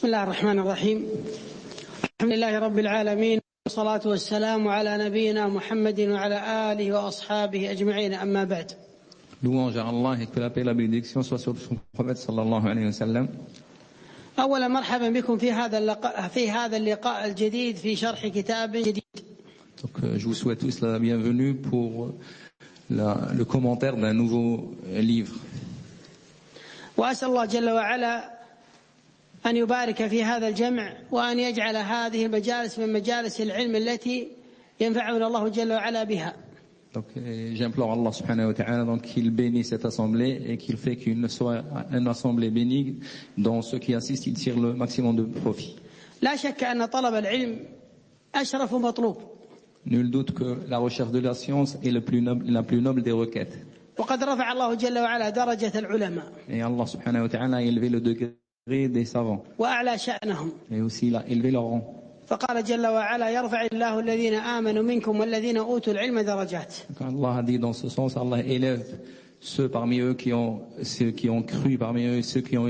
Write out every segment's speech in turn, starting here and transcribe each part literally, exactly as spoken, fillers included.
بسم الله الرحمن الرحيم. الحمد لله رب العالمين، والصلاة والسلام على نبينا محمد وعلى آله وأصحابه أجمعين، أما بعد. Louange à Allah et que la paix et la bénédiction soient sur son prophète sallallahu alayhi wa sallam. أولا مرحبا بكم في هذا اللقاء في هذا اللقاء الجديد في شرح كتاب جديد. Donc euh, je vous souhaite tous la bienvenue pour la, le commentaire d'un nouveau livre. وأسأل الله جل وعلا أن يبارك في هذا الجمع وأن يجعل هذه المجالس من مجالس العلم التي ينفعنا الله جل وعلا بها. Donc j'implore Allah subhanahu wa ta'ala donc qu'il bénisse cette assemblée et qu'il fait qu'une soit une assemblée bénie dont ceux qui assistent ils tirent le maximum de profit. لا شك أن طلب العلم أشرف مطلوب. Nul doute que la recherche de la science est le plus noble, la plus noble des requêtes. وقد رفع الله جل وعلا درجة العلماء. Et Allah subhanahu wa ta'ala a élevé le degré des savants. وأعلى شأنهم. Et aussi il a élevé leur rang. فقال جل وعلا يرفع الله الذين آمنوا منكم والذين أوتوا العلم درجات. Allah a dit dans ce sens, Allah élève ceux parmi eux qui ont, ceux qui ont cru parmi eux, ceux qui ont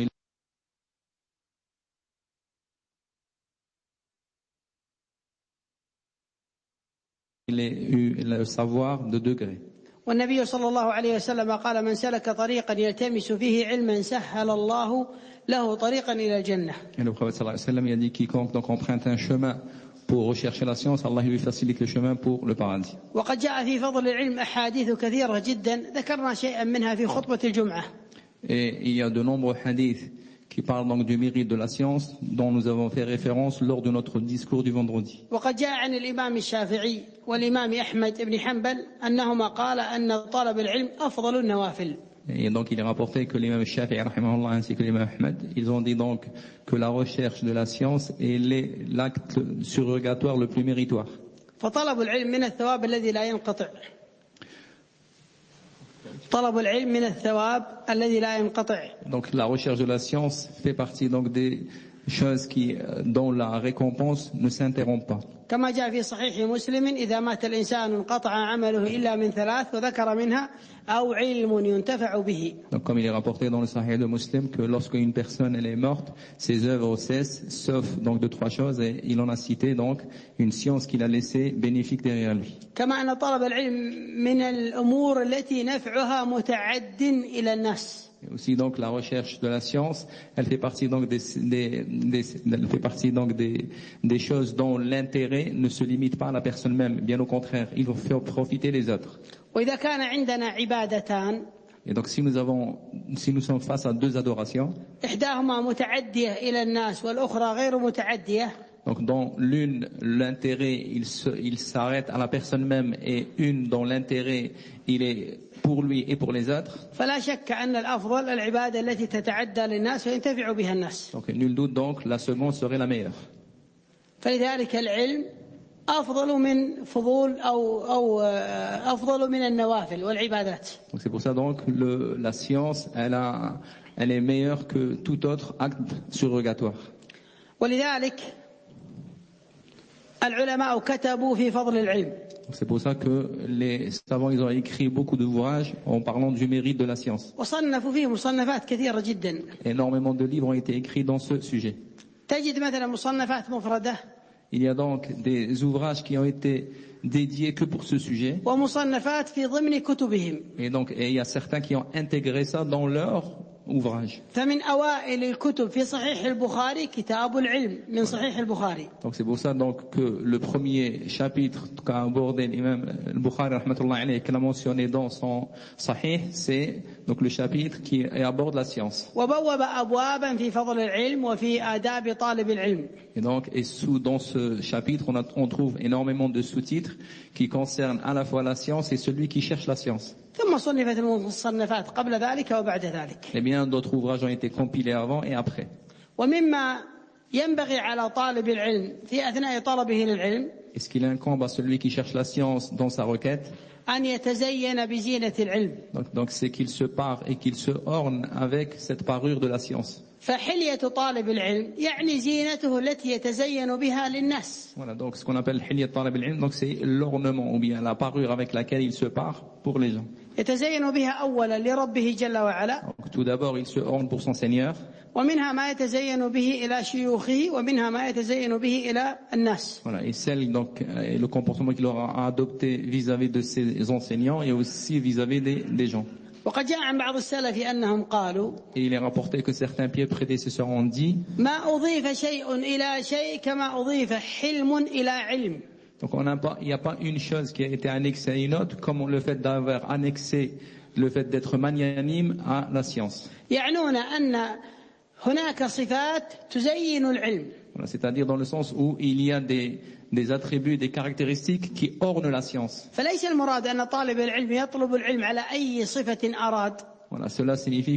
eu le savoir de degré. والنبي صلى الله عليه وسلم قال من سلك طريقا يلتمس فيه علما سهل الله له طريقا إلى الجنة. Et le prophète sallallahu alayhi wa sallam il a dit quiconque donc emprunte un chemin pour rechercher la science, Allah lui facilite le chemin pour le paradis. وقد جاء في فضل العلم أحاديث كثيرة جدا ذكرنا شيئا منها في خطبة الجمعة. Et il y a de nombreux hadiths qui parlent donc du mérite de la science dont nous avons fait référence lors de notre discours du vendredi. وقد جاء عن الإمام الشافعي والإمام أحمد بن حنبل أنهما قال أن طلب العلم أفضل النوافل. Et donc il est rapporté que l'imam Shafi'i rahimahullah ainsi que l'imam Ahmed, ils ont dit donc que la recherche de la science est l'acte surrogatoire le plus méritoire. فطلب العلم من الثواب الذي لا ينقطع. طلب العلم من الثواب الذي لا ينقطع. Donc la recherche de la science fait partie donc des choses qui dont la récompense ne s'interrompt pas. كما جاء في صحيح مسلم إذا مات الإنسان انقطع عمله إلا من ثلاث وذكر منها أو علم ينتفع به. Donc comme il est rapporté dans le Sahih de Muslim que lorsque une personne elle est morte, ses œuvres cessent sauf donc de trois choses et il en a cité donc une science qu'il a laissée bénéfique derrière lui. كما أن طلب العلم من الأمور التي نفعها متعد إلى الناس. Et aussi donc la recherche de la science, elle fait partie donc des, des, des elle fait partie donc des, des choses dont l'intérêt ne se limite pas à la personne même, bien au contraire, il faut faire profiter les autres. وإذا كان عندنا عبادتان. Et donc si nous avons, si nous sommes face à deux adorations, إحداهما متعدية إلى الناس والأخرى غير متعدية. Donc dans l'une, l'intérêt, il se, il s'arrête à la personne même et une dont l'intérêt, il est pour lui et pour les autres. فلا شك أن الأفضل العبادة التي تتعدى للناس وينتفع بها الناس. Donc nul doute donc la seconde serait la meilleure. فلذلك العلم أفضل من فضول أو أو أفضل من النوافل والعبادات. Donc c'est pour ça donc le, la science, elle a, elle est meilleure que tout autre acte surrogatoire. ولذلك العلماء كتبوا في فضل العلم. C'est pour ça que les savants ils ont écrit beaucoup d'ouvrages en parlant du mérite de la science. وصنفوا فيه مصنفات كثيرة جدا. Énormément de livres ont été écrits dans ce sujet. تجد مثلا مصنفات مفردة. Il y a donc des ouvrages qui ont été dédiés que pour ce sujet. ومصنفات في ضمن كتبهم. Et donc et il y a certains qui ont intégré ça dans leur ouvrage. فمن أوائل الكتب في صحيح البخاري كتاب العلم من صحيح البخاري. Donc c'est pour ça donc que le premier chapitre qu'a abordé l'imam al-Bukhari rahmatullah alayhi qu'il a mentionné dans son Sahih, c'est donc le chapitre qui aborde la science. وبوب أبوابا في فضل العلم وفي آداب طالب العلم. Et donc et sous dans ce chapitre on, a, on trouve énormément de sous-titres qui concernent à la fois la science et celui qui cherche la science. ثم صنفت المصنفات قبل ذلك وبعد ذلك. Et bien d'autres ouvrages ont été compilés avant et après. ومما ينبغي على طالب العلم في أثناء طلبه للعلم. Est-ce qu'il incombe à celui qui cherche la science dans sa requête? أن يتزين بزينة العلم. Donc, donc c'est qu'il se pare et qu'il se orne avec cette parure de la science. فحلية طالب العلم يعني زينته التي يتزين بها للناس. Voilà, donc ce qu'on appelle حلية طالب العلم, donc c'est l'ornement ou bien la parure avec laquelle il se pare pour les gens. يتزين بها أولا لربه جل وعلا. Donc, tout d'abord, il se orne pour son Seigneur. ومنها ما يتزين به إلى شيوخه ومنها ما يتزين به إلى الناس. Voilà, et celle donc et le comportement qu'il aura adopté vis-à-vis de ses enseignants et aussi vis-à-vis des, des gens. وقد جاء عن بعض السلف أنهم قالوا Et il est rapporté que certains pieds prédécesseurs ont dit ما أضيف شيء إلى شيء كما أضيف حلم إلى علم. donc on n'a pas, il n'y a pas une chose qui a été annexée à une autre comme le fait d'avoir annexé le fait d'être magnanime à la science. يعنون أن هناك صفات تزين العلم. Voilà, c'est-à-dire dans le sens où il y a des, des attributs, des caractéristiques qui ornent la science. فليس المراد أن طالب العلم يطلب العلم على أي صفة أراد. Voilà, cela signifie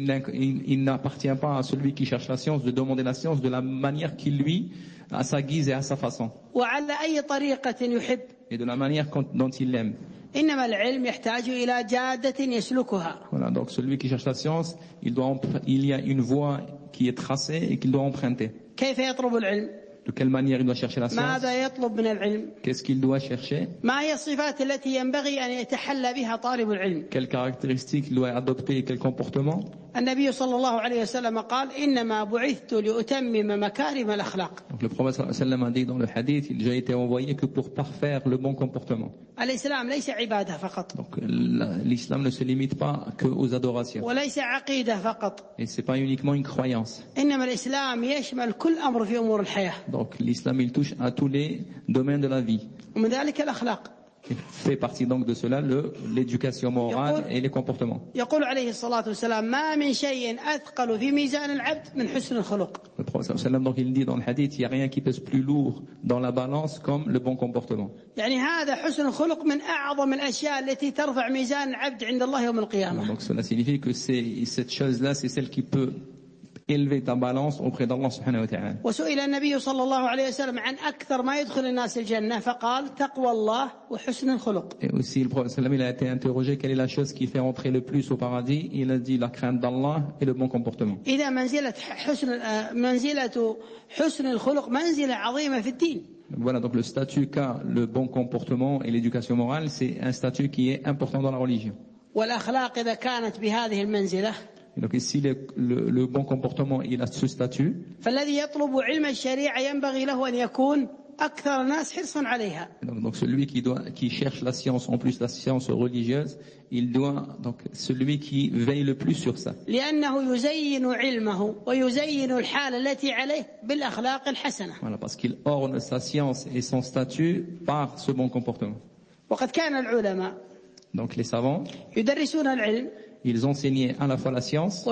qu'il n'appartient pas à celui qui cherche la science de demander la science de la manière qu'il lui, à sa guise et à sa façon. وعلى أي طريقة يحب. Et de la manière dont il l'aime. إنما العلم يحتاج إلى جادة يسلكها. Voilà, donc celui qui cherche la science, il doit, il y a une voie qui est tracée et qu'il doit emprunter. كيف يطلب العلم؟ De quelle manière il doit chercher la science? ماذا يطلب من العلم؟ Qu'est-ce qu'il doit chercher? ما هي الصفات التي ينبغي أن يتحلى بها طالب العلم؟ Quelles caractéristiques il doit adopter et quel comportement? النبي صلى الله عليه وسلم قال إنما بعثت لأتمم مكارم الأخلاق. Donc le prophète sallallahu alayhi wa sallam a dit dans le hadith, il a été envoyé que pour parfaire le bon comportement. الإسلام ليس عبادة فقط. Donc l'islam ne se limite pas que aux adorations. وليس عقيدة فقط. Et c'est pas uniquement une croyance. إنما الإسلام يشمل كل أمر في أمور الحياة. Donc l'islam il touche à tous les domaines de la vie. ومن ذلك الأخلاق. Il fait partie donc de cela le l'éducation morale et les comportements. يقول عليه الصلاة والسلام ما من شيء أثقل في ميزان العبد من حسن الخلق. Le prophète sallam donc il dit dans le hadith, il y a rien qui pèse plus lourd dans la balance comme le bon comportement. يعني هذا حسن الخلق من أعظم الأشياء التي ترفع ميزان العبد عند الله يوم القيامة. Donc cela signifie que c'est cette chose-là, c'est celle qui peut élever ta balance auprès d'Allah subhanahu wa ta'ala. وسئل النبي صلى الله عليه وسلم عن أكثر ما يدخل الناس الجنة فقال تقوى الله وحسن الخلق. Et aussi le prophète sallam il a été interrogé quelle est la chose qui fait entrer le plus au paradis. Il a dit la crainte d'Allah et le bon comportement. إذا منزلة حسن منزلة حسن الخلق منزلة عظيمة في الدين. Voilà, donc le statut qu'a le bon comportement et l'éducation morale, c'est un statut qui est important dans la religion. والأخلاق إذا كانت بهذه المنزلة. Et donc ici le, le, le bon comportement il a ce statut. فالذي يطلب علم الشريعة ينبغي له أن يكون أكثر الناس حرصا عليها. Donc, donc celui qui doit qui cherche la science, en plus la science religieuse, il doit donc celui qui veille le plus sur ça. لأنه يزين علمه ويزين الحالة التي عليه بالأخلاق الحسنة. Voilà, parce qu'il orne sa science et son statut par ce bon comportement. وقد كان العلماء. Donc les savants. يدرسون العلم. Ils enseignaient à la fois la science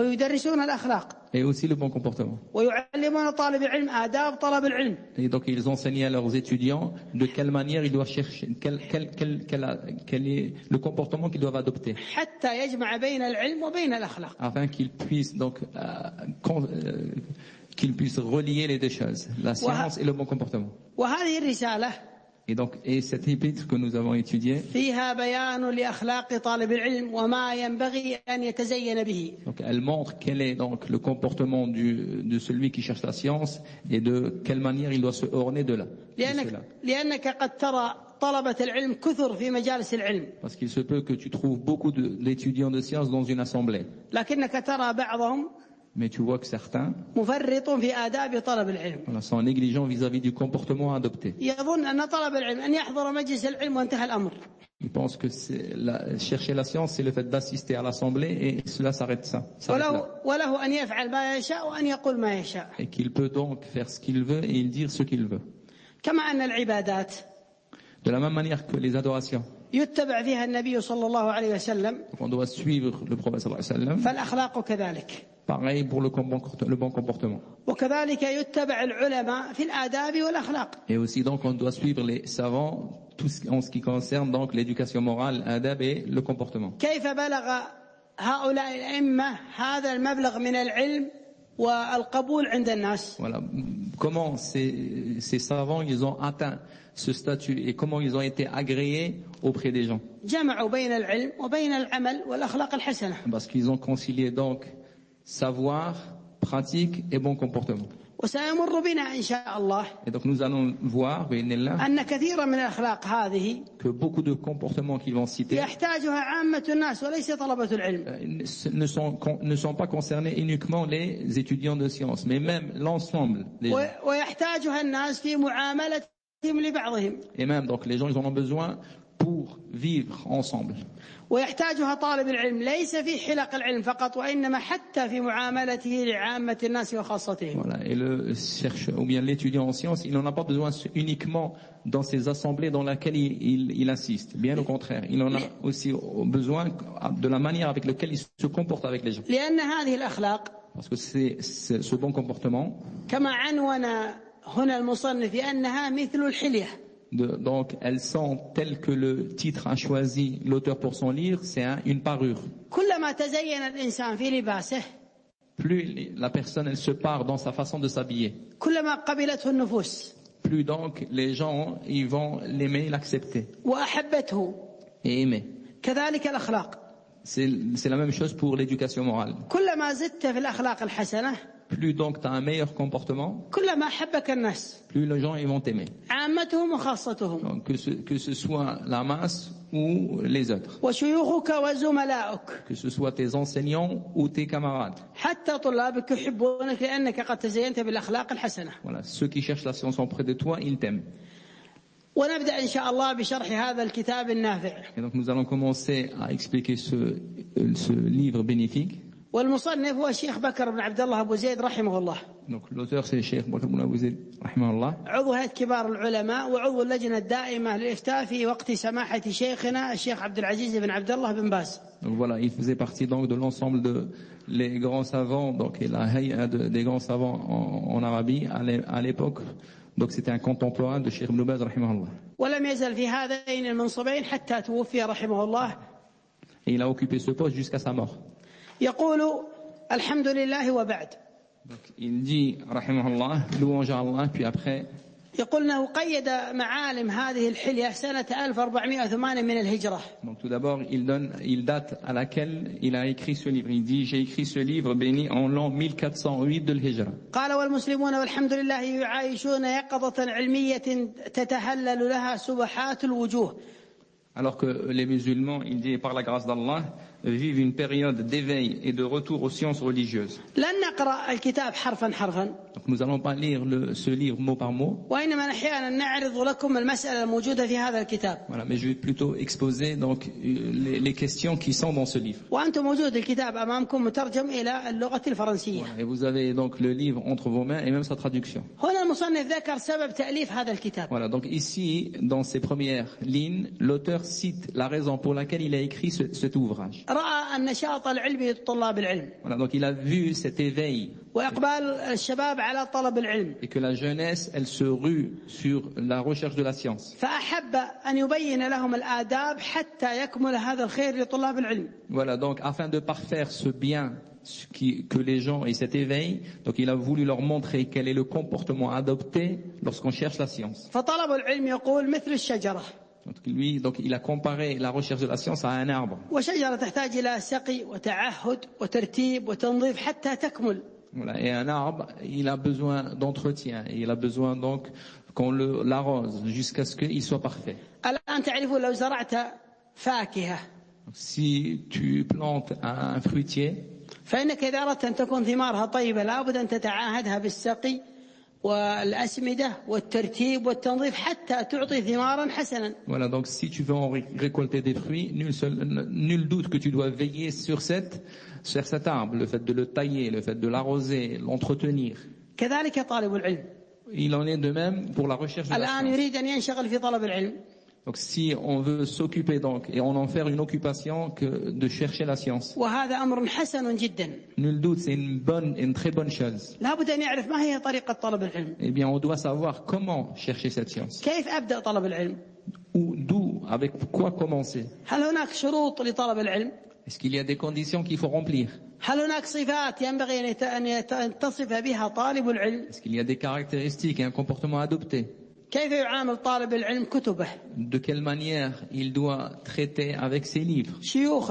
et aussi le bon comportement. Et donc ils enseignaient à leurs étudiants de quelle manière ils doivent chercher, quel, quel, quel, quel, quel est le comportement qu'ils doivent adopter. Afin qu'ils puissent donc euh, con, euh, qu'ils puissent relier les deux choses, la science et le bon comportement. Et donc, et cette épître que nous avons étudiée, donc elle montre quel est donc le comportement du, de celui qui cherche la science et de quelle manière il doit se orner de là. Parce qu'il se peut que tu trouves beaucoup d'étudiants de sciences dans une assemblée. Mais tu vois que certains voilà, sont négligents vis-à-vis du comportement adopté. Ils pensent que c'est la, chercher la science, c'est le fait d'assister à l'assemblée et cela s'arrête ça. Et qu'il peut donc faire ce qu'il veut et il dire ce qu'il veut. De la même manière que les adorations. يتبع فيها النبي صلى الله عليه وسلم. On doit suivre le prophète sallallahu alayhi wa sallam. فالأخلاق كذلك. Pareil pour le bon comportement. وكذلك يتبع العلماء في الآداب والأخلاق. Et aussi donc on doit suivre les savants tout en ce qui concerne donc l'éducation morale, l'adab et le comportement. كيف بلغ هؤلاء الأئمة هذا المبلغ من العلم والقبول عند الناس. Voilà, comment ces, ces savants ils ont atteint ce statut et comment ils ont été agréés auprès des gens. جمعوا بين العلم وبين العمل والأخلاق الحسنة. Parce qu'ils ont concilié donc savoir, pratique et bon comportement. وسيمر بنا إن شاء الله Et donc nous allons voir أن كثيرا من الأخلاق هذه que beaucoup de comportements qu'ils vont citer يحتاجها عامة الناس وليس طلبة العلم. ne sont, ne sont pas concernés uniquement les étudiants de sciences, mais même l'ensemble des gens. ويحتاجها الناس في معاملتهم لبعضهم. Et même donc les gens ils en ont besoin pour vivre ensemble. ويحتاجها طالب العلم ليس في حلق العلم فقط وإنما حتى في معاملته لعامة الناس وخاصتهم. Voilà. Et le chercheur ou bien l'étudiant en sciences, il n'en a pas besoin uniquement dans ces assemblées dans lesquelles il, il, il assiste. Bien au contraire, il en a aussi besoin de la manière avec laquelle il se comporte avec les gens. لأن هذه الأخلاق Parce que c'est, c'est ce bon comportement. كما عنون هنا المصنف أنها مثل الحلية. De, donc, elles sont telles que le titre a choisi l'auteur pour son livre, c'est un, une parure. كلما تزين الإنسان في لباسه Plus la personne elle se pare dans sa façon de s'habiller, كلما قبلته النفوس plus donc les gens ils vont l'aimer, l'accepter وأحبته. et aimer. كذلك الأخلاق. C'est, c'est la même chose pour l'éducation morale. كلما زدت في الأخلاق الحسنة Plus donc tu as un meilleur comportement, كلما أحبك الناس plus les gens ils vont t'aimer. عامتهم وخاصتهم. Donc, que ce, que ce soit la masse ou les autres, وشيوخك وزملائك que ce soit tes enseignants ou tes camarades. حتى طلابك يحبونك لأنك قد تزينت بالأخلاق الحسنة. Voilà, ceux qui cherchent la science auprès de toi, ils t'aiment. ونبدأ إن شاء الله بشرح هذا الكتاب النافع. Et donc nous allons commencer à expliquer ce, ce livre bénéfique. والمصنف هو الشيخ بكر بن عبد الله أبو زيد رحمه الله. Donc l'auteur c'est Cheikh Bakr ibn Abu Zayd rahimahullah. عضو هيئة كبار العلماء وعضو اللجنة الدائمة للإفتاء في وقت سماحة شيخنا الشيخ عبد العزيز بن عبد الله بن باز. Donc voilà, il faisait partie donc de l'ensemble de les grands savants, donc et la hay'a de, des grands savants en, en Arabie à l'époque. Donc c'était un contemporain de Cheikh Ibn Baz rahimahullah. ولم يزل في هذين المنصبين حتى توفي رحمه الله. Et il a occupé ce poste jusqu'à sa mort. يقول الحمد لله وبعد. Donc il dit rahimahullah, louange à Allah, puis après يقول أنه قيد معالم هذه الحلية سنة ألف وأربعمائة وثمانية من الهجرة. Donc tout d'abord, il donne, il date à laquelle il a écrit ce livre. Il dit, j'ai écrit ce livre béni en l'an mille quatre cent huit de l'Hijra. قال والمسلمون والحمد لله يعايشون يقظة علمية تتهلل لها سبحات الوجوه. Alors que les musulmans, il dit, par la grâce d'Allah, vivent une période d'éveil et de retour aux sciences religieuses. لن نقرأ الكتاب حرفا حرفا. Donc nous allons pas lire le, ce livre mot par mot. وإنما أحيانا نعرض لكم المسألة الموجودة في هذا الكتاب. Voilà, mais je vais plutôt exposer donc les, les questions qui sont dans ce livre. وأنتم موجود الكتاب أمامكم مترجم إلى اللغة الفرنسية. Voilà, et vous avez donc le livre entre vos mains et même sa traduction. هنا المصنف ذكر سبب تأليف هذا الكتاب. Voilà, donc ici, dans ces premières lignes, l'auteur cite la raison pour laquelle il a écrit ce, cet ouvrage. رأى النشاط العلمي لطلاب العلم. Voilà, donc il a vu cet éveil. وإقبال الشباب على طلب العلم. Et que la jeunesse, elle se rue sur la recherche de la science. فأحب أن يبين لهم الآداب حتى يكمل هذا الخير لطلاب العلم. Voilà, donc afin de parfaire ce bien qui, que les gens aient cet éveil, donc il a voulu leur montrer quel est le comportement adopté lorsqu'on cherche la science. فطلب العلم يقول مثل الشجرة. Donc lui, donc il a comparé la recherche de la science à un arbre. وشجرة تحتاج إلى سقي وتعهد وترتيب وتنظيف حتى تكمل. Voilà, et un arbre, il a besoin d'entretien, et il a besoin donc qu'on le l'arrose jusqu'à ce qu'il soit parfait. الآن تعرفون لو زرعت فاكهة. Si tu plantes un fruitier, فإنك إذا أردت أن تكون ثمارها طيبة لابد أن تتعاهدها بالسقي والأسمدة والترتيب والتنظيف حتى تعطي ثمارا حسنا. Voilà, donc si tu veux en récolter des fruits, nul, seul, nul doute que tu dois veiller sur cette sur cet arbre, le fait de le tailler, le fait de l'arroser, l'entretenir. كذلك طالب العلم. Il en est de même pour la recherche de la الآن science. يريد أن ينشغل في طلب العلم. Donc si on veut s'occuper donc et on en faire une occupation que de chercher la science. وهذا أمر حسن جدا. Nul doute, c'est une bonne, une très bonne chose. لابد أن يعرف ما هي طريقة طلب العلم. Eh bien, on doit savoir comment chercher cette science. كيف أبدأ طلب العلم؟ Ou d'où, avec quoi commencer? هل هناك شروط لطلب العلم؟ Est-ce qu'il y a des conditions qu'il faut remplir? هل هناك صفات ينبغي أن يتصف بها طالب العلم؟ Est-ce qu'il y a des caractéristiques et un comportement adopté? كيف يعامل طالب العلم كتبه؟ De quelle manière il doit traiter avec ses livres, شيوخه؟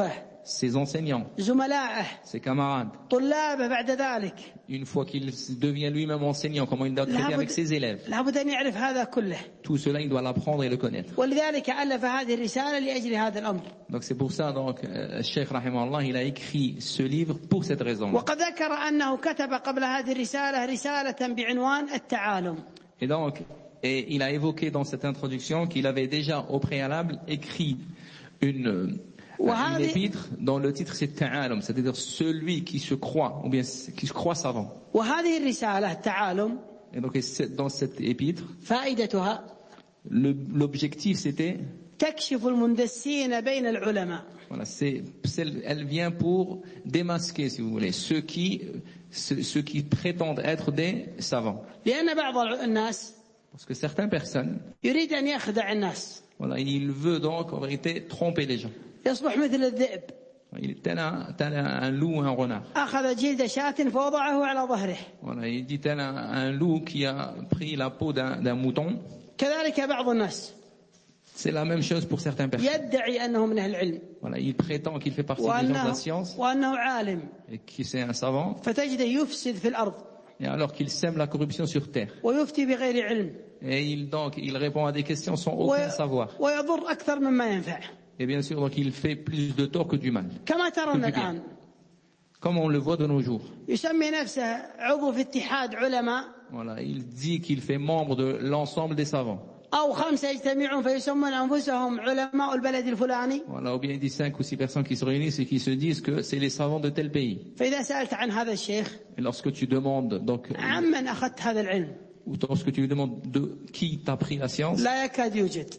ses enseignants, زملائه ses camarades. طلابه بعد ذلك Une fois qu'il devient lui-même enseignant, comment il doit traiter avec ses élèves. لابد أن يعرف هذا كله. Tout cela, il doit l'apprendre et le connaître. ولذلك ألف هذه الرسالة لأجل هذا الأمر. Donc c'est pour ça, donc, euh, Cheikh Rahimahullah, il a écrit ce livre pour cette raison. وقد ذكر أنه كتب قبل هذه الرسالة رسالة بعنوان التعالم. Et donc, et il a évoqué dans cette introduction qu'il avait déjà au préalable écrit une, une épître dont le titre c'est Ta'alum, c'est-à-dire celui qui se croit, ou bien qui se croit savant. وهذه الرسالة التعالم. Et donc dans cette épître, فائدتها le, l'objectif c'était تكشف المندسين بين العلماء. Voilà, c'est, c'est, elle vient pour démasquer, si vous voulez, ceux qui, ceux, ceux qui prétendent être des savants. لأن بعض الناس Parce que certaines personnes, يريد أن يخدع الناس. voilà, il veut donc en vérité tromper les gens. يصبح مثل الذئب. Il est tel un, tel un loup ou un renard. أخذ جلد شاة فوضعه على ظهره. Voilà, il dit tel un, un loup qui a pris la peau d'un, d'un mouton. كذلك بعض الناس. C'est la même chose pour certaines personnes. يدعي أنه من أهل العلم. Voilà, il prétend qu'il fait partie des gens de la science. وأنه عالم. Et qu'il c'est un savant. فتجده يفسد في الأرض. Et alors qu'il sème la corruption sur terre. ويفتي بغير علم. Et il donc il répond à des questions sans aucun savoir. ويضر أكثر مما ينفع. Et bien sûr donc il fait plus de tort que du mal. كما ترون الآن. Comme on le voit de nos jours. يسمي نفسه عضو في اتحاد علماء. Voilà, il dit qu'il fait membre de l'ensemble des savants. أو خمسة يجتمعون فيسمون أنفسهم علماء البلد الفلاني. Voilà, ou bien il dit cinq ou six personnes qui se réunissent et qui se disent que c'est les savants de tel pays. فإذا سألت عن هذا الشيخ. Et lorsque tu demandes donc. عمن أخذت هذا العلم. Ou lorsque tu lui demandes de qui t'a appris la science. لا يكاد يوجد.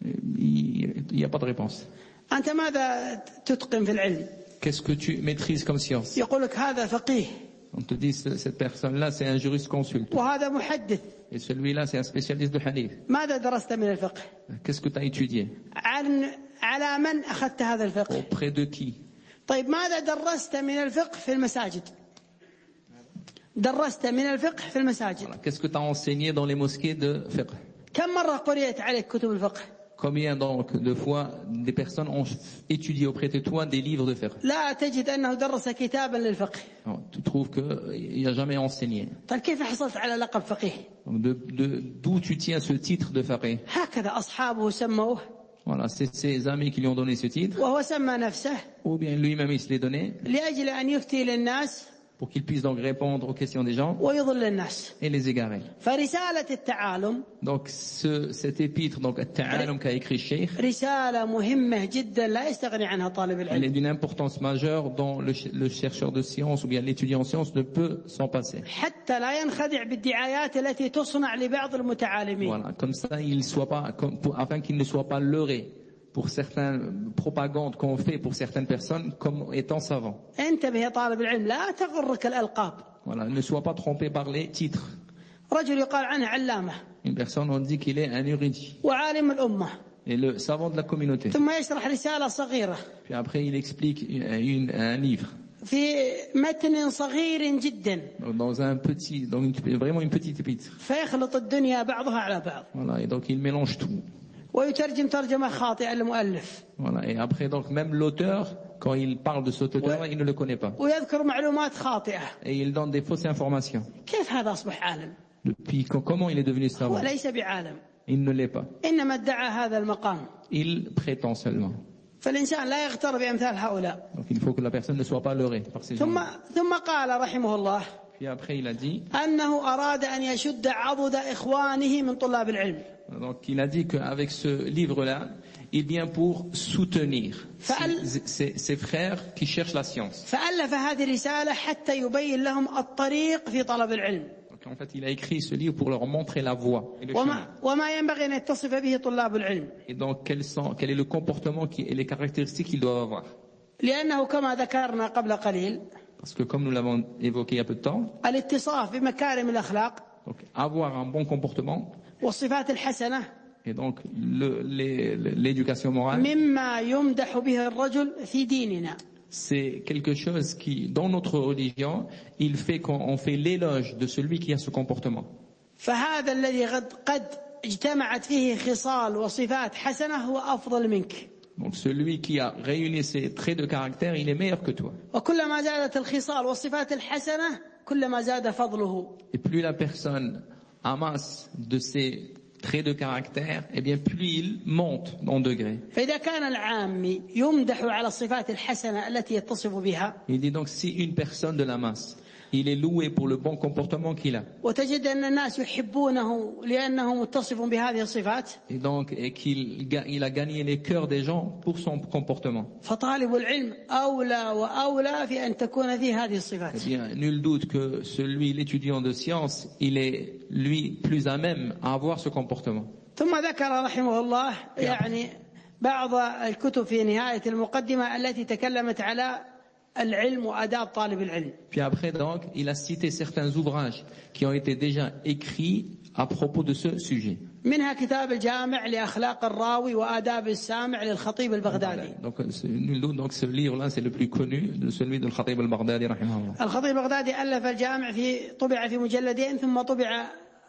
Il n'y a pas de réponse. أنت ماذا تتقن في العلم؟ Qu'est-ce que tu maîtrises comme science? يقول لك هذا فقيه. On te dit cette personne-là c'est un jurisconsulte. وهذا محدث. Et celui-là c'est un spécialiste de hadith. ماذا درست من الفقه؟ Qu'est-ce que tu as étudié? عن على من أخذت هذا الفقه؟ Auprès de qui? طيب ماذا درست من الفقه في المساجد؟ درست من الفقه في المساجد. Voilà. Qu'est-ce que tu as enseigné dans les mosquées de fiqh? كم مرة قرأت عليك كتب الفقه؟ Combien donc de fois des personnes ont étudié auprès de toi des livres de fiqh? لا تجد أنه درس كتابا للفقه. Non, tu trouves qu'il n'a jamais enseigné. طيب كيف حصلت على لقب فقيه؟ Donc de, de, d'où tu tiens ce titre de faqih? هكذا أصحابه سموه. Voilà, c'est ses amis qui lui ont donné ce titre. وهو سمى نفسه. Ou bien lui-même il se l'est donné. لأجل أن يفتي للناس. Pour qu'il puisse donc répondre aux questions des gens ويضل الناس. et les égarer. فرسالة التعالم. Donc ce, cet épître, donc التعالم qu'a écrit Cheikh, رسالة مهمة جدا لا يستغني عنها طالب العلم. elle est d'une importance majeure dont le, le chercheur de sciences ou bien l'étudiant en sciences ne peut s'en passer. حتى لا ينخدع بالدعايات التي تصنع لبعض المتعالمين. Voilà, comme ça il soit pas, comme, pour, afin qu'il ne soit pas leurré pour certaines propagandes qu'on fait pour certaines personnes comme étant savants. انتبه يا طالب العلم لا تغرك الألقاب. Voilà, ne sois pas trompé par les titres. رجل يقال عنه علامة. Une personne on dit qu'il est un érudit. وعالم الأمة. Et le savant de la communauté. ثم يشرح رسالة صغيرة. Puis après il explique une, une, un livre. في متن صغير جدا. Dans un petit, dans une, vraiment une petite épître. فيخلط الدنيا بعضها على بعض. Voilà, et donc il mélange tout. ويترجم ترجمة خاطئة للمؤلف. Voilà, et après donc même l'auteur, quand il parle de cet auteur, il ne le connaît pas. ويذكر معلومات خاطئة. Et il donne des fausses informations. كيف هذا أصبح عالم؟ Depuis comment il est devenu savant? هو ليس بعالم. Il ne l'est pas. إنما ادعى هذا المقام. Il prétend seulement. فالإنسان لا يغتر بأمثال هؤلاء. Donc il faut que la personne ne soit pas leurrée par ces gens. ثم ثم قال رحمه الله. Puis après il a dit. أنه أراد أن يشد عضد إخوانه من طلاب العلم. Donc il a dit qu'avec ce livre-là, il vient pour soutenir ses, ses, ses frères qui cherchent la science. فألف هذه الرسالة حتى يبين لهم الطريق في طلب العلم. Donc en fait, il a écrit ce livre pour leur montrer la voie et le وما, chemin. وما ينبغي أن يتصف به طلاب العلم. Et donc quels sont, quel est le comportement qui, et les caractéristiques qu'ils doivent avoir. لأنه كما ذكرنا قبل قليل. Parce que comme nous l'avons évoqué il y a peu de temps. الاتصاف بمكارم الأخلاق. Donc avoir un bon comportement. والصفات الحسنة. Et donc le, les, l'éducation morale. مما يمدح به الرجل في ديننا. C'est quelque chose qui, dans notre religion, il fait qu'on fait l'éloge de celui qui a ce comportement. فهذا الذي قد قد اجتمعت فيه خصال وصفات حسنة هو أفضل منك. Donc celui qui a réuni ces traits de caractère, il est meilleur que toi. وكلما زادت الخصال والصفات الحسنة كلما زاد فضله. Et plus la personne amasse de ces traits de caractère, eh bien plus il monte en degré. فإذا كان العامي يمدح على الصفات الحسنة التي يتصف بها. Il dit donc si une personne de la masse, il est loué pour le bon comportement qu'il a. وتجد أن الناس يحبونه لأنه متصف بهذه الصفات. Et donc et qu'il il a gagné les cœurs des gens pour son comportement. فطالب العلم أولى وأولى في أن تكون فيه هذه الصفات. Eh bien, nul doute que celui, l'étudiant de sciences, il est lui plus à même à avoir ce comportement. ثم ذكر رحمه الله يعني بعض الكتب في نهاية المقدمة التي تكلمت على العلم وآداب طالب العلم. Puis après donc, il a cité certains ouvrages qui ont été déjà écrits à propos de ce sujet. منها كتاب الجامع لأخلاق الراوي وآداب السامع للخطيب البغدادي. Donc nul doute donc ce livre-là c'est le plus connu, celui de Khatib al-Baghdadi rahimahullah. الخطيب البغدادي ألف الجامع في طبع في مجلدين ثم طبع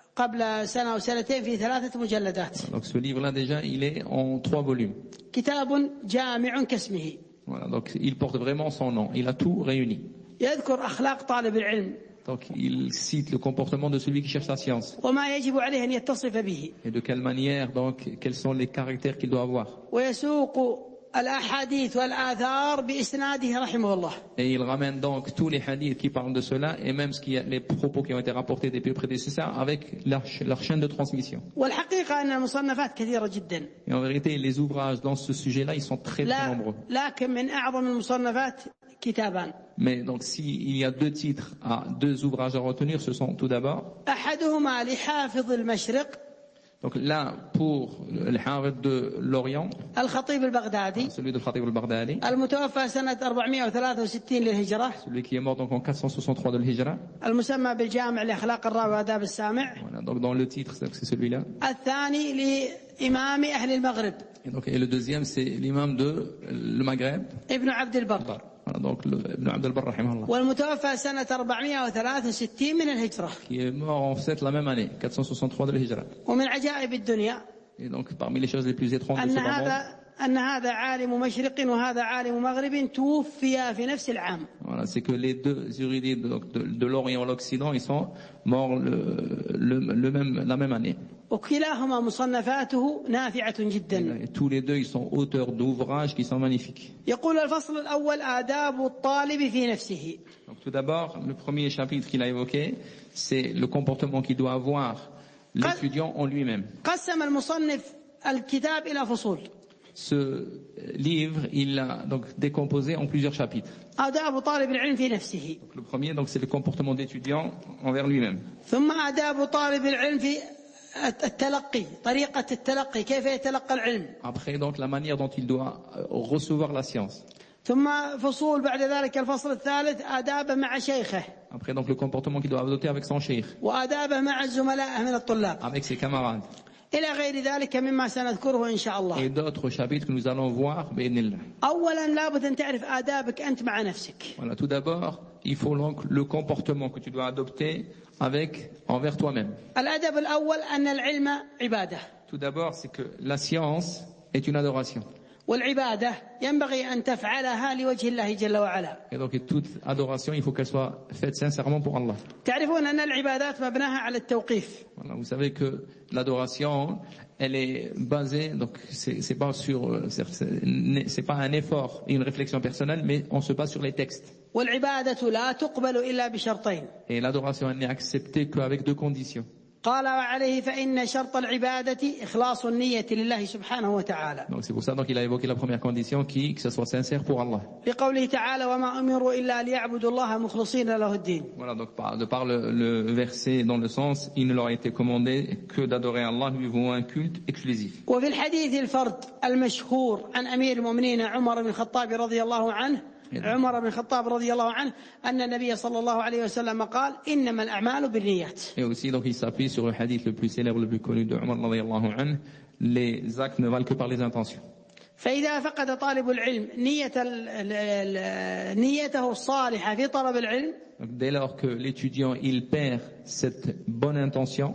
قبل سنة أو سنتين في ثلاثة مجلدات. Donc ce livre-là déjà il est en trois volumes. كتاب جامع كاسمه. Voilà, donc il porte vraiment son nom, il a tout réuni. يذكر أخلاق طالب العلم. Donc il cite le comportement de celui qui cherche la science. وما يجب عليه أن يتصف به. Et de quelle manière, donc, quels sont les caractères qu'il doit avoir. ويسوق الأحاديث والآثار بإسناده رحمه الله. Et il ramène donc tous les hadiths qui parlent de cela et même ce qui est, les propos qui ont été rapportés des prédécesseurs avec leur, leur chaîne de transmission. والحقيقة أن المصنفات كثيرة جدا. Et en vérité, les ouvrages dans ce sujet-là, ils sont très, très nombreux. لكن من أعظم المصنفات كتابان. Mais donc, s'il y a deux titres, à deux ouvrages à retenir, ce sont tout d'abord. أحدهما لحافظ المشرق. Donc là, pour le Hafid de l'Orient, الخطيب البغدادي, celui de Khatib al-Baghdadi, المتوفى سنة أربعمائة وثلاثة وستين للهجرة, celui qui est mort donc en quatre cent soixante-trois de l'Hijra, المسمى بالجامع لأخلاق الراوي وآداب السامع. Voilà, donc dans le titre, c'est celui-là. الثاني لإمام أهل المغرب. Et donc, et le deuxième, c'est l'imam de le Maghreb, ابن عبد البر. Voilà, donc le, Ibn Abd al-Barr rahimahullah, والمتوفى سنة أربعمائة وثلاثة وستين من الهجرة. qui est mort en fait la même année, quatre cent soixante-trois de l'Hijra. ومن عجائب الدنيا Et donc parmi les choses les plus étranges de أن ce monde, هذا أن هذا عالم مشرق وهذا عالم مغرب توفي في نفس العام. voilà, c'est que les deux érudits de, de, de l'Orient et de l'Occident, ils sont morts le, le, le même, la même année. وكلاهما مصنفاته نافعة جدا. Et tous les deux, ils sont auteurs d'ouvrages qui sont magnifiques. يقول الفصل الأول آداب الطالب في نفسه. Donc tout d'abord, le premier chapitre qu'il a évoqué, c'est le comportement qu'il doit avoir l'étudiant en lui-même. قسم المصنف الكتاب إلى فصول. Ce livre, il l'a donc décomposé en plusieurs chapitres. آداب طالب العلم في نفسه. Donc, le premier, donc, c'est le comportement d'étudiant envers lui-même. ثم آداب طالب العلم في التلقي، طريقة التلقي، كيف يتلقى العلم. Après, donc, la manière dont il doit recevoir la science. ثم فصول بعد ذلك الفصل الثالث آدابه مع شيخه. Après, donc, le comportement qu'il doit adopter avec son cheikh. وآدابه مع الزملاء من الطلاب. Avec ses camarades. إلى غير ذلك مما سنذكره إن شاء الله. Et d'autres chapitres que nous allons voir, بإذن الله. أولا لابد أن تعرف آدابك أنت مع نفسك. Voilà, tout d'abord, il faut donc le comportement que tu dois adopter avec, envers toi-même. الأدب الأول أن العلم عبادة. Tout d'abord, c'est que la science est une adoration. والعبادة ينبغي أن تفعلها لوجه الله جل وعلا. Et donc, toute adoration, il faut qu'elle soit faite sincèrement pour Allah. تعرفون أن العبادات مبناها على التوقيف. Voilà, vous savez que l'adoration, elle est basée, donc c'est, c'est pas sur, c'est, c'est pas un effort et une réflexion personnelle, mais on se base sur les textes. والعبادة لا تقبل إلا بشرطين. Et l'adoration, elle n'est acceptée qu'avec deux conditions. قال وعليه فإن شرط العبادة إخلاص النية لله سبحانه وتعالى. Donc c'est pour ça donc il a évoqué la première condition qui que ce soit sincère pour Allah. لقوله تعالى وما أمروا إلا ليعبدوا الله مخلصين له الدين. Voilà, donc par, de par le, le verset dans le sens, il ne leur a été commandé que d'adorer Allah, lui vouant un culte exclusif. وفي الحديث الفرد المشهور عن أمير المؤمنين عمر بن الخطاب رضي الله عنه عمر بن الخطاب رضي الله عنه أن النبي صلى الله عليه وسلم قال إنما الأعمال بالنيات. Et aussi donc il s'appuie sur le hadith le plus célèbre, le plus connu de Umar radiyallahu anhu, les actes ne valent que par les intentions. فإذا فقد طالب العلم نية نيته الصالحة في طلب العلم. Donc, dès lors que l'étudiant il perd cette bonne intention,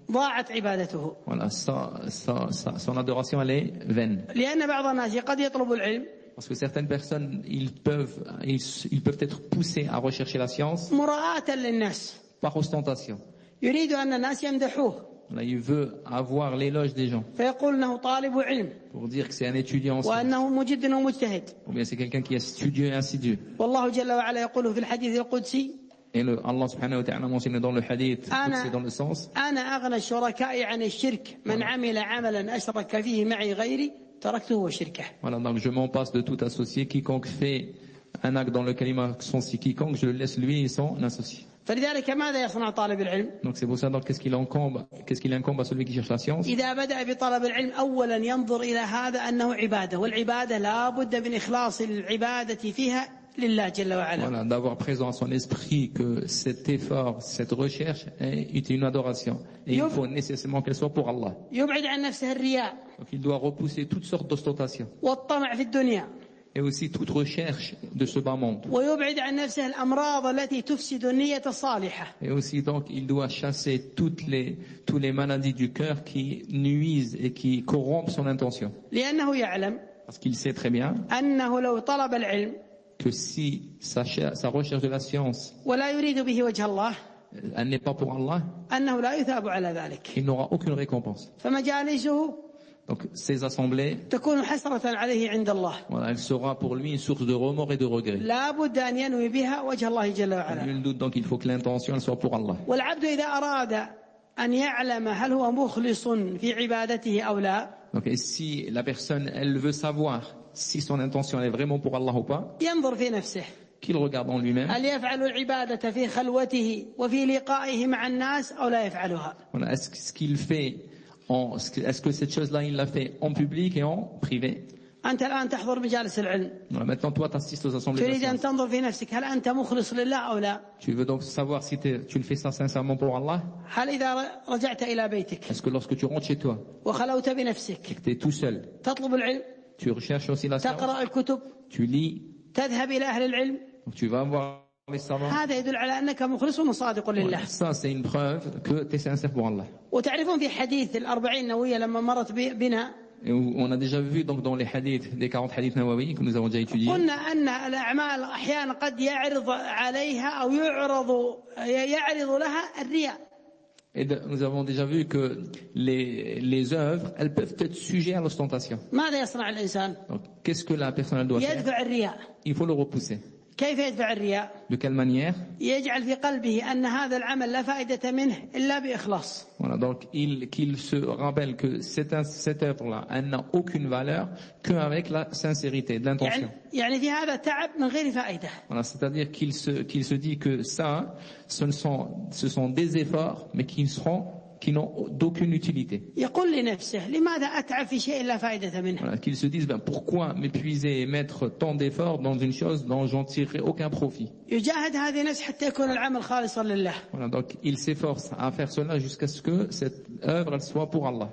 ضاعت عبادته. Voilà, sa, sa, sa, son adoration elle est vaine. لأن بعض الناس قد يطلب العلم Parce que certaines personnes, ils peuvent, ils, ils peuvent être poussés à rechercher la science مراءة للناس. par ostentation. يريد أن الناس يمدحوه. Là, il veut avoir l'éloge des gens فيقول أنه طالب علم. pour dire que c'est un étudiant en science. وأنه مجد ومجتهد. Ou bien c'est quelqu'un qui est studieux et insidieux. والله جل وعلا يقول في الحديث القدسي. Et le, Allah subhanahu wa ta'ala mentionné dans le hadith, c'est dans le sens. أنا أغنى الشركاء عن الشرك من عمل عملا أشرك فيه معي غيري تركته وشركه. Voilà, donc je m'en passe de tout associé. Quiconque fait un acte dans lequel il m'a associé quiconque, je le laisse lui et son associé. فلذلك ماذا يصنع طالب العلم؟ Donc c'est pour ça donc qu'est-ce qu'il incombe, qu'est-ce qu'il incombe à celui qui cherche la science? إذا بدأ بطلب العلم أولا ينظر إلى هذا أنه عبادة والعبادة لا بد من إخلاص العبادة فيها لله جل وعلا. Voilà, d'avoir présent à son esprit que cet effort, cette recherche est une adoration et il faut nécessairement qu'elle soit pour Allah. يبعد عن نفسه الرياء. Donc il doit repousser toutes sortes d'ostentations. والطمع في الدنيا. Et aussi toute recherche de ce bas monde. ويبعد عن نفسه الأمراض التي تفسد النية الصالحة. Et aussi donc il doit chasser toutes les toutes les maladies du cœur qui nuisent et qui corrompent son intention. لأنه يعلم. Parce qu'il sait très bien. أنه لو طلب العلم. Que si sa, sa recherche de la science ولا يريد به وجه الله. Elle n'est pas pour Allah. أنه لا يثاب على ذلك. Il n'aura aucune récompense. فمجالسه. Donc ces assemblées, تكون حسرة عليه عند الله. Voilà, elle sera pour lui une source de remords et de regrets. لا بد أن ينوي بها وجه الله جل وعلا. Nul doute donc il faut que l'intention elle soit pour Allah. والعبد إذا أراد أن يعلم هل هو مخلص في عبادته أو لا. Donc et si la personne elle veut savoir si son intention est vraiment pour Allah ou pas, ينظر في نفسه. qu'il regarde en lui-même. هل يفعل العبادة في خلوته وفي لقائه مع الناس أو لا يفعلها. Voilà, est-ce que ce qu'il fait en, est-ce que cette chose-là il l'a fait en public et en privé? أنت الآن تحضر مجالس العلم. Voilà, maintenant toi t'assistes aux assemblées. تريد أن تنظر في نفسك هل أنت مخلص لله أو لا. Tu veux donc savoir si tu le fais ça sincèrement pour Allah? هل إذا رجعت إلى بيتك. Est-ce que lorsque tu rentres chez toi, وخلوت بنفسك. et que tu es tout seul, تطلب العلم. Tu recherches aussi la science. تقرأ الكتب. Tu lis. تذهب إلى أهل العلم. Donc tu vas voir les savants. هذا يدل على أنك مخلص وصادق لله. Ça c'est une preuve que tu es sincère pour Allah. وتعرفون في حديث الأربعين النووية لما مرت بنا. Et on a déjà vu donc dans les hadiths, les quarante hadiths nawawi que nous avons déjà étudiés. قلنا أن الأعمال أحيانا قد يعرض عليها أو يعرض يعرض لها الرياء. Et de, nous avons déjà vu que les, les œuvres, elles peuvent être sujets à l'ostentation. ماذا يصنع الإنسان؟ Donc, qu'est-ce que la personne elle doit faire? يدفع الرياء. Il faut le repousser. كيف يدفع الرياء؟ De quelle manière? يجعل في قلبه أن هذا العمل لا فائدة منه إلا بإخلاص. Voilà, donc il qu'il se rappelle que cette cette œuvre-là, elle n'a aucune valeur qu'avec la sincérité de l'intention. يعني يعني في هذا تعب من غير فائدة. Voilà, c'est-à-dire qu'il se qu'il se dit que ça, ce ne sont ce sont des efforts, mais qui seront qui n'ont d'aucune utilité. يقول لنفسه لماذا أتعب في شيء لا فائدة منه. Voilà, qu'ils se disent ben pourquoi m'épuiser et mettre tant d'efforts dans une chose dont j'en tirerai aucun profit. يجاهد هذه النفس حتى يكون العمل خالصا لله. Voilà, donc il s'efforce à faire cela jusqu'à ce que cette œuvre elle soit pour Allah.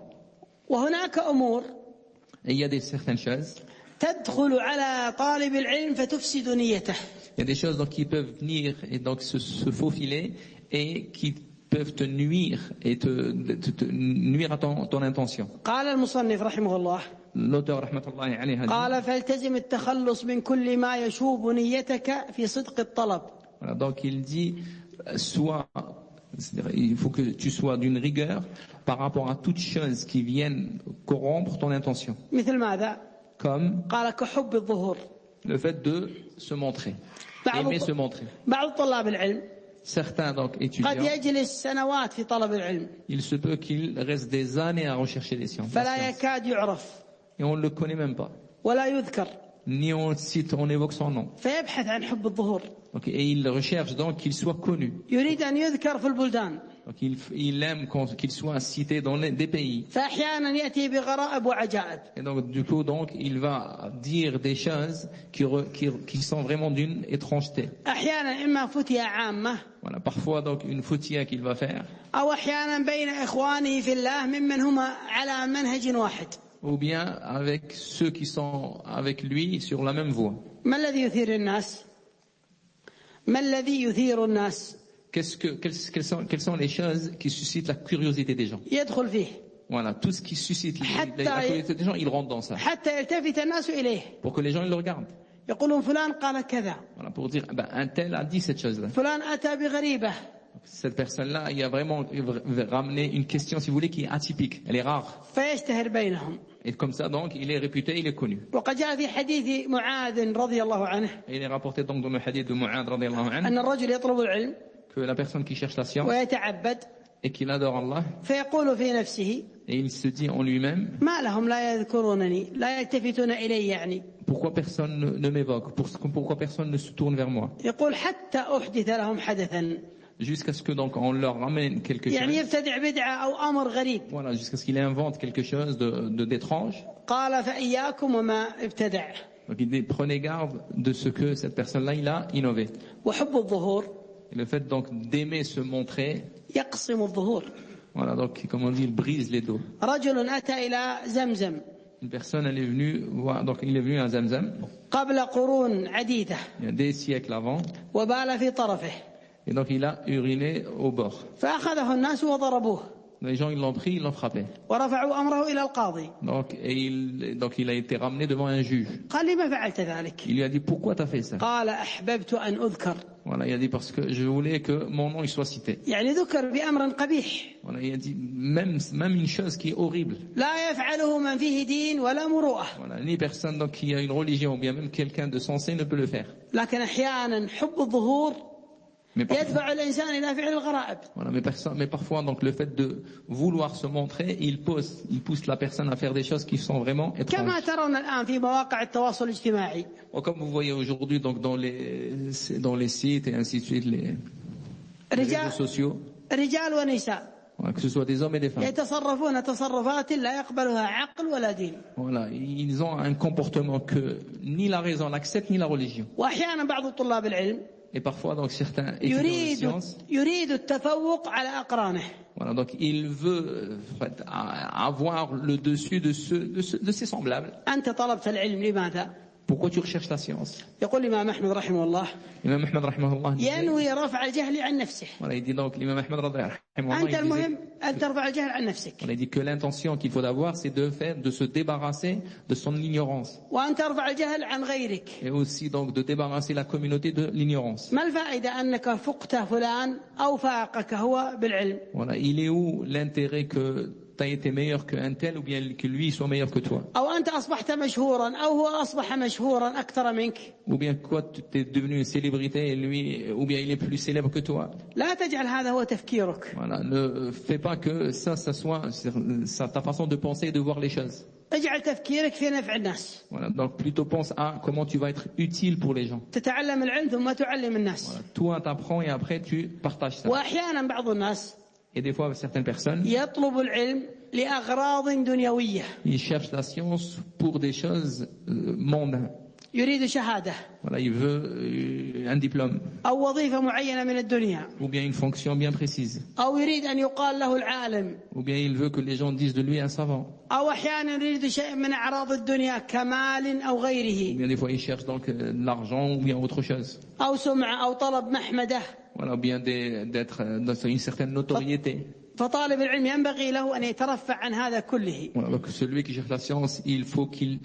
وهناك أمور. Et il y a des certaines choses. تدخل على طالب العلم فتفسد نيته. Il y a des choses donc qui peuvent venir et donc se, se faufiler et qui peuvent te nuire et te, te, te nuire à ton, ton intention. قال المصنف رحمه الله. L'auteur rahmatullahi alayhi a dit. قال فالتزم التخلص من كل ما يشوب نيتك في صدق الطلب. Voilà, donc il dit soit il faut que tu sois d'une rigueur par rapport à toute chose qui vienne corrompre ton intention. مثل ماذا؟ Comme قال كحب الظهور. le fait de se montrer, aimer se montrer. بعض طلاب العلم Certains donc étudiants, قد يجلس سنوات في طلب العلم. il se peut qu'il reste des années à rechercher les sciences. فلا يكاد يعرف. Et on ne le connaît même pas. ولا يذكر. Ni on cite, on évoque son nom. فيبحث عن حب الظهور. Donc, et il recherche donc qu'il soit connu. يريد أن يذكر في البلدان. Donc il, il aime qu'il soit cité dans les, des pays. فأحيانا يأتي بغرائب وعجائب. Et donc du coup donc il va dire des choses qui, re, qui, qui sont vraiment d'une étrangeté. أحيانا إما فتية عامة. Voilà, parfois donc une foutia qu'il va faire. أو أحيانا بين إخوانه في الله ممن هم على منهج واحد. Ou bien avec ceux qui sont avec lui sur la même voie. ما الذي يثير الناس؟ ما الذي يثير الناس؟ qu'est-ce que, quelles, quelles sont, quelles sont les choses qui suscitent la curiosité des gens. يدخل فيه Voilà, tout ce qui suscite حتى la curiosité des gens, il rentre dans ça. حتى يلتفت الناس إليه Pour que les gens ils le regardent. يقولون فلان قال كذا Voilà, pour dire, ben, un tel a dit cette chose-là. فلان أتى بغريبة Cette personne-là, il a vraiment ramené une question, si vous voulez, qui est atypique. Elle est rare. فيشتهر بينهم. Et comme ça, donc, il est réputé, il est connu. وقد جاء في حديث معاذ رضي الله عنه Et il est rapporté donc dans le hadith de Mu'adh radiyallahu anhu أن الرجل يطلب العلم que la personne qui cherche la science ويتعبد et qui adore Allah, فيقول في نفسه et il se dit en lui-même, ما لهم لا يذكرونني لا يلتفتون إلي يعني pourquoi personne ne, ne m'évoque, pourquoi personne ne se tourne vers moi, يقول حتى أحدث لهم حدثا jusqu'à ce que donc on leur ramène quelque chose. يعني يبتدع بدعة أو أمر غريب. Voilà, jusqu'à ce qu'il invente quelque chose de, de d'étrange. قال فإياكم وما ابتدع. Donc il dit, prenez garde de ce que cette personne-là il a innové. وحب الظهور. Et le fait donc d'aimer se montrer, يقسم الظهور. voilà, donc comme on dit, il brise les dos. رجل أتى إلى زمزم. Une personne elle est venue voir, donc il est venu à Zamzam. قبل قرون عديدة. Il y a des siècles avant. وبال في طرفه. Et donc il a uriné au bord. فأخذه الناس وضربوه. Les gens ils l'ont pris, ils l'ont frappé. ورفعوا أمره إلى القاضي. Donc et il donc il a été ramené devant un juge. قال لما فعلت ذلك؟ Il lui a dit pourquoi t'as fait ça? قال أحببت أن أذكر. Voilà, il a dit parce que je voulais que mon nom il soit cité. يعني ذكر بأمر قبيح. Voilà, il a dit même même une chose qui est horrible. لا يفعله من فيه دين ولا مروءة. Voilà, ni personne donc qui a une religion ou bien même quelqu'un de sensé ne peut le faire. لكن أحيانا حب الظهور يدفع الإنسان إلى فعل الغرائب. Voilà, mais, mais parfois donc le fait de vouloir se montrer, il pousse, il pousse la personne à faire des choses qui sont vraiment étranges. كما ترون الآن في مواقع التواصل الاجتماعي. Comme vous voyez aujourd'hui donc dans les dans les sites et ainsi de suite les, les réseaux sociaux. رجال ونساء. Voilà, que ce soit des hommes et des femmes. يتصرفون تصرفات لا يقبلها عقل ولا دين. Voilà, ils ont un comportement que ni la raison l'accepte ni la religion. وأحيانا بعض طلاب العلم Et parfois, donc, certains étudiants de sciences, يريد التفوق على أقرانه. Voilà, donc il veut en fait, avoir le dessus de, ceux, de, ceux, de ses semblables. أنت طلبت العلم لماذا؟ Pourquoi tu recherches la science? يقول الإمام أحمد رحمه الله L'imam Ahmed rahimahullah ينوي رفع الجهل عن نفسه. Voilà, il dit donc l'imam Ahmed rahimahullah. أنت المهم أن ترفع الجهل عن نفسك. On a dit que l'intention qu'il faut avoir, c'est de faire, de se débarrasser de son ignorance. وأن ترفع الجهل عن غيرك. Et aussi donc de débarrasser la communauté de l'ignorance. ما الفائدة أنك فقت فلان أو فاقك هو بالعلم؟ Voilà, il est où l'intérêt que tu as été meilleur qu'un tel ou bien que lui soit meilleur que toi? أو أنت أصبحت مشهورا أو هو أصبح مشهورا أكثر منك. Ou bien quoi, tu es devenu une célébrité et lui, ou bien il est plus célèbre que toi. لا تجعل هذا هو تفكيرك. Voilà, ne fais pas que ça, ça soit ça, ta façon de penser et de voir les choses. اجعل تفكيرك في نفع الناس. Voilà, donc plutôt pense à comment tu vas être utile pour les gens. تتعلم العلم ثم تعلم الناس. Voilà, toi t'apprends et après tu partages ça. وأحيانا بعض الناس Et des fois certaines personnes, يطلب العلم لأغراض دنيوية. ils cherchent la science pour des choses euh, mondaines. يريد شهادة. Voilà, il veut euh, un diplôme. أو وظيفة معينة من الدنيا. Ou bien une fonction bien précise. أو يريد أن يقال له العالم. Ou bien il veut que les gens disent de lui un savant. أو أحيانا يريد شيء من أعراض الدنيا كمال أو Ou غيره. bien des fois il cherche donc euh, de l'argent ou bien autre chose. أو سمعة أو طلب محمدة. Voilà, ou bien d'être dans une certaine notoriété. فطالب العلم ينبغي له أن يترفع عن هذا كله. Voilà, donc celui qui cherche la science, il faut qu'il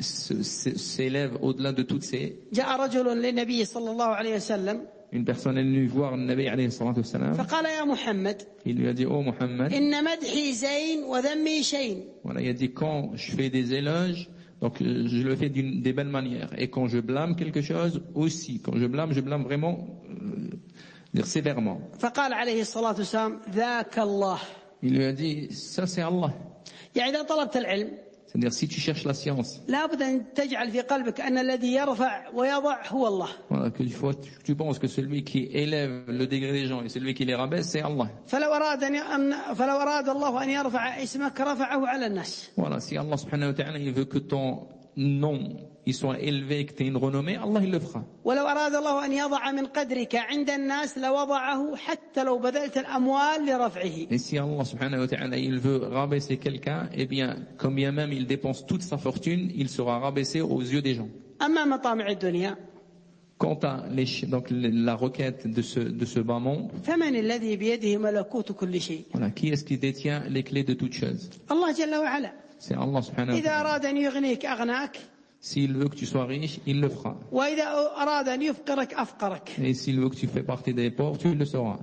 s'élève au-delà de toutes ces. جاء رجل للنبي صلى الله عليه وسلم. Une personne est venue voir le Nabi alayhi salatu wassalam. فقال يا محمد. Il lui a dit, oh Muhammad. إن مدحي زين وذمي شين. Voilà, il a dit quand je fais des éloges, donc je le fais d'une des belles manières, et quand je blâme quelque chose aussi, quand je blâme, je blâme vraiment, euh, dire sévèrement. فقال عليه الصلاة والسلام ذاك الله. Il lui a dit, ça c'est Allah. يعني إذا طلبت العلم. C'est-à-dire si tu cherches la science. لابد أن تجعل في قلبك أن الذي يرفع ويضع هو الله. Voilà, que tu, faut, tu penses que celui qui élève le degré des gens et celui qui les rabaisse, c'est Allah. فلو أراد أن فلو أراد الله أن يرفع اسمك رفعه على الناس. Voilà, si Allah subhanahu wa ta'ala il veut que ton nom il soit élevé, que tu aies une renommée, Allah il le fera. ولو أراد الله أن يضع من قدرك عند الناس لوضعه حتى لو بذلت الأموال لرفعه. Et si Allah subhanahu wa ta'ala il veut rabaisser quelqu'un, eh bien, comme bien même il dépense toute sa fortune, il sera rabaissé aux yeux des gens. أما مطامع الدنيا. Quant à les, donc la requête de ce de ce bas monde, فمن الذي بيده ملكوت كل شيء voilà, qui est-ce qui détient les clés de toutes choses? الله جل وعلا. C'est Allah subhanahu wa إذا ta'ala. أراد أن يغنيك أغناك S'il veut que tu sois riche, il le fera. وإذا أراد أن يفقرك أفقرك. Et s'il veut que tu fais partie des pauvres, tu le sauras.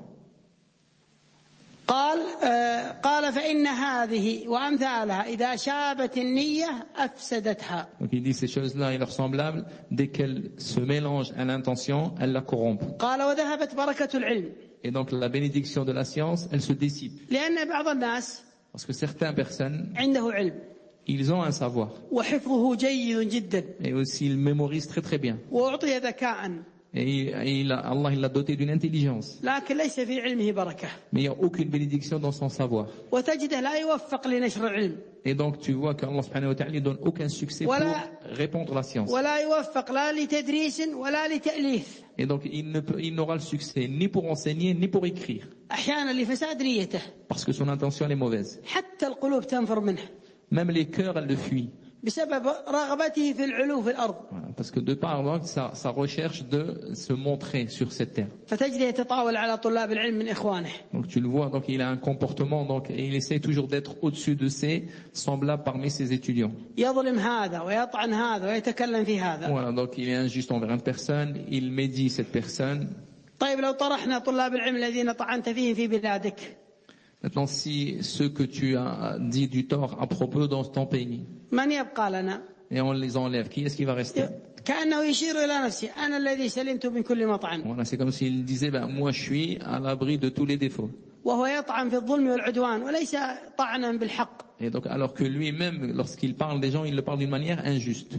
قال آه قال فإن هذه وأمثالها إذا شابت النية أفسدتها. Donc il dit ces choses-là et leurs semblables, dès qu'elles se mélangent à l'intention, elles la corrompent. قال وذهبت بركة العلم. Et donc la bénédiction de la science, elle se dissipe. لأن بعض الناس Parce que certaines personnes, عنده علم ils ont un savoir. وحفظه جيد جدا Et aussi ils mémorisent très très bien. وأعطي ذكاء Et il, il a, Allah il l'a doté d'une intelligence. لكن ليس في علمه بركة. Mais il n'y a aucune bénédiction dans son savoir. وتجده لا يوفق لنشر العلم. Et donc tu vois qu'Allah subhanahu wa ta'ala ne donne aucun succès pour répondre à la science. ولا يوفق لا لتدريس ولا لتأليف. Et donc il ne peut, il n'aura le succès ni pour enseigner ni pour écrire. أحيانا لفساد نيته. Parce que son intention elle est mauvaise. حتى القلوب تنفر منه. Même les cœurs elles le fuient. بسبب رغبته في العلو في الأرض. Voilà, parce que de par donc, sa, sa recherche de se montrer sur cette terre. فتجده يتطاول على طلاب العلم من إخوانه. Donc tu le vois, donc il a un comportement donc et il essaie toujours d'être au-dessus de ses semblables parmi ses étudiants. يظلم هذا ويطعن هذا ويتكلم في هذا. Voilà, donc il est injuste envers une personne, il médit cette personne. طيب لو طرحنا طلاب العلم الذين طعنت فيهم في بلادك. Maintenant, si ce que tu as dit du tort à propos dans ton pays, من يبقى لنا؟ et on les enlève, qui est-ce qui va rester? كأنه يشير إلى نفسه أنا الذي سلمت من كل مطعن. Voilà, c'est comme s'il disait, ben moi je suis à l'abri de tous les défauts. وهو يطعن في الظلم والعدوان وليس طعنا بالحق. Et donc, alors que lui-même, lorsqu'il parle des gens, il le parle d'une manière injuste.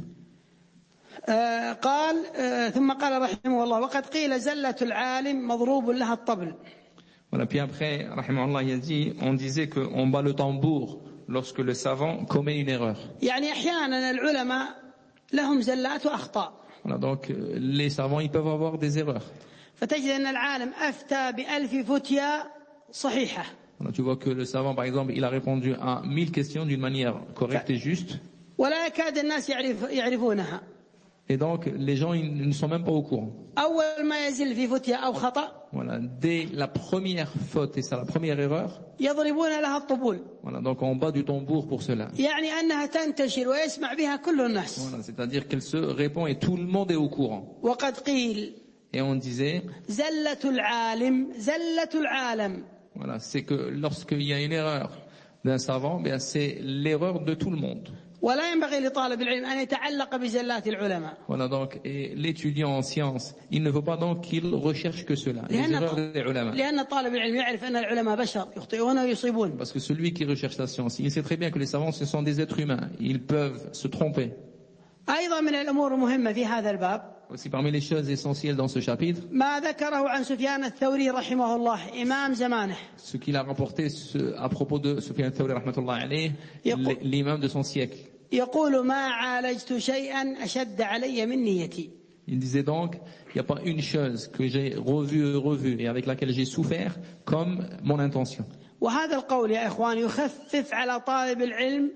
آه قال آه ثم قال رحمه الله وقد قيل زلة العالم مضروب لها الطبل. Voilà, puis après, rahimahullah, il a dit, on disait qu'on bat le tambour lorsque le savant commet une erreur. يعني أحيانا العلماء لهم زلات وأخطاء. Voilà, donc les savants, ils peuvent avoir des erreurs. فتجد أن العالم أفتى بألف فتيا صحيحة. Voilà, tu vois que le savant, par exemple, il a répondu à mille questions d'une manière correcte et juste. ولا يكاد الناس يعرف يعرفونها. Et donc, les gens, ils ne sont même pas au courant. أول ما يزل في فتيا أو خطأ. Voilà, dès la première faute, et c'est la première erreur. يضربون لها الطبول. Voilà, donc on bat du tambour pour cela. يعني أنها تنتشر ويسمع بها كل الناس. Voilà, c'est-à-dire qu'elle se répand et tout le monde est au courant. وقد قيل. Et on disait. زلة العالم زلة العالم. Voilà, c'est que lorsqu'il y a une erreur d'un savant, bien c'est l'erreur de tout le monde. ولا ينبغي لطالب العلم أن يتعلق بزلات العلماء. Voilà donc et l'étudiant en sciences, il ne faut pas donc qu'il recherche que cela, les erreurs des ulama. لأن طالب العلم يعرف أن العلماء بشر يخطئون ويصيبون. Parce que celui qui recherche la science, il sait très bien que les savants ce sont des êtres humains, ils peuvent se tromper. أيضا من الأمور المهمة في هذا الباب. Aussi parmi les choses essentielles dans ce chapitre, ما ذكره عن سفيان الثوري رحمه الله إمام زمانه. Ce qu'il a rapporté à propos de Sufyan al-Thawri rahmatullah alayh, l'imam de son siècle. يقول ما عالجت شيئا أشد علي من نيتي. Il disait donc, il n'y a pas une chose que j'ai revue et revue et avec laquelle j'ai souffert comme mon intention. وهذا القول يا إخوان يخفف على طالب العلم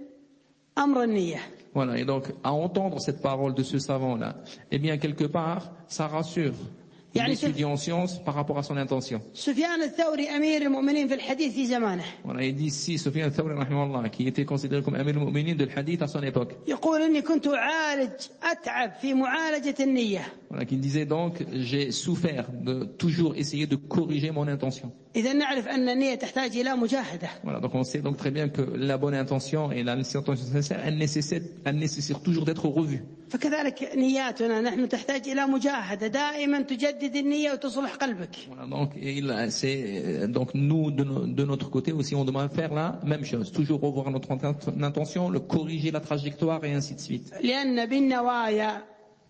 أمر النية. Voilà, et donc à entendre cette parole de ce savant-là, eh bien quelque part, ça rassure l'étudiant en sciences par rapport à son intention. سفيان الثوري أمير المؤمنين في الحديث في زمانه. Voilà, il dit ici Sufyan al-Thawri rahimahullah, qui était considéré comme Amir al-Mu'minin de hadith à son époque. يقول إني كنت أعالج أتعب في معالجة النية. Voilà, qui disait donc, j'ai souffert de toujours essayer de corriger mon intention. إذا نعرف أن النية تحتاج إلى مجاهدة. Voilà, donc on sait donc très bien que la bonne intention et la intention sincère, elle nécessite, elle nécessite toujours d'être revue. فكذلك نياتنا نحن تحتاج إلى مجاهدة دائما تجدد النية وتصلح قلبك. Voilà, donc il, c'est donc nous de, no, de notre côté aussi on doit faire la même chose, toujours revoir notre intention, le corriger la trajectoire et ainsi de suite. لأن بالنوايا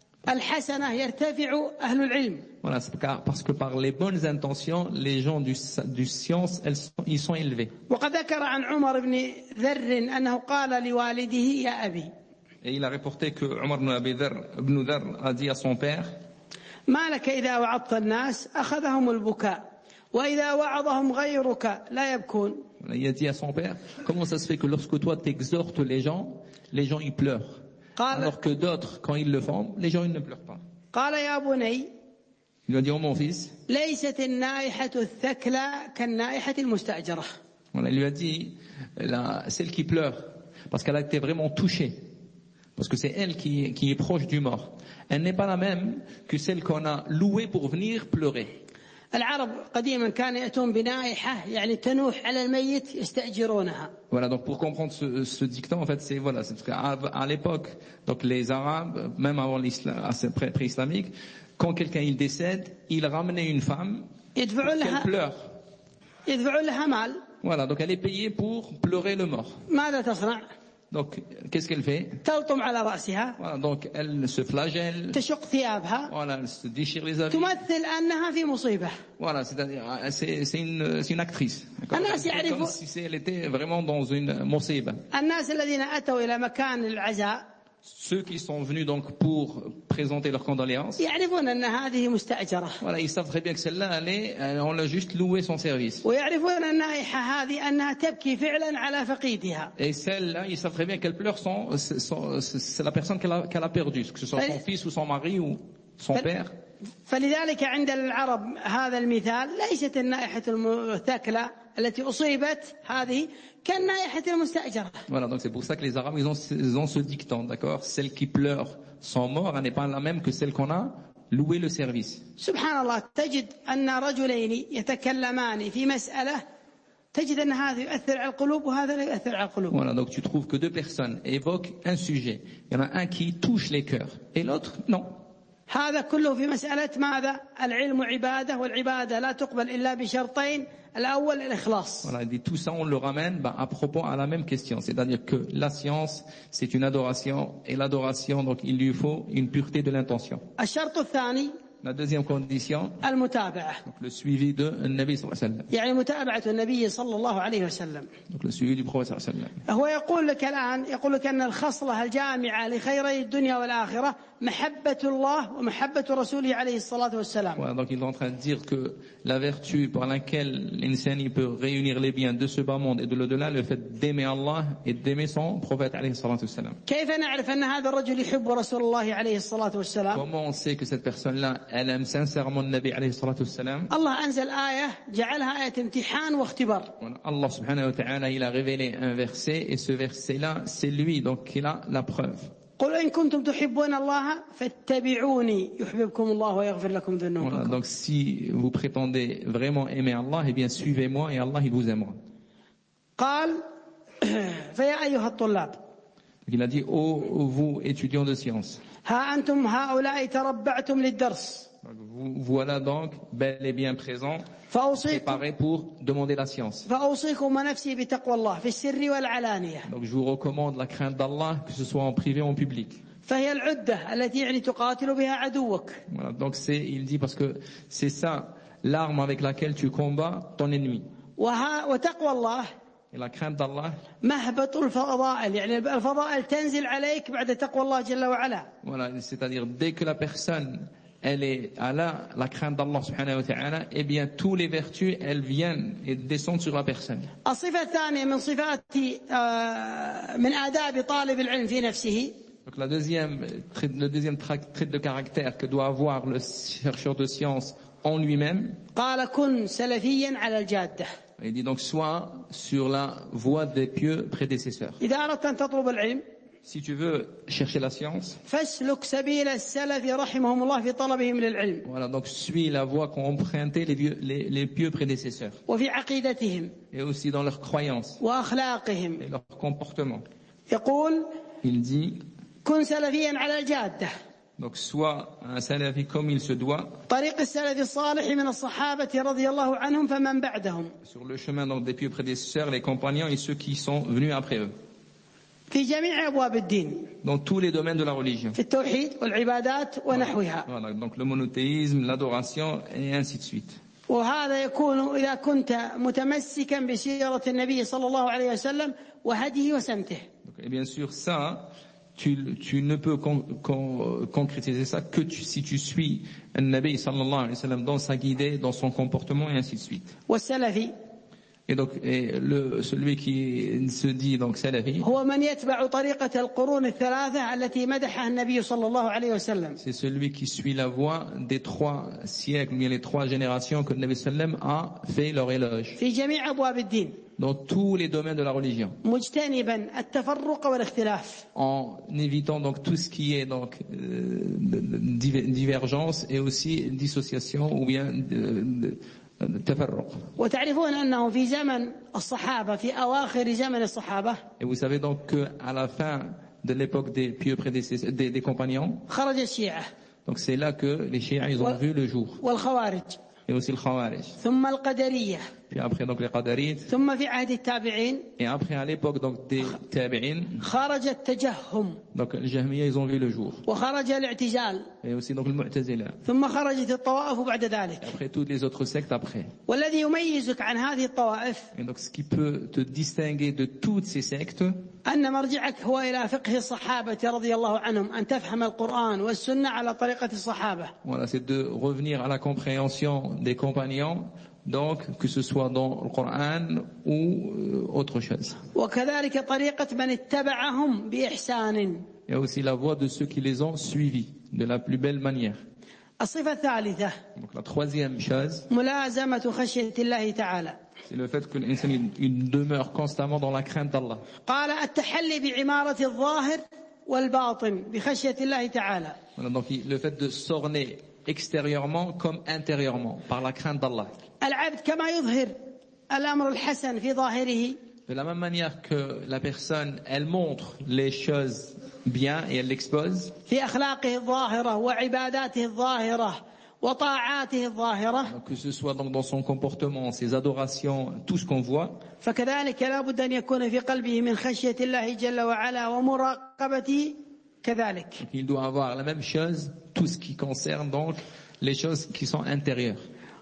الحسنة يرتفع أهل العلم. Voilà, c'est parce que par les bonnes intentions, les gens du, du science, elles sont, ils sont élevés. وقد ذكر عن عمر بن ذر أنه قال لوالده يا أبي. Et il a reporté que Omar ibn Dharr a dit à son père, ما لك إذا وعظت الناس أخذهم البكاء وإذا وعظهم غيرك لا يبكون. Il a dit à son père, comment ça se fait que lorsque toi t'exhortes les gens, les gens ils pleurent, alors que d'autres quand ils le font, les gens ils ne pleurent pas. قال يا بني Il lui a dit, oh mon fils, ليست النائحة الثكلى كالنائحة المستأجرة. voilà, il lui a dit, la, celle qui pleure, parce qu'elle a été vraiment touchée, parce que c'est elle qui, qui est proche du mort. Elle n'est pas la même que celle qu'on a louée pour venir pleurer. العرب قديما كانوا يأتون بنائحة يعني تنوح على الميت يستأجرونها. Voilà, donc pour comprendre ce, ce dicton, en fait, c'est voilà, c'est parce qu'à à l'époque, donc les Arabes, même avant l'islam, pré-islamique, quand quelqu'un il décède, il ramenait une femme qu'elle pleure. يدفعون لها مال. Voilà, donc elle est payée pour pleurer le mort. ماذا تصنع؟ Donc, qu'est-ce qu'elle fait? تلطم على رأسها. Voilà, donc elle se flagelle. تشق ثيابها. Voilà, elle se déchire les habits. تمثل أنها في مصيبة. Voilà, c'est-à-dire, c'est, c'est une, c'est une actrice. الناس Comme يعرفون. si elle était vraiment dans une مصيبة. الناس الذين أتوا إلى مكان العزاء. Ceux qui sont venus donc pour présenter leurs condoléances, يعرفون أن هذه مستأجرة. Voilà, ils savent très bien que celle-là, elle est, on l'a juste loué son service. ويعرفون النائحة هذه أنها تبكي فعلا على فقيدها. Et celle-là, ils savent très bien qu'elle pleure son, son, c'est la personne qu'elle a, qu'elle a perdue, que ce soit son fils ou son mari ou son père. فلذلك عند العرب هذا المثال ليست النائحة الثكلى التي أصيبت هذه كالنائحة المستأجرة. Voilà, donc c'est pour ça que les Arabes ils ont, ils ont ce dicton, d'accord? Celle qui pleure son mort, elle n'est pas la même que celle qu'on a loué le service. سبحان الله تجد أن رجلين يتكلمان في مسألة تجد أن هذا يؤثر على القلوب وهذا لا يؤثر على القلوب. Voilà, donc tu trouves que deux personnes évoquent un sujet. Il y en a un qui touche les cœurs et l'autre non. هذا كله في مسألة ماذا؟ العلم عبادة والعبادة لا تقبل إلا بشرطين. الأول الإخلاص. Voilà, et tout ça on le ramène bah, à propos à la même question, c'est-à-dire que la science c'est une adoration et l'adoration donc il lui faut une pureté de l'intention. الشرط الثاني. La deuxième condition, المتابعة. donc le suivi de Nabi sallallahu alayhi wa sallam. يعني متابعة النبي صلى الله عليه وسلم. Donc le suivi du prophète sallallahu alayhi wa sallam. هو يقول لك الآن يقول لك أن الخصلة الجامعة لخيري الدنيا والآخرة محبة الله ومحبة رسوله عليه الصلاة والسلام. Voilà, donc il est en train de dire que la vertu par laquelle l'insan peut réunir les biens de ce bas monde et de l'au-delà, le fait d'aimer Allah et d'aimer son prophète alayhi salatu wassalam. كيف نعرف أن هذا الرجل يحب رسول الله عليه الصلاة والسلام؟ Comment on sait que cette personne-là, elle aime sincèrement le Nabi alayhi salatu wassalam? الله أنزل آية جعلها آية امتحان واختبار. Voilà, Allah subhanahu wa ta'ala, il a révélé un verset et ce verset-là, c'est lui donc qui a la preuve. قل إن كنتم تحبون الله فاتبعوني يحببكم الله ويغفر لكم ذنوبكم. Voilà, donc si vous prétendez vraiment aimer Allah, eh bien suivez-moi et Allah il vous aimera. قال فيا أيها الطلاب. Il a dit ô vous étudiants de sciences. ها أنتم هؤلاء تربعتم للدرس. Vous voilà donc bel et bien présents, préparés pour demander la science. فأوصيكم ونفسي بتقوى الله في السر والعلانية. Donc je vous recommande la crainte d'Allah, que ce soit en privé ou en public. فهي العدة التي يعني تقاتل بها عدوك. Voilà, donc c'est, il dit parce que c'est ça l'arme avec laquelle tu combats ton ennemi. وها وتقوى الله. Et la crainte d'Allah. مهبط الفضائل يعني الفضائل تنزل عليك بعد تقوى الله جل وعلا. Voilà, c'est-à-dire dès que la personne elle est à la, la crainte d'Allah subhanahu wa ta'ala, eh bien tous les vertus elles viennent et descendent sur la personne. الصفة الثانية من صفات من آداب طالب العلم في نفسه. Donc la deuxième, le deuxième trait de caractère que doit avoir le chercheur de science en lui-même. قال كن سلفيا على الجادة. Il dit donc sois sur la voie des pieux prédécesseurs. إذا أردت أن تطلب العلم. Si tu veux chercher la science, فاسلك سبيل السلف رحمهم الله في طلبهم للعلم. Voilà, donc suis la voie qu'ont emprunté les, vieux, les, les pieux prédécesseurs. وفي عقيدتهم. Et aussi dans leurs croyances. وأخلاقهم. Et leur comportement. يقول. Il dit. كن سلفيا على الجادة. Donc sois un salafi comme il se doit. طريق السلف الصالح من الصحابة رضي الله عنهم فمن بعدهم. Sur le chemin donc des pieux prédécesseurs, les compagnons et ceux qui sont venus après eux. في جميع أبواب الدين. Dans tous les domaines de la religion. في التوحيد والعبادات ونحوها. Voilà, donc le monothéisme, l'adoration et ainsi de suite. وهذا يكون إذا كنت متمسكا بسيرة النبي صلى الله عليه وسلم وهديه وسمته. Et bien sûr ça, tu, tu ne peux con, con, concrétiser ça que tu, si tu suis un Nabi sallallahu alayhi wa sallam dans sa guidée, dans son comportement et ainsi de suite. والسلفي. Et donc, et le, celui qui se dit donc salafi, هو من يتبع طريقة القرون الثلاثة التي مدحها النبي صلى الله عليه وسلم. c'est celui qui suit la voie des trois siècles, bien les trois générations que le Nabi sallam a fait leur éloge. في جميع أبواب الدين. Dans tous les domaines de la religion. مجتنبا التفرق والاختلاف. En évitant donc tout ce qui est donc euh, divergence et aussi dissociation ou bien de, de, تفرق. وتعرفون أنه في زمن الصحابة في أواخر زمن الصحابة. Et vous savez donc que à la fin de l'époque des pieux prédécesseurs des, des compagnons. خرج الشيعة. Donc c'est là que les chiites ils ont vu le jour. والخوارج. Et aussi le khawarij. ثم القدرية. Puis après donc les qadarites. ثم في عهد التابعين. Et après à l'époque donc des tabi'in. خرج التجهم. Donc les jahmiya ils ont vu le jour. وخرج الاعتزال. Et aussi donc le mu'tazila. ثم خرجت الطوائف بعد ذلك. Et après toutes les autres sectes après. والذي يميزك عن هذه الطوائف. Et donc ce qui peut te distinguer de toutes ces sectes. أن مرجعك هو إلى فقه الصحابة رضي الله عنهم أن تفهم القرآن والسنة على طريقة الصحابة. Voilà, c'est de revenir à la compréhension des compagnons, donc que ce soit dans le Coran ou euh, autre chose. وكذلك طريقة من اتبعهم بإحسان. Il y a aussi la voie de ceux qui les ont suivis de la plus belle manière. الصفة الثالثة. Donc la troisième chose. ملازمة خشية الله تعالى. C'est le fait que l'insan il demeure constamment dans la crainte d'Allah. قال التحلي بعمارة الظاهر والباطن بخشية الله تعالى. Voilà, donc le fait de s'orner extérieurement comme intérieurement par la crainte d'Allah. العبد كما يظهر الأمر الحسن في ظاهره. De la même manière que la personne elle montre les choses bien et elle l'expose. في أخلاقه الظاهرة وعباداته الظاهرة. وطاعاته الظاهرة. Que ce soit donc dans son comportement, ses adorations, tout ce qu'on voit. فكذلك لا بد أن يكون في قلبه من خشية الله جل وعلا ومراقبته كذلك. Il doit avoir la même chose, tout ce qui concerne donc les choses qui sont intérieures.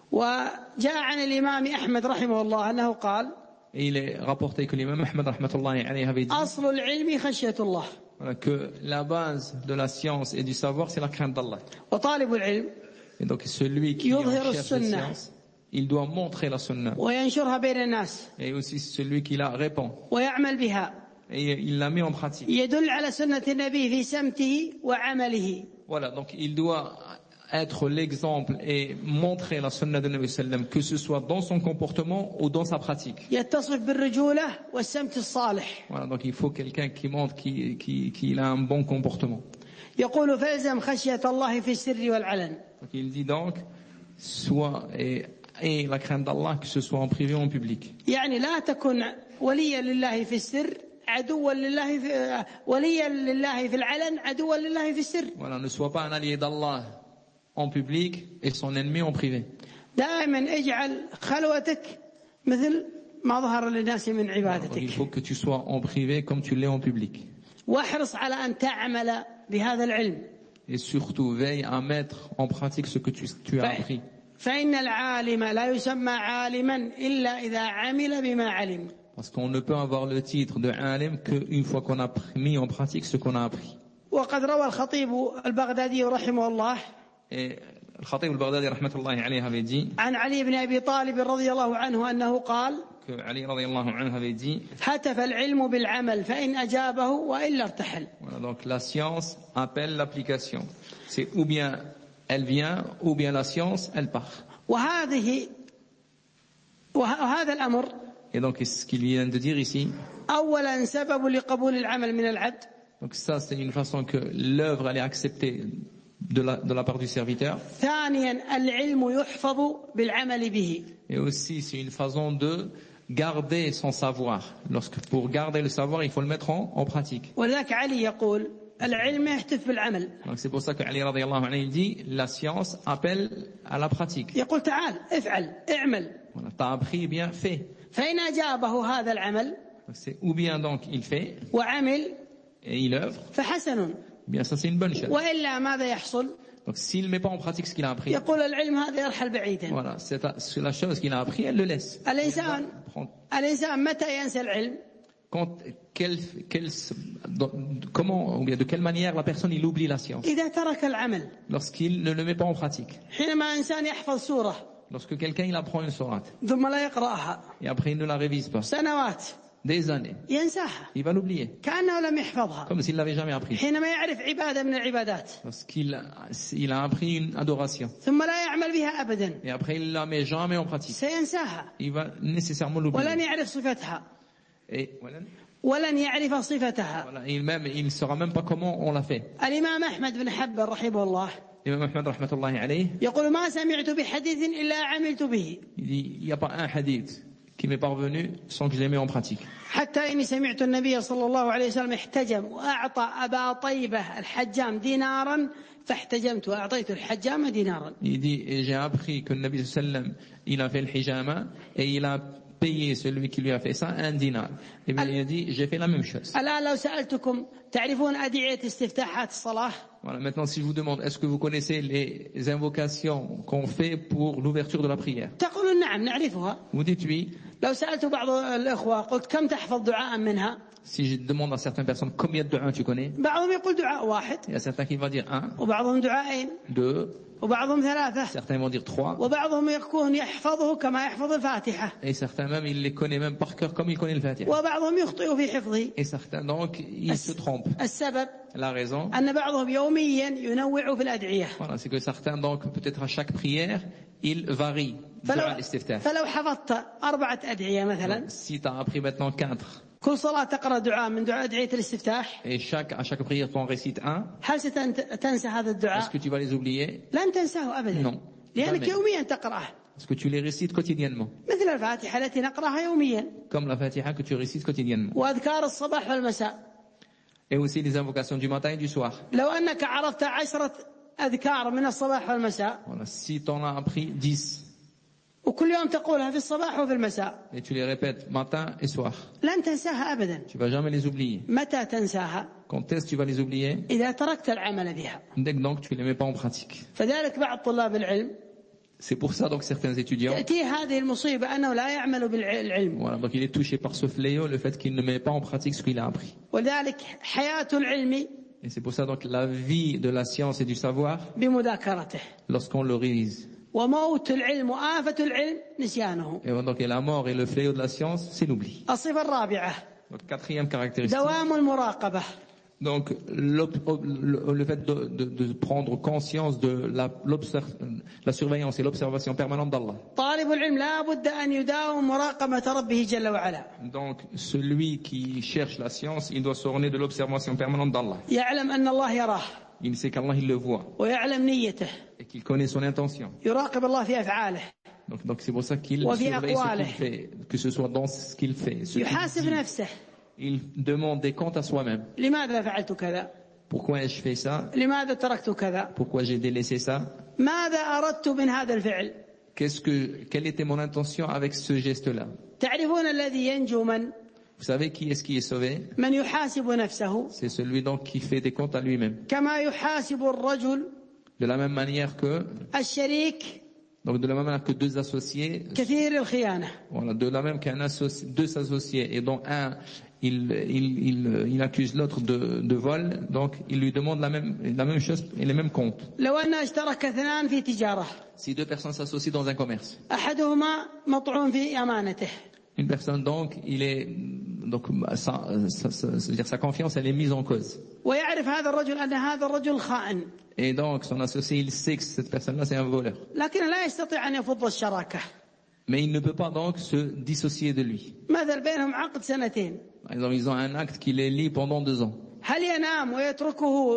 وجاء عن الإمام أحمد رحمه الله أنه قال. Et il est rapporté que l'imam Ahmed rahmatullahi alayhi avait dit. أصل العلم خشية الله. Que la base de la science et du savoir c'est la crainte d'Allah. وطالب العلم. Et donc celui qui cherche la science, il doit montrer la sunna. وينشرها بين الناس. Et aussi celui qui la répand. ويعمل بها. Et il la met en pratique. يدل على سنة النبي في سمته وعمله. Voilà, donc il doit être l'exemple et montrer la sunna de Nabi sallam, que ce soit dans son comportement ou dans sa pratique. يتصف بالرجولة والسمت الصالح. Voilà, donc il faut quelqu'un qui montre qu'il qui, qui a un bon comportement. يقول فالزم خشية الله في السر والعلن. Donc il dit donc, soit et, et la crainte d'Allah, que ce soit en privé ou en public. يعني لا تكن وليا لله في السر عدوا لله في وليا لله في العلن عدوا لله في السر. Voilà, ne sois pas un allié d'Allah en public et son ennemi en privé. دائما اجعل خلوتك مثل ما ظهر للناس من عبادتك. Il faut que tu sois en privé comme tu l'es en public. واحرص على أن تعمل بهذا العلم. Et surtout veille à mettre en pratique ce que tu, tu as appris. فإن العالم لا يسمى عالما إلا إذا عمل بما علم. Parce qu'on ne peut avoir le titre de alim qu'une fois qu'on a mis en pratique ce qu'on a appris. وقد روى الخطيب البغدادي رحمه الله. Et le Khatib al-Baghdadi rahmatullahi alayhi avait dit. عن علي بن أبي طالب رضي الله عنه أنه قال. Que Ali radiyallahu anhu avait dit. هتف العلم بالعمل فإن أجابه وإلا ارتحل. Voilà, donc la science appelle l'application. C'est ou bien elle vient ou bien la science elle part. وهذه وهذا الأمر. Et donc ce qu'il vient de dire ici. أولا سبب لقبول العمل من العبد. Donc ça c'est une façon que l'œuvre elle est acceptée de la de la part du serviteur. ثانيا العلم يحفظ بالعمل به. Et aussi c'est une façon de garder son savoir. Lorsque pour garder le savoir, il faut le mettre en, en pratique. ولذلك علي يقول العلم يهتف بالعمل. Donc c'est pour ça que Ali radiyallahu anhu il dit la science appelle à la pratique. يقول تعال افعل اعمل. Voilà, t'as appris bien fait. فإن أجابه هذا العمل. Donc c'est ou bien donc il fait. وعمل. Et il œuvre. فحسن. Bien ça c'est une bonne chose. وإلا ماذا يحصل؟ Donc s'il met pas en pratique ce qu'il a appris. يقول العلم هذا يرحل بعيدا. Voilà, c'est la chose qu'il a appris, elle le laisse. الإنسان الإنسان متى ينسى العلم؟ Quand, quel, quel, comment ou bien de quelle manière la personne il oublie la science? إذا ترك العمل. Lorsqu'il ne le met pas en pratique. حينما إنسان يحفظ سورة. Lorsque quelqu'un il apprend une sourate ثم لا يقرأها et après il ne la révise pas, سنوات des années, ينساها il va l'oublier, كأنه لم يحفظها comme s'il l'avait jamais appris. حينما يعرف عبادة من العبادات Lorsqu'il il a appris une adoration ثم لا يعمل بها أبدا et après il la met jamais en pratique, سينساها il va nécessairement ولن l'oublier. يعرف صفتها Et voilà, ولن يعرف صفتها. voilà, il même il ne saura même pas comment on l'a fait. الإمام أحمد بن حنبل رحمه الله L'imam Ahmed rahmatullahi alayhi, يقول ما سمعت بحديث إلا عملت به il dit il n'y a pas un hadith qui m'est parvenu sans que je l'ai mis en pratique. حتى إني سمعت النبي صلى الله عليه وسلم احتجم وأعطى أبا طيبة الحجام دينارا فاحتجمت وأعطيت الحجام دينارا. Il dit et j'ai appris que le Nabi sallam il a fait le hijama et il a payé celui qui lui a fait ça un dinar. Et bien il a dit j'ai fait la même chose. الآن لو سألتكم تعرفون أدعية استفتاحات الصلاة؟ Voilà, maintenant si je vous demande est-ce que vous connaissez les invocations qu'on fait pour l'ouverture de la prière? تقولون نعم نعرفها. Vous dites oui. لو سألت بعض الأخوة قلت كم تحفظ دعاء منها؟ Si je demande à certaines personnes combien de du'a tu connais, بعضهم يقول دعاء واحد il y a certains qui vont dire un, وبعضهم دعائين deux, وبعضهم ثلاثة certains vont dire trois, وبعضهم يكون يحفظه كما يحفظ الفاتحة et certains même il les connaît même par cœur comme il connaît le Fatiha. وبعضهم يخطئ في حفظه. Et certains donc ils se trompent. السبب La raison, أن بعضهم يوميا ينوع في الأدعية. voilà, c'est que certains donc peut-être à chaque prière ils varient. فلو, فلو حفظت أربعة أدعية مثلا Si tu as appris maintenant quatre, كل صلاة تقرأ دعاء من دعاء أدعية الاستفتاح et chaque à chaque prière tu en récites un, هل ستنسى هذا est-ce الدعاء؟ que tu vas les oublier? لن تنساه أبدا. Non. لأنك Jamais. يوميا تقرأه Parce que tu les récites quotidiennement, مثل الفاتحة التي نقرأها يوميا comme la Fatiha que tu récites quotidiennement. وأذكار الصباح والمساء. Et aussi les invocations du matin et du soir. لو أنك عرفت عشرة أذكار من الصباح والمساء Voilà, si tu en as appris dix, وكل يوم تقولها في الصباح وفي المساء et tu les répètes matin et soir, لن تنساها أبدا. tu vas jamais les oublier. متى تنساها؟ Quand est-ce que tu vas les oublier? إذا تركت العمل بها. Dès que donc tu les mets pas en pratique. فذلك بعض طلاب العلم C'est pour ça donc certains étudiants, تأتي هذه المصيبة أنه لا يعمل بالعلم. voilà, donc il est touché par ce fléau, le fait qu'il ne met pas en pratique ce qu'il a appris. ولذلك حياة العلم Et c'est pour ça donc la vie de la science et du savoir, بمذاكرته lorsqu'on le révise. وموت العلم وآفة العلم نسيانه. Et donc et la mort et le fléau de la science, c'est l'oubli. الصفة الرابعة Donc quatrième caractéristique. دوام المراقبة. Donc le, le fait de, de, de prendre conscience de la, la surveillance et l'observation permanente d'Allah. طالب العلم لا بد أن يداوم مراقبة ربه جل وعلا. Donc celui qui cherche la science, il doit s'orner de l'observation permanente d'Allah. يعلم أن الله يراه. Il sait qu'Allah il le voit. ويعلم نيته. Et qu'il connaît son intention. يراقب الله في أفعاله. Donc donc c'est pour ça qu'il surveille ce qu'il fait, que ce soit dans ce qu'il fait. Ce يحاسب نفسه. Il demande des comptes à soi-même. لماذا فعلت كذا؟ Pourquoi ai-je fait ça? لماذا تركت كذا؟ Pourquoi j'ai délaissé ça? ماذا أردت من هذا الفعل؟ Qu'est-ce que, quelle était mon intention avec ce geste-là? تعرفون الذي ينجو من؟ Vous savez qui est-ce qui est sauvé? من يحاسب نفسه. C'est celui donc qui fait des comptes à lui-même. كما يحاسب الرجل. De la même manière que. الشريك. Donc de la même manière que deux associés. كثير الخيانة. Voilà, de la même qu'un associé, deux associés et dont un il il il, il accuse l'autre de, de vol, donc il lui demande la même la même chose et les mêmes comptes. لو أن اشترك اثنان في تجارة. Si deux personnes s'associent dans un commerce. أحدهما مطعون في أمانته. Une personne donc il est donc sa, sa, sa, c'est-à-dire sa confiance elle est mise en cause. ويعرف هذا الرجل أن هذا الرجل خائن. Et donc son associé il sait que cette personne-là c'est un voleur. لكن لا يستطيع أن يفض الشراكة. Mais il ne peut pas donc se dissocier de lui. مثلا بينهم عقد سنتين. Alors ils ont un acte qui les lie pendant deux ans. هل ينام ويتركه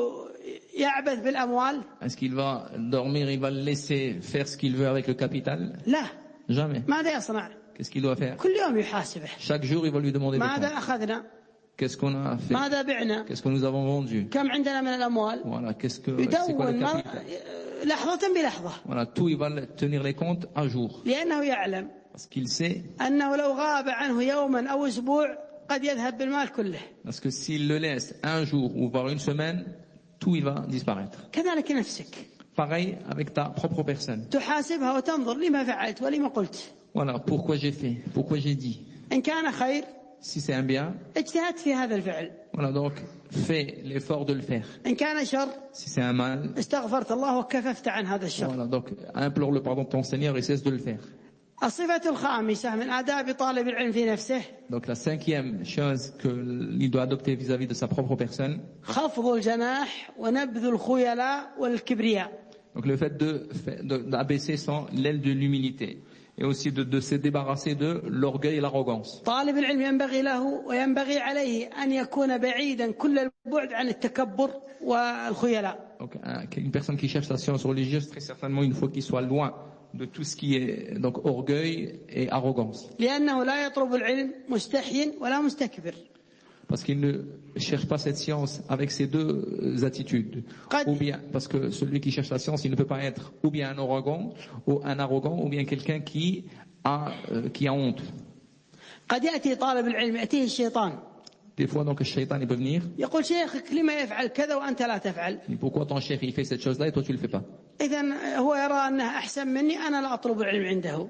يعبث بالأموال؟ Est-ce qu'il va dormir, il va le laisser faire ce qu'il veut avec le capital? لا. Jamais. ماذا يصنع؟ Qu'est-ce qu'il doit faire? كل يوم يحاسبه. Chaque jour il va lui demander des ماذا comptes. أخذنا؟ Qu'est-ce qu'on a fait? ماذا بعنا؟ Qu'est-ce que nous avons vendu? كم عندنا من الأموال؟ Voilà, qu'est-ce que c'est quoi le يدون capital? لحظة بلحظة. Voilà, tout il va tenir les comptes à jour. لأنه يعلم Parce qu'il sait أنه لو غاب عنه يوما أو أسبوع قد يذهب بالمال كله. parce que s'il le laisse un jour ou voire une semaine, tout il va disparaître. كذلك نفسك. Pareil avec ta propre personne. تحاسبها وتنظر لما فعلت ولما قلت. Voilà, pourquoi j'ai fait, pourquoi j'ai dit. إن كان خير Si c'est un bien, اجتهدت في هذا الفعل. voilà, donc fais l'effort de le faire. إن كان شر Si c'est un mal, استغفرت الله وكففت عن هذا الشر. voilà, donc implore le pardon de ton Seigneur et cesse de le faire. الصفة الخامسة من آداب طالب العلم في نفسه Donc la cinquième chose qu'il doit adopter vis-à-vis de sa propre personne, خفض الجناح ونبذ الخيلاء والكبرياء. donc le fait de, de d'abaisser son l'aile de l'humilité et aussi de, de se débarrasser de l'orgueil et l'arrogance. طالب العلم ينبغي له وينبغي عليه أن يكون بعيدا كل البعد عن التكبر والخيلاء. Donc une personne qui cherche la science religieuse, très certainement il faut qu'il soit loin de tout ce qui est donc orgueil et arrogance. لأنه لا يطلب العلم مستحي ولا مستكبر. Parce qu'il ne cherche pas cette science avec ces deux attitudes. Ou bien, parce que celui qui cherche la science, il ne peut pas être ou bien un arrogant, ou un arrogant, ou bien quelqu'un qui a, euh, qui a honte. قد يأتي طالب العلم يأتيه الشيطان. Des fois, donc, le shaitan, il peut venir. يقول شيخك لما يفعل كذا وأنت لا تفعل. Pourquoi ton chef, il fait cette chose-là et toi, tu le fais pas? إذن هو يرى أنه أحسن مني أنا لا أطلب العلم عنده.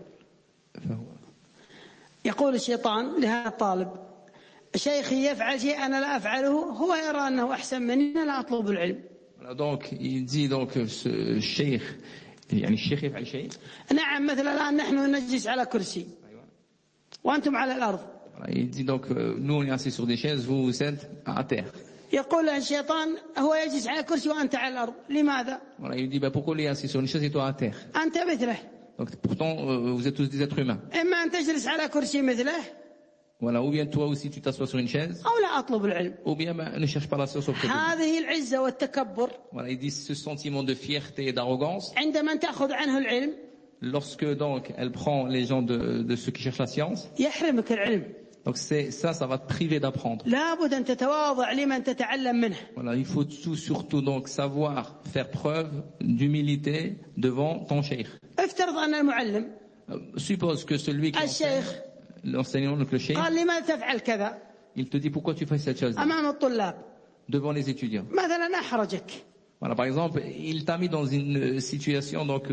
يقول الشيطان لهذا الطالب شيخي يفعل شيء أنا لا أفعله هو يرى أنه أحسن مني أنا لا أطلب العلم. Donc, il dit donc ce cheikh, يعني الشيخ يفعل شيء. نعم مثلا الآن نحن نجلس على كرسي وأنتم على الأرض. Il dit donc nous on est assis sur des chaises, vous vous êtes à terre. يقول الشيطان هو يجلس على كرسي وأنت على الأرض لماذا؟ Voilà, il dit bah pourquoi il est assis sur une chaise et toi à terre? أنت مثله. Donc pourtant euh, vous êtes tous des êtres humains. إما أن تجلس على كرسي مثله. Voilà, ou bien toi aussi tu t'assois sur une chaise. أو لا أطلب العلم. Ou bien bah, ne cherche pas la science auprès de lui. هذه العزة والتكبر. Voilà, il dit ce sentiment de fierté et d'arrogance. عندما تأخذ عنه العلم. Lorsque donc elle prend les gens de, de ceux qui cherchent la science. يحرمك العلم. Donc c'est ça, ça va te priver d'apprendre. لابد أن تتواضع لمن تتعلم منه. Voilà, il faut tout, surtout donc savoir faire preuve d'humilité devant ton cheikh. افترض أن المعلم. Suppose que celui qui enseigne, l'enseignant, donc le cheikh, قال لماذا تفعل كذا؟ il te dit pourquoi tu fais cette chose أمام الطلاب. devant les étudiants. مثلا أحرجك. Voilà, par exemple, il t'a mis dans une situation donc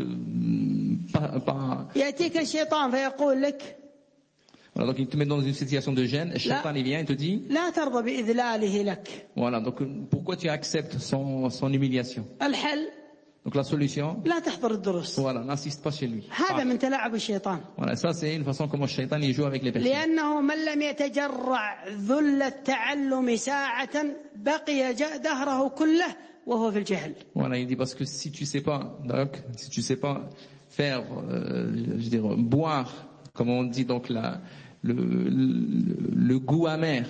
pas, pas... يأتيك الشيطان فيقول لك. Voilà, donc il te met dans une situation de gêne, le shaitan il vient et te dit لا ترضى بإذلاله لك. Voilà, donc pourquoi tu acceptes son, son humiliation? الحل. Donc la solution, لا تحضر الدروس. Voilà, n'insiste pas chez lui. هذا من تلاعب الشيطان. Voilà, ça c'est une façon comment le shaitan il joue avec les personnes. لأنه من لم يتجرع ذل التعلم ساعة بقي دهره كله وهو في الجهل. Voilà, il dit parce que si tu sais pas, donc si tu sais pas faire, euh, je veux dire boire, comme on dit donc la le, le, le goût amer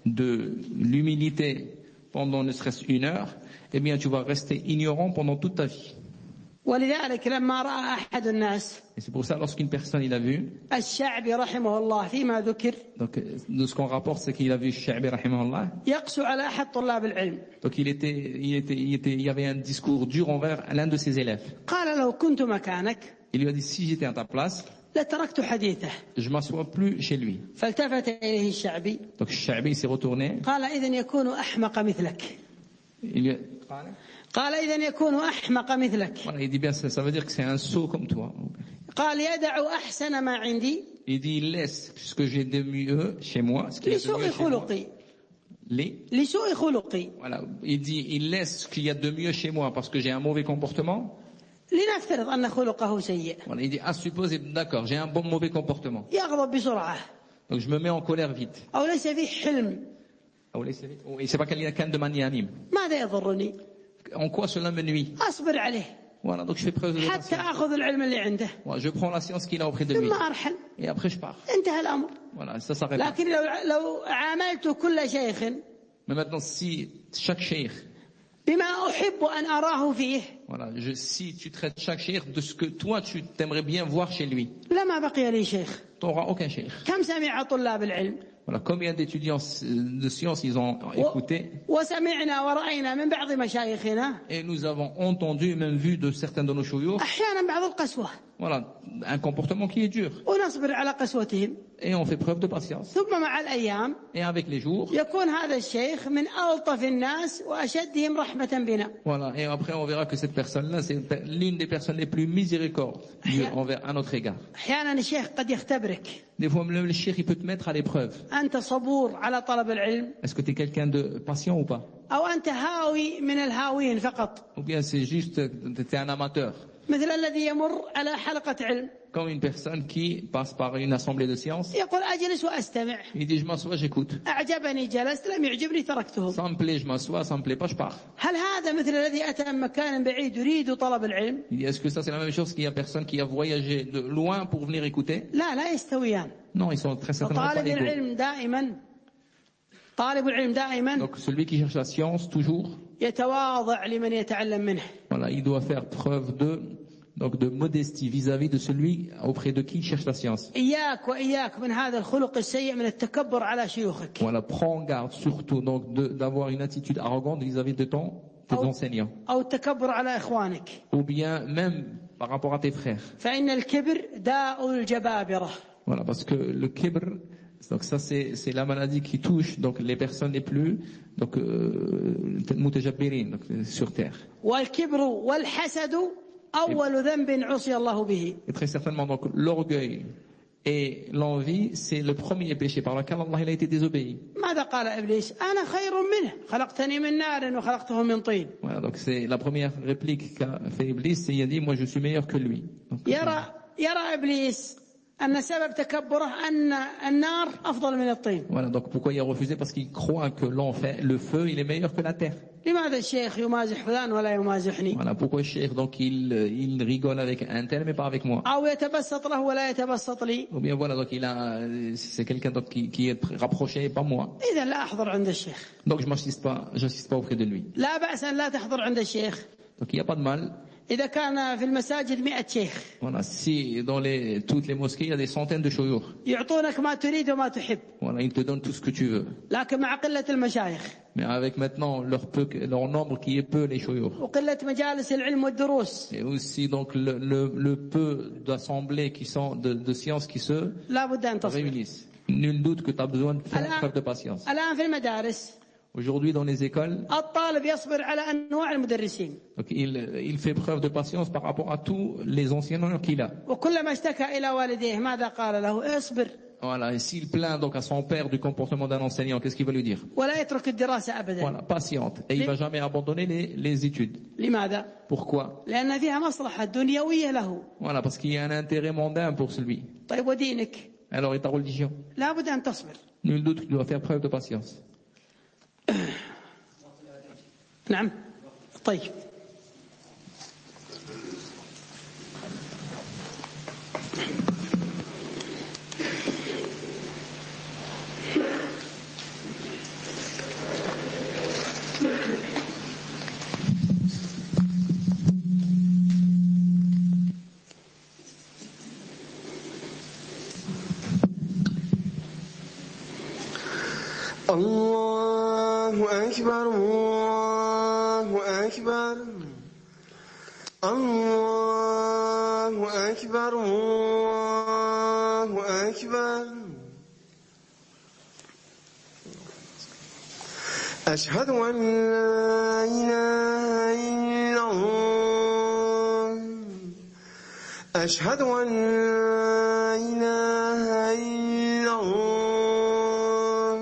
de l'humilité pendant ne serait-ce une heure, eh bien tu vas rester ignorant pendant toute ta vie. ولذلك لما رأى أحد الناس. Et c'est pour ça lorsqu'une personne il a vu. الشعبي رحمه الله فيما ذكر. Donc de ce qu'on rapporte c'est qu'il a vu Sha'bi rahimahullah. يقسو على أحد طلاب العلم. Donc il était, il était, il était, il y avait un discours dur envers l'un de ses élèves. قال له كنت مكانك. Il lui a dit si j'étais à ta place. لتركت حديثه. Je m'assois plus chez lui. فالتفت إليه الشعبي. Donc Sha'bi s'est retourné. قال إذن يكون أحمق مثلك. Il lui a... قال إذن يكون أحمق مثلك. Voilà, il dit bien ça, ça veut dire que c'est un sot comme toi. قال يدع أحسن ما عندي. Il dit il laisse ce que j'ai de mieux chez moi, ce qu'il y a de لسوء mieux chez moi. خلقي. Les... لسوء خلقي. Voilà, il dit il laisse ce qu'il y a de mieux chez moi parce que j'ai un mauvais comportement. لنفترض أن خلقه سيء. Voilà, il dit ah suppose d'accord, j'ai un bon mauvais comportement. يغضب بسرعة. Donc je me mets en colère vite. أو ليس فيه حلم. أو ليس vite. Et c'est pas quelqu'un de magnanime. ماذا يضرني؟ En quoi cela me nuit? أصبر عليه. Voilà, donc je fais preuve de حتى patience. أخذ العلم اللي عنده. Voilà, je prends la science qu'il a auprès de lui. ثم أرحل. Et après je pars. انتهى الأمر. Voilà, ça s'arrête. لكن لو لو عاملت كل شيخ. Mais maintenant si chaque cheikh, بما أحب أن أراه فيه. voilà, je, si tu traites chaque cheikh de ce que toi tu t'aimerais bien voir chez lui, لما بقي لي شيخ. tu n'auras aucun cheikh. كم سمع طلاب العلم. Voilà, combien d'étudiants de sciences ils ont écouté. وسمعنا ورأينا من بعض مشايخنا. Et nous avons entendu, même vu de certains de nos shuyukh. أحيانا بعض القسوة. Voilà, un comportement qui est dur. ونصبر على قسوتهم. Et on fait preuve de patience. ثم مع الأيام. Et avec les jours. يكون هذا الشيخ من ألطف الناس وأشدهم رحمة بنا. Voilà, et après on verra que cette personne-là, c'est l'une des personnes les plus miséricordieuses envers à notre égard. أحيانا الشيخ قد يختبرك. Des fois, même le cheikh, il peut te mettre à l'épreuve. أنت صبور على طلب العلم Est-ce que tu es quelqu'un de patient ou pas? أو أنت هاوي من الهاوين فقط Ou bien c'est juste, tu es un amateur? مثل الذي يمر على حلقة علم Comme une personne qui passe par une assemblée de sciences, يقول أجلس وأستمع il dit je m'assois, j'écoute. أعجبني جلست لم يعجبني تركته. Ça me plaît, je m'assois, ça me plaît pas, je pars. هل هذا مثل الذي أتى من مكان بعيد يريد طلب العلم؟ Il dit est-ce que ça c'est la même chose qu'il y a personne qui a voyagé de loin pour venir écouter? لا لا يستويان. Non, ils sont très certainement pas طالب égaux. العلم دائما طالب العلم دائما Donc celui qui cherche la science toujours, يتواضع لمن يتعلم منه. voilà, il doit faire preuve de donc de modestie vis-à-vis de celui auprès de qui il cherche la science. إياك وإياك من هذا الخلق السيء من التكبر على شيوخك. Voilà, prends garde surtout donc de, d'avoir une attitude arrogante vis-à-vis de ton tes أو, enseignants, أو التكبر على إخوانك. ou bien même par rapport à tes frères. فإن الكبر داء الجبابرة. Voilà, parce que le kibr, donc ça c'est c'est la maladie qui touche donc les personnes les plus donc euh, mutajabbirin, donc sur terre. والكبر والحسد أول ذنب عصي الله به. Et très certainement donc l'orgueil et l'envie, c'est le premier péché par lequel Allah il a été désobéi. ماذا قال إبليس؟ أنا خير منه خلقتني من نار وخلقته من طين. Voilà, donc c'est la première réplique qu'a fait Iblis, c'est il a dit moi je suis meilleur que lui. Donc, يرى يرى إبليس أن سبب تكبره أن النار أفضل من الطين. Voilà, donc pourquoi il a refusé? Parce qu'il croit que l'enfer, le feu, il est meilleur que la terre. لماذا الشيخ يمازح فلان ولا يمازحني؟ Voilà, pourquoi le cheikh, donc il, il rigole avec un tel mais pas avec moi. أو يتبسط له ولا يتبسط لي. Ou bien voilà, donc il a, c'est quelqu'un donc qui, qui est rapproché et pas moi. إذا لا أحضر عند الشيخ. Donc je m'assiste pas, j'assiste pas auprès de lui. لا بأس أن لا تحضر عند الشيخ. Donc il n'y a pas de mal. إذا كان في المساجد مئة شيخ. Voilà, si dans les, toutes les mosquées, il y a des centaines de shuyukh. يعطونك ما تريد وما تحب. Voilà, ils te donnent tout ce que tu veux. لكن مع قلة المشايخ. Mais avec maintenant leur peu, leur nombre qui est peu, les shuyukh. وقلة مجالس العلم والدروس. Et aussi donc le, le, le peu d'assemblées qui sont de, de sciences qui se لا بد أن تصبر. réunissent. Nul doute que tu as besoin de faire preuve de patience. الآن في المدارس. Aujourd'hui dans les écoles, الطالب يصبر على أنواع المدرسين. donc il, il fait preuve de patience par rapport à tous les enseignants qu'il a. وكلما اشتكى إلى والديه ماذا قال له؟ اصبر. Voilà, et s'il plaint donc à son père du comportement d'un enseignant, qu'est-ce qu'il va lui dire? ولا يترك الدراسة أبدا. Voilà, patiente. Et il va jamais abandonner les, les études. لماذا؟ Pourquoi? لأن فيها مصلحة دنيوية له. Voilà, parce qu'il y a un intérêt mondain pour celui. طيب ودينك؟ Alors, et ta religion? لا بد أن تصبر. Nul doute que tu dois faire preuve de patience. نعم. طيب. الله أكبر الله أكبر الله أكبر الله أكبر أشهد أن لا إله إلا الله أشهد أن لا إله إلا الله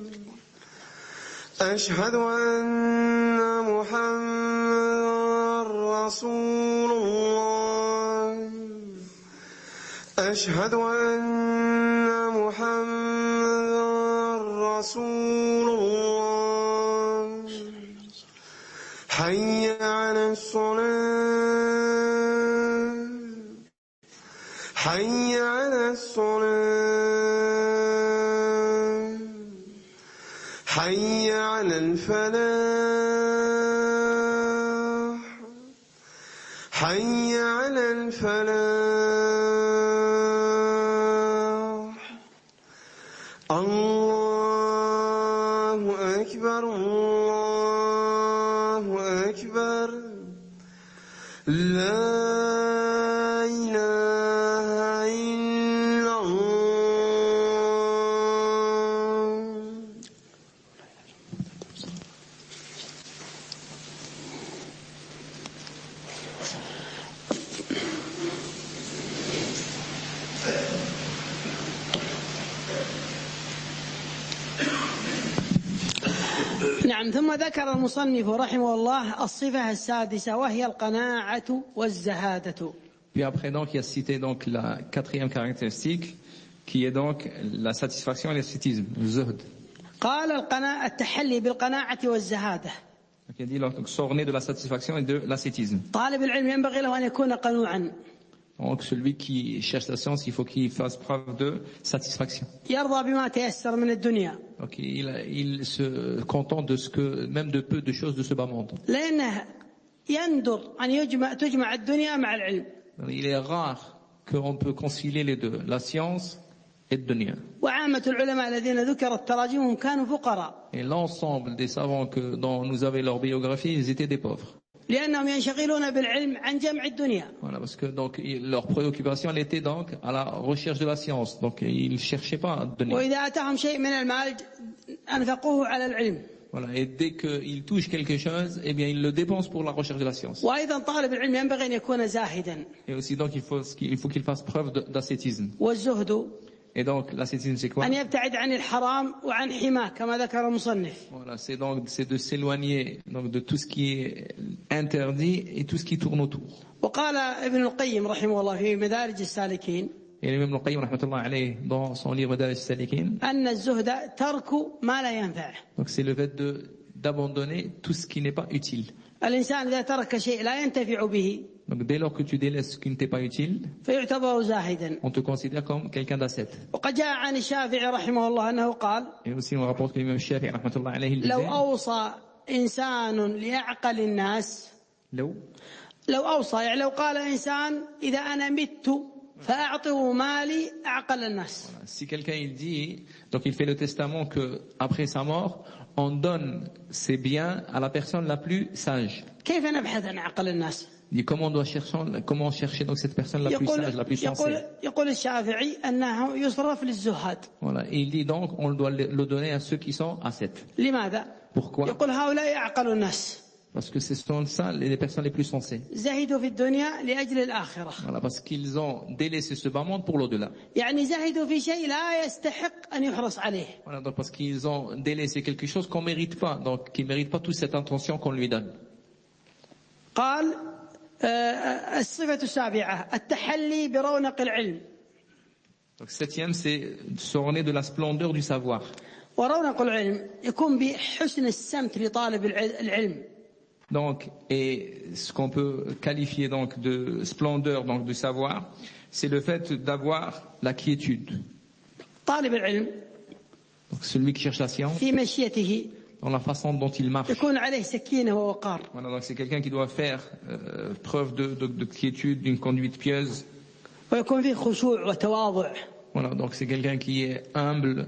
أشهد أن محمدا رسول الله أشهد أن محمدا رسول الله حي على الصلاة حي على الصلاة حي على الفلاح حي على الفلاح الله أكبر الله أكبر لا إله إلا الله. نعم. ثم ذكر المصنف رحمه الله الصفة السادسة وهي القناعة والزهادة. Puis après donc il a cité donc la quatrième caractéristique qui est donc la satisfaction et l'ascétisme, zuhd. قال القناعة التحلي بالقناعة والزهادة. Donc il a dit donc s'orner de la satisfaction et de l'ascétisme. طالب العلم ينبغي له أن يكون قنوعا. Donc celui qui cherche la science, il faut qu'il fasse preuve de satisfaction. يرضى بما تيسر من الدنيا. Donc il, il se contente de ce que, même de peu de choses de ce bas monde. لأنه يندر أن يجمع تجمع الدنيا مع العلم. Il est rare qu'on peut concilier les deux, la science et le dunya. وعامة العلماء الذين ذكرت تراجمهم كانوا فقراء. Et l'ensemble des savants que dont nous avait leur biographie, ils étaient des pauvres. لأنهم ينشغلون بالعلم عن جمع الدنيا. Voilà, parce que donc leur préoccupation elle était donc à la recherche de la science. Donc ils cherchaient pas à donner. وإذا أتاهم شيء من المال أنفقوه على العلم. Voilà, et dès qu'ils touchent quelque chose, eh bien ils le dépensent pour la recherche de la science. وأيضا طالب العلم ينبغي أن يكون زاهدا. Et aussi donc il faut il faut qu'il fasse preuve d'ascétisme. والزهد Et donc l'ascétisme c'est quoi? أن يبتعد عن الحرام وعن حماه كما ذكر المصنف. Voilà, c'est donc c'est de s'éloigner donc de tout ce qui est interdit et tout ce qui tourne autour. وقال ابن القيم رحمه الله في مدارج السالكين. Et l'imam Al-Qayyim rahmatullah alayhi dans son livre Madarij as-Salikin. أن الزهد ترك ما لا ينفع. Donc c'est le fait de d'abandonner tout ce qui n'est pas utile. الإنسان إذا ترك شيء لا ينتفع به. Donc dès lors que tu délaisses ce qui ne t'est pas utile, فيعتبر زاهدا. on te considère comme quelqu'un d'ascète. وقد جاء عن الشافعي رحمه الله أنه قال. Et aussi on rapporte que l'imam Shafi'i rahmatullah alayhi لو أوصى إنسان ليعقل الناس. لو لو أوصى يعني لو قال إنسان إذا أنا مت فأعطوا مالي أعقل الناس. Voilà. Si quelqu'un il dit, donc il fait le testament que après sa mort, on donne ses biens à la personne la plus sage. كيف نبحث عن أعقل الناس؟ Il dit comment on doit chercher, comment chercher donc cette personne la plus sage, la plus sensée. يقول يقول الشافعي أنه يصرف للزهاد. Voilà. Et il dit donc on doit le donner à ceux qui sont ascètes. لماذا؟ Pourquoi? يقول هؤلاء أعقل الناس. Parce que ce sont ça les personnes les plus sensées. زهدوا في الدنيا لأجل الآخرة. Voilà, parce qu'ils ont délaissé ce bas monde pour l'au-delà. يعني زهدوا في شيء لا يستحق أن يحرص عليه. Voilà, donc parce qu'ils ont délaissé quelque chose qu'on mérite pas, donc qui mérite pas toute cette attention qu'on lui donne. قال الصفة السابعة التحلي برونق العلم. Donc septième, c'est s'orner de la splendeur du savoir. ورونق العلم يكون بحسن السمت لطالب العلم. Donc, et ce qu'on peut qualifier donc de splendeur donc du savoir, c'est le fait d'avoir la quiétude. طالب العلم. Donc celui qui cherche la science. في مشيته. Dans la façon dont il marche. يكون عليه سكينة ووقار. Voilà, donc c'est quelqu'un qui doit faire euh, preuve de, de, de quiétude, d'une conduite pieuse. ويكون فيه خشوع وتواضع. Voilà, donc c'est quelqu'un qui est humble.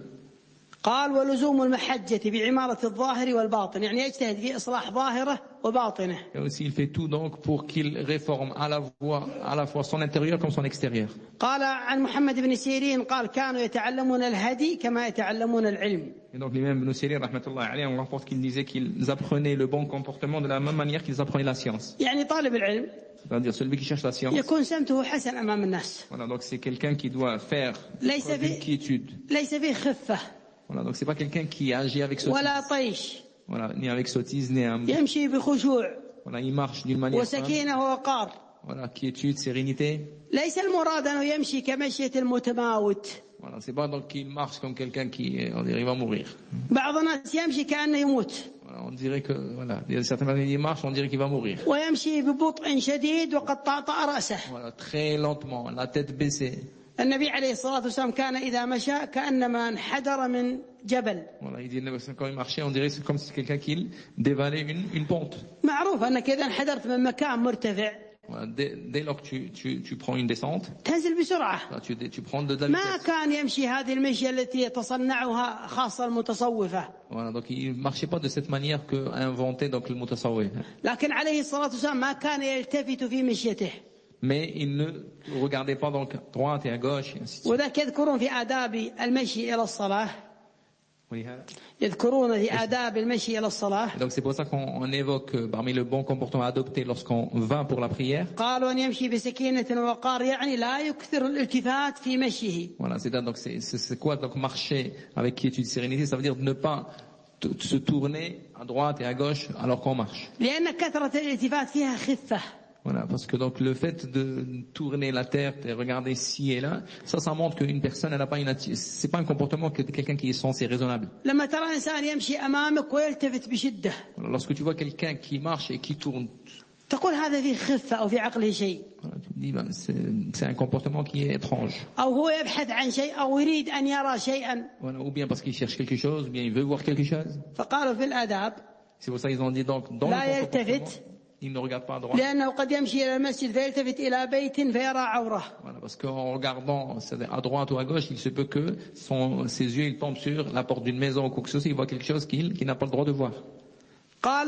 قال ولزوم المحجة بعمارة الظاهر والباطن يعني يجتهد في إصلاح ظاهره وباطنه. Et aussi il fait tout donc pour qu'il réforme à la fois à la fois son intérieur comme son extérieur. قال عن محمد بن سيرين قال كانوا يتعلمون الهدي كما يتعلمون العلم. Et donc l'imam Ibn Sirin rahmatullah alayhi on rapporte qu'il disait qu'ils apprenaient le bon comportement de la même manière qu'ils apprenaient la science. يعني طالب العلم. C'est-à-dire celui qui cherche la science. يكون سمته حسن أمام الناس. Voilà, donc c'est quelqu'un qui doit faire ليس une quiétude. ليس فيه خفة. Voilà, donc c'est pas quelqu'un qui agit avec sottise. ولا طيش. Voilà, ni avec sottise, ni un... يمشي بخشوع. Voilà, il marche d'une manière وسكينة ووقار. Voilà, quiétude, sérénité. ليس المراد أنه يمشي كمشية المتماوت. Voilà, c'est pas donc qu'il marche comme quelqu'un qui, on dirait, il va mourir. بعض الناس يمشي كأنه يموت. Voilà, on dirait que, voilà, il y a certaines personnes qui marchent, on dirait qu'il va mourir. ويمشي ببطء شديد وقد طأطأ رأسه. Voilà, très lentement, la tête baissée. النبي عليه الصلاة والسلام كان إذا مشى كأنما انحدر من جبل. Voilà, il dit quand il marchait, on dirait c'est comme si quelqu'un qui dévalait une, une pente. معروف أنك إذا انحدرت من مكان مرتفع. Voilà, dès, dès lors que tu, tu, tu prends une descente, تنزل بسرعة. là, tu, tu prends de la ما vitesse. كان يمشي هذه المشية التي يتصنعها خاصة المتصوفة. Voilà, donc il marchait pas de cette manière que inventé donc le mutasawwif. لكن عليه الصلاة والسلام ما كان يلتفت في مشيته. Mais il ne regardait pas donc à droite et à gauche et ainsi de suite. وذاك يذكرون في آداب المشي إلى الصلاة. يذكرون في آداب المشي إلى الصلاة. Donc c'est pour ça qu'on évoque parmi le bon comportement adopté lorsqu'on va pour la prière. قالوا أن يمشي بسكينة ووقار يعني لا يكثر الالتفات في مشيه. Voilà, c'est donc c'est c'est quoi donc marcher avec quiétude, sérénité, ça veut dire ne pas t- se tourner à droite et à gauche alors qu'on marche. لأن كثرة الالتفات فيها خفة. Voilà, parce que donc le fait de tourner la tête et regarder ci et là, ça, ça montre qu'une personne, elle n'a pas une atti- c'est pas un comportement que quelqu'un qui est censé raisonnable. لما ترى إنسان يمشي أمامك ويلتفت بشدة Voilà, lorsque tu vois quelqu'un qui marche et qui tourne, تقول هذا فيه خفة أو في عقله شيء، voilà, tu te dis, ben, c'est, c'est un comportement qui est étrange. أو هو يبحث عن شيء أو يريد أن يرى شيئا. Voilà, ou bien parce qu'il cherche quelque chose, ou bien il veut voir quelque chose. فقالوا في الآداب C'est pour ça qu'ils ont dit donc dans لا le comportement, يلتفت il ne regarde pas à droite. لأنه قد يمشي إلى المسجد فيلتفت إلى بيت فيرى عورة. Voilà, parce qu'en regardant c'est-à-dire à droite ou à gauche, il se peut que son, ses yeux ils tombent sur la porte d'une maison ou quoi que ce soit, il voit quelque chose qu'il, qu'il n'a pas le droit de voir. قال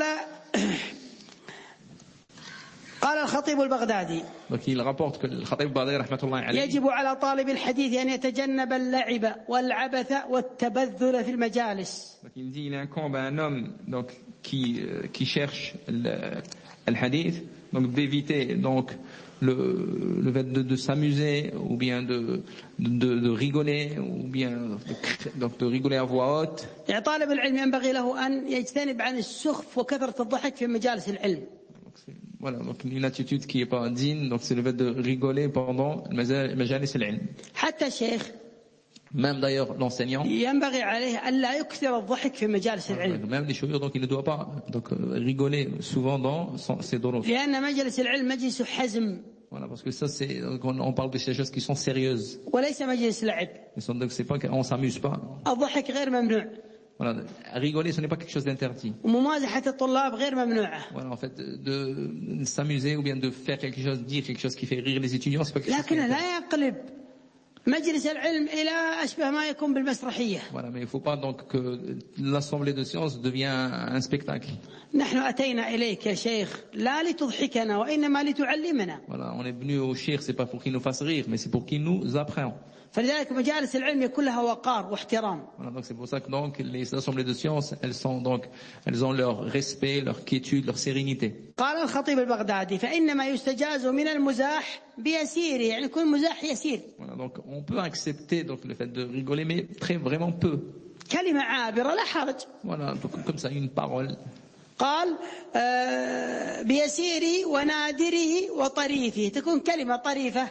قال الخطيب البغدادي Donc il rapporte que le Khatib Baghdadi rahmatullah alayhi, يجب على طالب الحديث أن يتجنب اللعب والعبث والتبذل في المجالس. donc il dit il incombe à un homme donc qui euh, qui cherche le, le hadith, donc d'éviter donc le le fait de, de s'amuser ou bien de de, de rigoler ou bien de, donc de rigoler à voix haute. يعني طالب العلم ينبغي له أن يجتنب عن السخف وكثرة الضحك في مجالس العلم. Voilà, donc une attitude qui est pas digne, donc c'est le fait de rigoler pendant le majalis al-ilm. حتى الشيخ Même d'ailleurs l'enseignant, ينبغي عليه ألا يكثر الضحك في مجالس العلم. même les chauffeurs, donc il ne doit pas donc rigoler souvent dans son, ses doros. لأن مجلس العلم مجلس حزم Voilà, parce que ça c'est on, on parle de ces choses qui sont sérieuses. وليس مجلس لعب. Donc c'est pas qu'on s'amuse pas. الضحك غير ممنوع. Voilà, rigoler ce n'est pas quelque chose d'interdit. وممازحة الطلاب غير ممنوعة. Voilà, en fait de, de s'amuser ou bien de faire quelque chose, dire quelque chose qui fait rire les étudiants, c'est pas quelque chose. لكن لا يقلب مجلس العلم إلى أشبه ما يكون بالمسرحية. Voilà, mais il faut pas donc que l'assemblée de sciences devienne un spectacle. نحن أتينا إليك يا شيخ لا لتضحكنا وإنما لتعلمنا. Voilà, on est venu au shir, c'est pas pour qu'il nous fasse rire, mais c'est pour qu'il nous apprenne. فلذلك مجالس العلم يكون لها وقار واحترام. Voilà, donc c'est pour ça que donc les assemblées de sciences, elles sont donc, elles ont leur respect, leur quiétude, leur sérénité. قال الخطيب البغدادي فإنما يستجاز من المزاح بيسير يعني يكون مزاح يسير. Voilà, donc on peut accepter donc le fait de rigoler, mais très vraiment peu. كلمة عابرة لا حرج. Voilà, donc comme ça une parole. قال آه بيسيري ونادره وطريفه تكون كلمة طريفة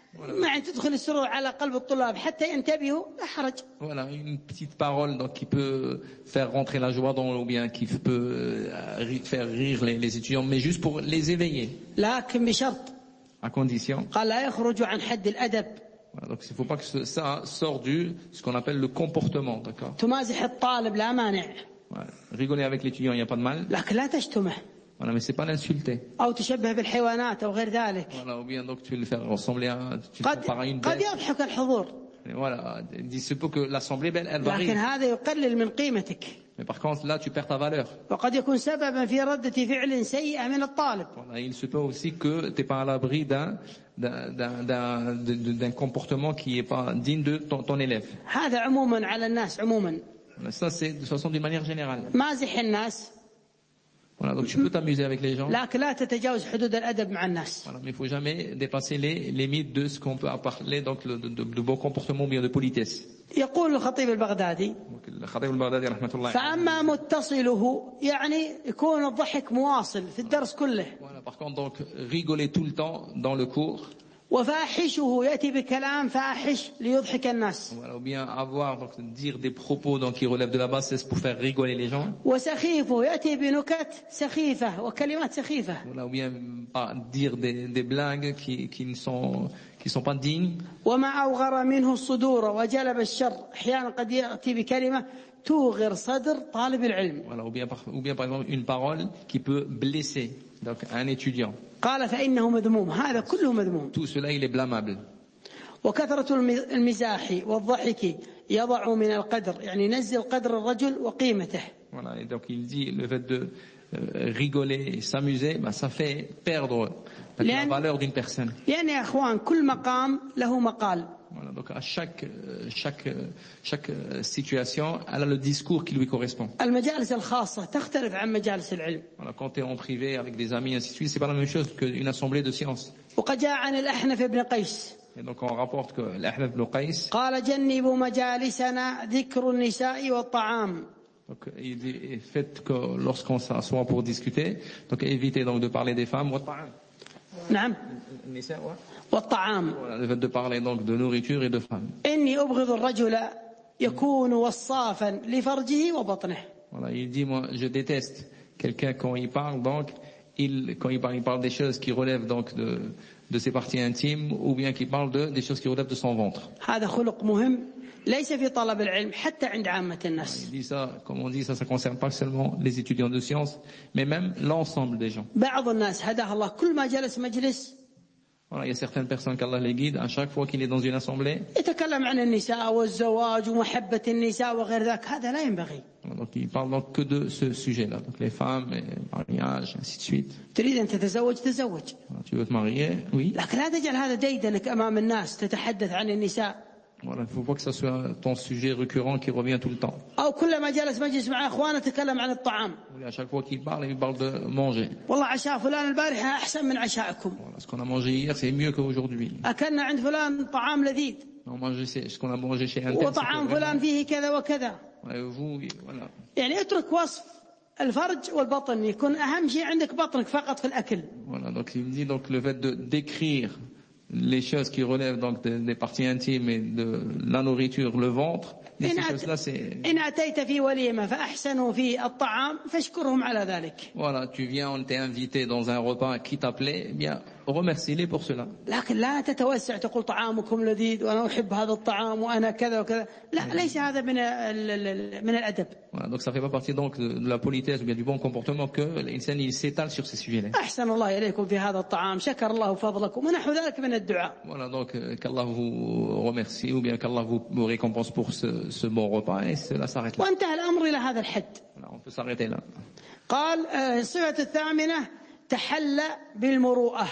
مع تدخل السرور على قلب الطلاب حتى ينتبهوا لا حرج. Voilà, une petite parole donc qui peut faire rentrer la joie dans ou bien qui peut euh, faire rire les, les étudiants, mais juste pour les éveiller. لكن بشرط. À condition. قال لا يخرج عن حد الأدب. Voilà, donc il ne faut pas que ça sorte du ce qu'on appelle le comportement, d'accord. تمازح الطالب لا مانع. Voilà. Rigoler avec l'étudiant, il n'y a pas de mal. لكن لا تشتمه. Voilà, mais c'est pas l'insulter. أو تشبه بالحيوانات أو غير ذلك. Voilà, ou bien donc tu le faire ressembler à, tu le قد compares à une قد bête. يضحك الحضور. Et voilà, il dit c'est pour que l'assemblée belle, elle va لكن rire. هذا يقلل من قيمتك. Mais par contre, là, tu perds ta valeur. وقد يكون سببا في ردة فعل سيئة من الطالب. Voilà, il se peut aussi que tu n'es pas à l'abri d'un, d'un, d'un, d'un, d'un comportement qui n'est pas digne de ton, ton élève. هذا عموما على الناس عموما. Ça, c'est de façon d'une manière générale. مازح الناس. Voilà, donc tu peux t'amuser avec les gens. لكن لا تتجاوز حدود الأدب مع الناس. Voilà, mais il faut jamais dépasser les limites de ce qu'on peut parler, donc de, de, de bon comportement ou bien de politesse. يقول الخطيب البغدادي الخطيب البغدادي رحمة الله عليه. فأما متصله يعني يكون الضحك مواصل في الدرس كله. Voilà, par contre, donc rigoler tout le temps dans le cours. وفاحشه يأتي بكلام فاحش ليضحك الناس. Voilà, ou bien avoir donc dire des propos donc qui relèvent de la bassesse pour faire rigoler les gens. وسخيفه يأتي بنكت سخيفة وكلمات سخيفة. Voilà, ou bien ah, dire des, des blagues qui qui ne sont qui sont pas dignes. وما أوغر منه الصدور وجلب الشر أحيانا قد يأتي بكلمة توغر صدر طالب العلم. Voilà, ou bien par, ou bien par exemple une parole qui peut blesser donc un étudiant. قال فإنه مذموم هذا كله مذموم. Tout cela il est blâmable. وكثرة المزاح والضحك يضع من القدر يعني ينزل قدر الرجل وقيمته. Voilà, et donc il dit le fait de euh, rigoler et s'amuser, ben, ça fait perdre la valeur d'une personne. لأن يا أخوان كل مقام له مقال. Voilà, donc à chaque chaque chaque situation, elle a le discours qui lui correspond. المجالس الخاصة تختلف عن مجالس العلم. Voilà, quand tu es en privé avec des amis ainsi de suite, c'est pas la même chose qu'une assemblée de sciences. وقد جاء عن الأحنف بن قيس. Et donc on rapporte que l'Ahnaf ibn Qais, قال جنبوا مجالسنا ذكر النساء والطعام. Donc, il dit, faites que lorsqu'on s'assoit pour discuter, donc évitez donc de parler des femmes. نعم والطعام. Voilà, le fait de parler donc de nourriture et de femmes. إني أبغض الرجل يكون وصافا لفرجه وبطنه. Voilà, il dit, moi, je déteste quelqu'un quand il parle, donc, il, quand il parle, il parle des choses qui relèvent donc de, de ses parties intimes, ou bien qu'il parle de, des choses qui relèvent de son ventre. هذا خلق مهم ليس في طلب العلم حتى عند عامة الناس. Il dit ça, comme on dit, ça, ça concerne pas seulement les étudiants de sciences, mais même l'ensemble des gens. بعض الناس هداه الله كل ما جلس مجلس. Voilà, il y a certaines personnes qu'Allah les guide, à chaque fois qu'il est dans une assemblée. يتكلم عن النساء والزواج ومحبة النساء وغير ذاك هذا لا ينبغي. Donc il parle donc que de ce sujet-là, donc les femmes, les mariages, ainsi de suite. تريد أن تتزوج تزوج. Voilà, tu veux te marier, oui. لكن لا تجعل هذا ديدنك أمام الناس تتحدث عن النساء. Voilà, il ne faut pas que ça soit ton sujet récurrent qui revient tout le temps. أو كلما جلس مجلس مع إخوانه تكلم عن الطعام. À chaque fois qu'il parle, il parle de manger. والله عشاء فلان البارحة أحسن من عشائكم. Voilà, ce qu'on a mangé hier, c'est mieux qu'aujourd'hui. أكلنا عند فلان طعام لذيذ. On mange, ce qu'on a mangé chez un tel. وطعام فلان فيه كذا وكذا. Vous, voilà. يعني اترك وصف الفرج والبطن يكون أهم شيء عندك بطنك فقط في الأكل. Voilà, donc il dit donc le fait de décrire les choses qui relèvent donc des, des parties intimes et de la nourriture, le ventre, et ces choses-là, c'est... إن أتيت في وليمة فأحسنوا في الطعام فاشكرهم على ذلك. Voilà, tu viens, on t'est invité dans un repas qui t'appelait, eh bien, remercie-les pour cela. لكن لا تتوسع تقول طعامكم لذيذ وأنا أحب هذا الطعام وأنا كذا وكذا. لا, ليس هذا من من الأدب. Voilà, donc ça fait pas partie donc de, de la politesse ou bien du bon comportement que l'insan il s'étale sur ces sujets-là. أحسن الله إليكم في هذا الطعام شكر الله فضلكم ونحو ذلك من الدعاء. Voilà, donc qu'Allah vous remercie ou bien qu'Allah vous, vous récompense pour ce, ce bon repas et cela s'arrête là. وانتهى الأمر إلى هذا الحد. Voilà, on peut s'arrêter là. قال الصفة الثامنة تحلى بالمروءة.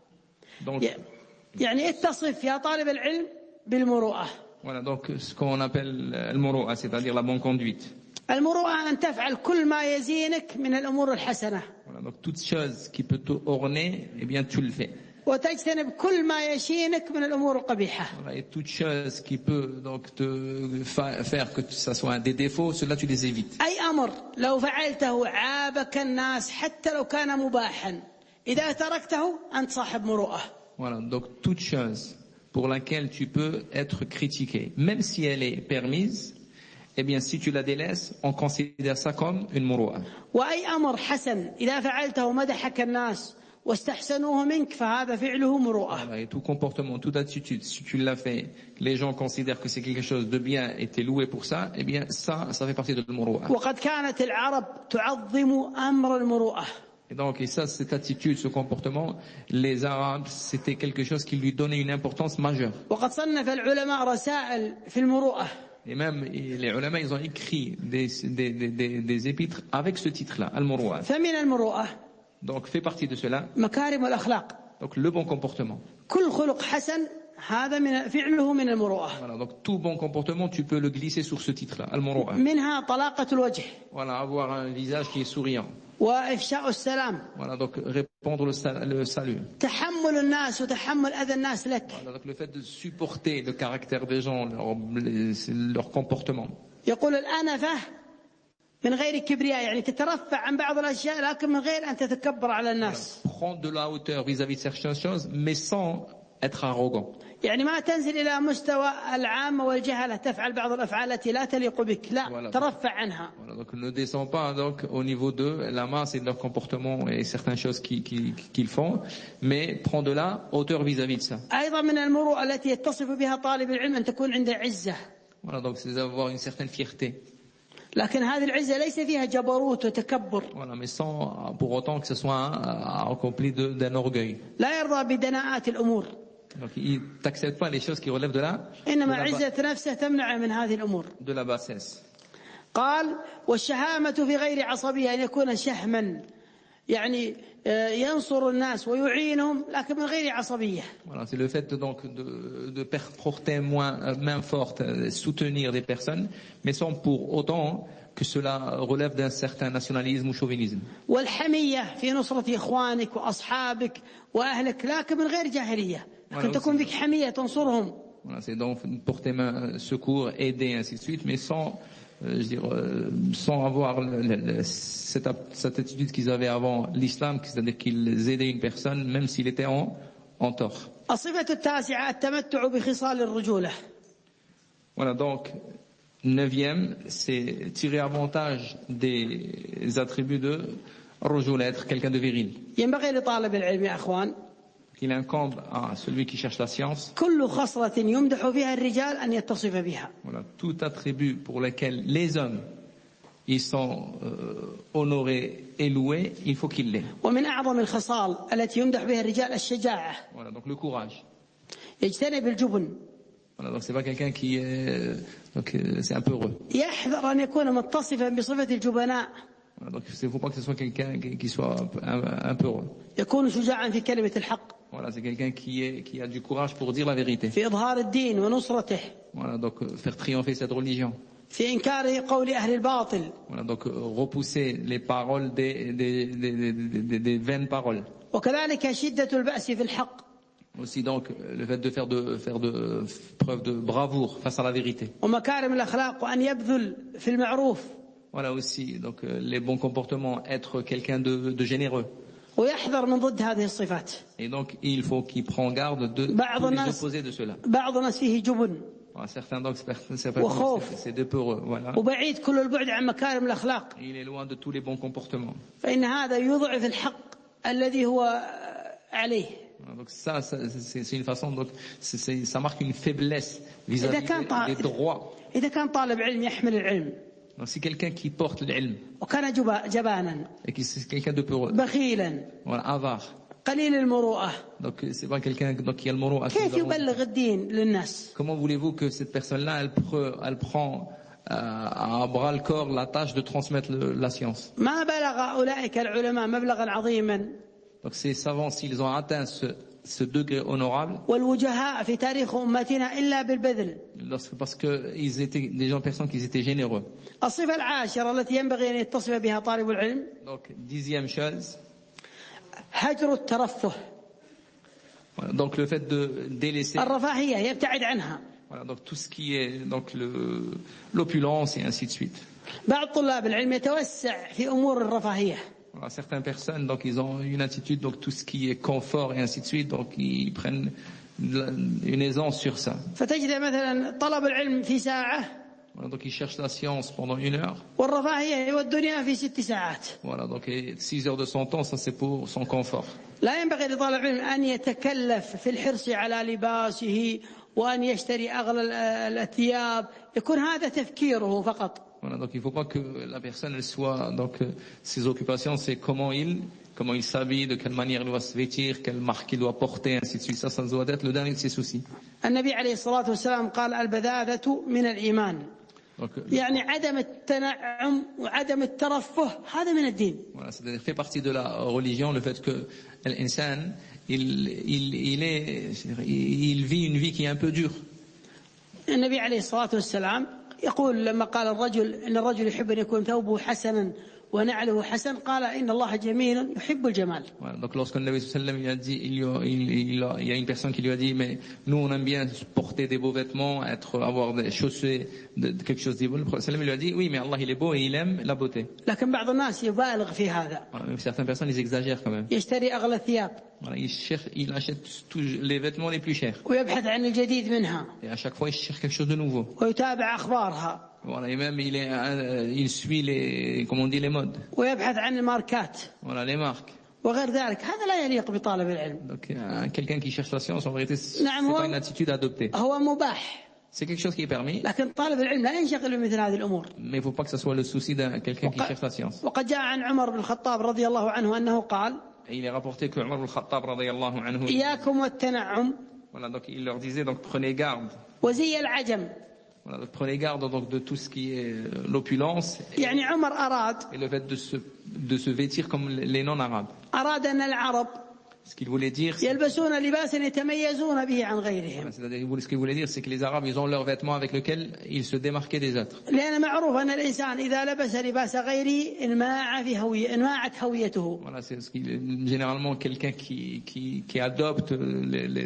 Donc, يعني اتصف يا طالب العلم بالمروءة. Voilà, donc ce qu'on appelle المروءة, c'est-à-dire la bonne conduite. المروءة أن تفعل كل ما يزينك من الأمور الحسنة. Voilà, donc toute chose qui peut te orner, eh bien tu le fais. وتجتنب كل ما يشينك من الأمور القبيحة. Voilà, et toute chose qui peut donc te faire que ça soit des défauts, cela tu les évites. أي أمر لو فعلته عابك الناس حتى لو كان مباحا إذا تركته أنت صاحب مروءة. Voilà, donc toute chose pour laquelle tu peux être critiqué, même si elle est permise, eh bien si tu la délaisses, on considère ça comme une muru'a. وأي أمر حسن إذا فعلته مدحك الناس واستحسنوه منك فهذا فعله مروءة. Voilà, et tout comportement, toute attitude, si tu l'as fait, les gens considèrent que c'est quelque chose de bien et t'es loué pour ça, eh bien ça, ça fait partie de l'muru'a. وقد كانت العرب تعظم أمر المروءة. Et donc, et ça, cette attitude, ce comportement, les Arabes, c'était quelque chose qui lui donnait une importance majeure. وقد صنف العلماء رسائل في المروءة. Et même les ulama, ils ont écrit des, des, des, des épîtres avec ce titre-là, Al-Muru'a. فمن المروءة. Donc, fait partie de cela. مكارم الأخلاق. Donc, le bon comportement. كل خلق حسن هذا من فعله من المروءة. Voilà, donc tout bon comportement, tu peux le glisser sur ce titre-là, Al-Muru'a. منها طلاقة الوجه. Voilà, avoir un visage qui est souriant. وإفشاء السلام. Voilà, donc répondre le, sal le salut. تحمل الناس وتحمل أذى الناس لك. Voilà, donc le fait de supporter le caractère des gens, leur, leur comportement. يقول الأنفة من غير كبرياء يعني تترفع عن بعض الأشياء لكن من غير أن تتكبر على الناس. Voilà, prendre de la hauteur vis-à-vis de certaines choses, mais sans être arrogant. يعني ما تنزل إلى مستوى العامة والجهلة تفعل بعض الأفعال التي لا تليق بك لا voilà, ترفع عنها. Voilà, donc ne descends pas donc au niveau de la masse et de leur comportement et certaines choses qu'ils qui, qui font, mais prends de la hauteur vis-à-vis de ça. أيضا من المروءة التي يتصف بها طالب العلم أن تكون عنده عزة. Voilà, donc c'est d'avoir une certaine fierté. لكن هذه العزة ليس فيها جبروت وتكبر. Voilà, mais sans pour autant que ce soit accompli d'un orgueil. لا يرضى بدناءات الأمور. Donc il t'accepte pas les choses qui relèvent de la إنما عزة نفسه تمنع من هذه الأمور. De la bassesse. قال والشهامة في غير عصبية أن يكون شهما يعني ينصر الناس ويعينهم لكن من غير عصبية. Voilà, c'est le fait donc de de porter main main forte, soutenir des personnes, mais sans pour autant que cela relève d'un certain nationalisme ou chauvinisme. والحمية في نصرة إخوانك وأصحابك وأهلك لكن من غير جاهلية. لكن تكون بك حمية تنصرهم. Voilà, c'est donc porter main secours, aider ainsi de suite, mais sans euh, je veux dire, euh, sans avoir le, le, le, cette, cette attitude qu'ils avaient avant l'islam, c'est-à-dire qu'ils aidaient une personne même s'il était en, en tort. الصفة التاسعة التمتع بخصال الرجولة. Voilà, donc, neuvième, c'est tirer avantage des attributs de rujula, être quelqu'un de viril. ينبغي لطالب العلم يا أخوان Il incombe à celui qui cherche la science. كل خصلة يمدح فيها الرجال أن يتصف بها. Voilà, tout attribut pour lequel les hommes ils sont euh, honorés et loués, il faut qu'ils l'aient. ومن أعظم الخصال التي يمدح بها الرجال الشجاعة. Voilà, donc le courage. يجتنب الجبن. Voilà, donc c'est pas quelqu'un qui est, donc euh, c'est un peu heureux. يحذر أن يكون متصفا بصفة الجبناء. Voilà, donc il ne faut pas que ce soit quelqu'un qui, qui soit un, un, un peu heureux. يكون شجاعا في كلمة الحق. Voilà, c'est quelqu'un qui est, qui a du courage pour dire la vérité. في إظهار الدين ونصرته. Voilà, donc faire triompher cette religion. في إنكار قول أهل الباطل. Voilà, donc repousser les paroles des, des, des, des, des, des vaines paroles. وكذلك شدة البأس في الحق. Aussi donc le fait de faire de faire de preuve de bravoure face à la vérité. ومكارم الأخلاق وأن يبذل في المعروف. Voilà aussi donc les bons comportements, être quelqu'un de, de généreux. ويحذر من ضد هذه الصفات. Et donc il faut qu'il prenne garde de tous les opposés de cela. بعض الناس فيه جبن. Voilà, certains donc c'est de peureux, voilà. وبعيد كل البعد عن مكارم الأخلاق. Il est loin de tous les bons comportements. فإن هذا يضعف الحق الذي هو عليه. Donc ça, ça c'est, c'est une façon donc c'est, c'est, ça marque une faiblesse vis-à-vis des, des droits. إذا كان طالب علم يحمل العلم. Donc c'est quelqu'un qui porte l'ilm. وكان جبانا. Et qui c'est quelqu'un de peureux. بخيلا. Voilà, avare. قليل المروءة. Donc c'est pas quelqu'un donc qui a le moro'a. كيف يبلغ الدين للناس؟ Comment voulez-vous que cette personne-là elle, pre, elle prend euh, à bras le corps la tâche de transmettre le, la science? ما بلغ أولئك العلماء مبلغا عظيما. Donc ces savants, s'ils ont atteint ce, ce degré honorable, والوجهاء في تاريخ أمتنا إلا بالبذل. Parce que ils étaient des gens, personnes qui étaient généreux. الصفة العاشرة التي ينبغي أن يتصف بها طالب العلم. Donc dixième chose. هجر الترفه. Voilà, donc le fait de délaisser. الرفاهية يبتعد عنها. Voilà, donc tout ce qui est donc le l'opulence et ainsi de suite. بعض طلاب العلم يتوسع في أمور الرفاهية. Voilà, certaines personnes donc ils ont une attitude donc tout ce qui est confort et ainsi de suite donc ils prennent une aisance sur ça. فتجد مثلا طلب العلم في ساعة. Voilà, donc ils cherchent la science pendant une heure. والرفاهية والدنيا في ست ساعات. Voilà, donc et six heures de son temps, ça c'est pour son confort. لا ينبغي لطالب العلم أن يتكلف في الحرص على لباسه وأن يشتري أغلى الثياب. يكون هذا تفكيره فقط. Voilà, donc il ne faut pas que la personne elle soit donc ses occupations c'est comment il comment il s'habille, de quelle manière il doit se vêtir, quelle marque il doit porter, ainsi de suite. Ça, ça doit être le dernier de ses soucis. النبي عليه الصلاة والسلام قال البذاذة من الإيمان. يعني عدم التنعم وعدم الترفه هذا من الدين. Voilà, c'est-à-dire fait partie de la religion le fait que l'insan il il il est il vit une vie qui est un peu dure. النبي عليه الصلاة والسلام يقول لما قال الرجل إن الرجل يحب أن يكون ثوبه حسنا ونعله حسن قال إن الله جميل يحب الجمال. Voilà, donc lorsque le Nabi sallallahu alayhi wa sallam il a dit il y a, il, il, a, il y a une personne qui lui a dit mais nous on aime bien porter des beaux vêtements, être avoir des chaussées de, de quelque chose de beau. Le Prophète sallallahu alayhi wa sallam lui a dit oui mais Allah il est beau et il aime la beauté. لكن بعض الناس يبالغ في هذا. Voilà, certaines personnes ils exagèrent quand même. يشتري أغلى الثياب. Voilà, il cherche, il achète tous les vêtements les plus chers. ويبحث عن الجديد منها. Et à chaque fois il cherche quelque chose de nouveau. ويتابع أخبارها. Voilà, et même il est, euh, il suit les, comment on dit, les modes. ويبحث عن الماركات. Voilà, les marques. وغير ذلك هذا لا يليق بطالب العلم. Donc euh, quelqu'un qui cherche la science en vérité c'est نعم pas une attitude à adopter. هو مباح. C'est quelque chose qui est permis. لكن طالب العلم لا ينشغل بمثل هذه الأمور. Mais il faut pas que ça soit le souci de quelqu'un qui cherche la science. وقد جاء عن عمر بن الخطاب رضي الله عنه أنه قال. Et il est rapporté que Umar al-Khattab radiyallahu anhu. إياكم والتنعم. Voilà, donc il leur disait donc prenez garde. وزي العجم. Voilà, donc prenez garde donc de tout ce qui est l'opulence. يعني عمر أراد. Et le fait de se de se vêtir comme les non-arabes. أراد أن العرب. Ce qu'il voulait dire. يلبسون لباسا يتميزون به عن غيرهم. C'est-à-dire ce qu'il voulait dire c'est que les arabes ils ont leurs vêtements avec lesquels ils se démarquaient des autres. لأن معروف أن الإنسان إذا لبس لباس غيره انماع في هوية انماعت هويته. Voilà, c'est ce qu'il généralement quelqu'un qui qui qui adopte les, les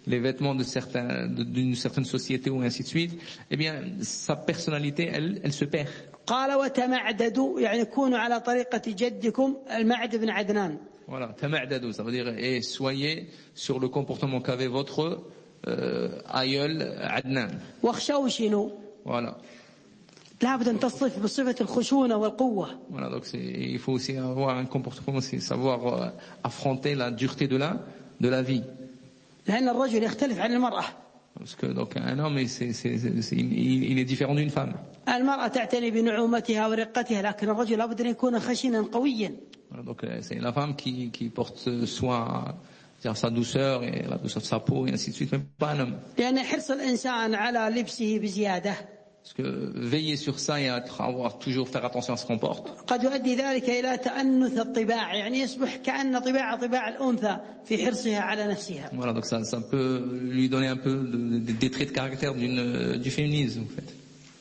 les vêtements de certains, d'une certaine société ou ainsi de suite, eh bien, sa personnalité, elle, elle se perd. قال وتمعددوا يعني كونوا على طريقة جدكم المعد بن عدنان. Voilà, tama'dadu, ça veut dire et soyez sur le comportement qu'avait votre euh, aïeul Adnan. واخشوشنوا. Voilà. لابد أن تصف بصفة الخشونة والقوة. Voilà, donc c'est, il faut aussi avoir un comportement, c'est savoir euh, affronter la dureté de la de la vie. لأن الرجل يختلف عن المرأة. Parce que donc un homme, c'est, c'est, c'est, c'est, il, il est différent d'une femme. المرأة تعتني بنعومتها ورقتها لكن الرجل لابد أن يكون خشنا قويا. Voilà, donc c'est la femme qui qui porte soin à sa douceur et la douceur de sa peau et ainsi de suite, même pas un homme. لأن حرص الإنسان على لبسه بزيادة. Parce que veiller sur ça et avoir toujours faire attention à ce qu'on porte. قد يؤدي ذلك إلى تأنث الطباع يعني يصبح كأن طباع طباع الأنثى في حرصها على نفسها. Voilà, donc ça ça peut lui donner un peu de, de, des traits de caractère d'une du féminisme en fait.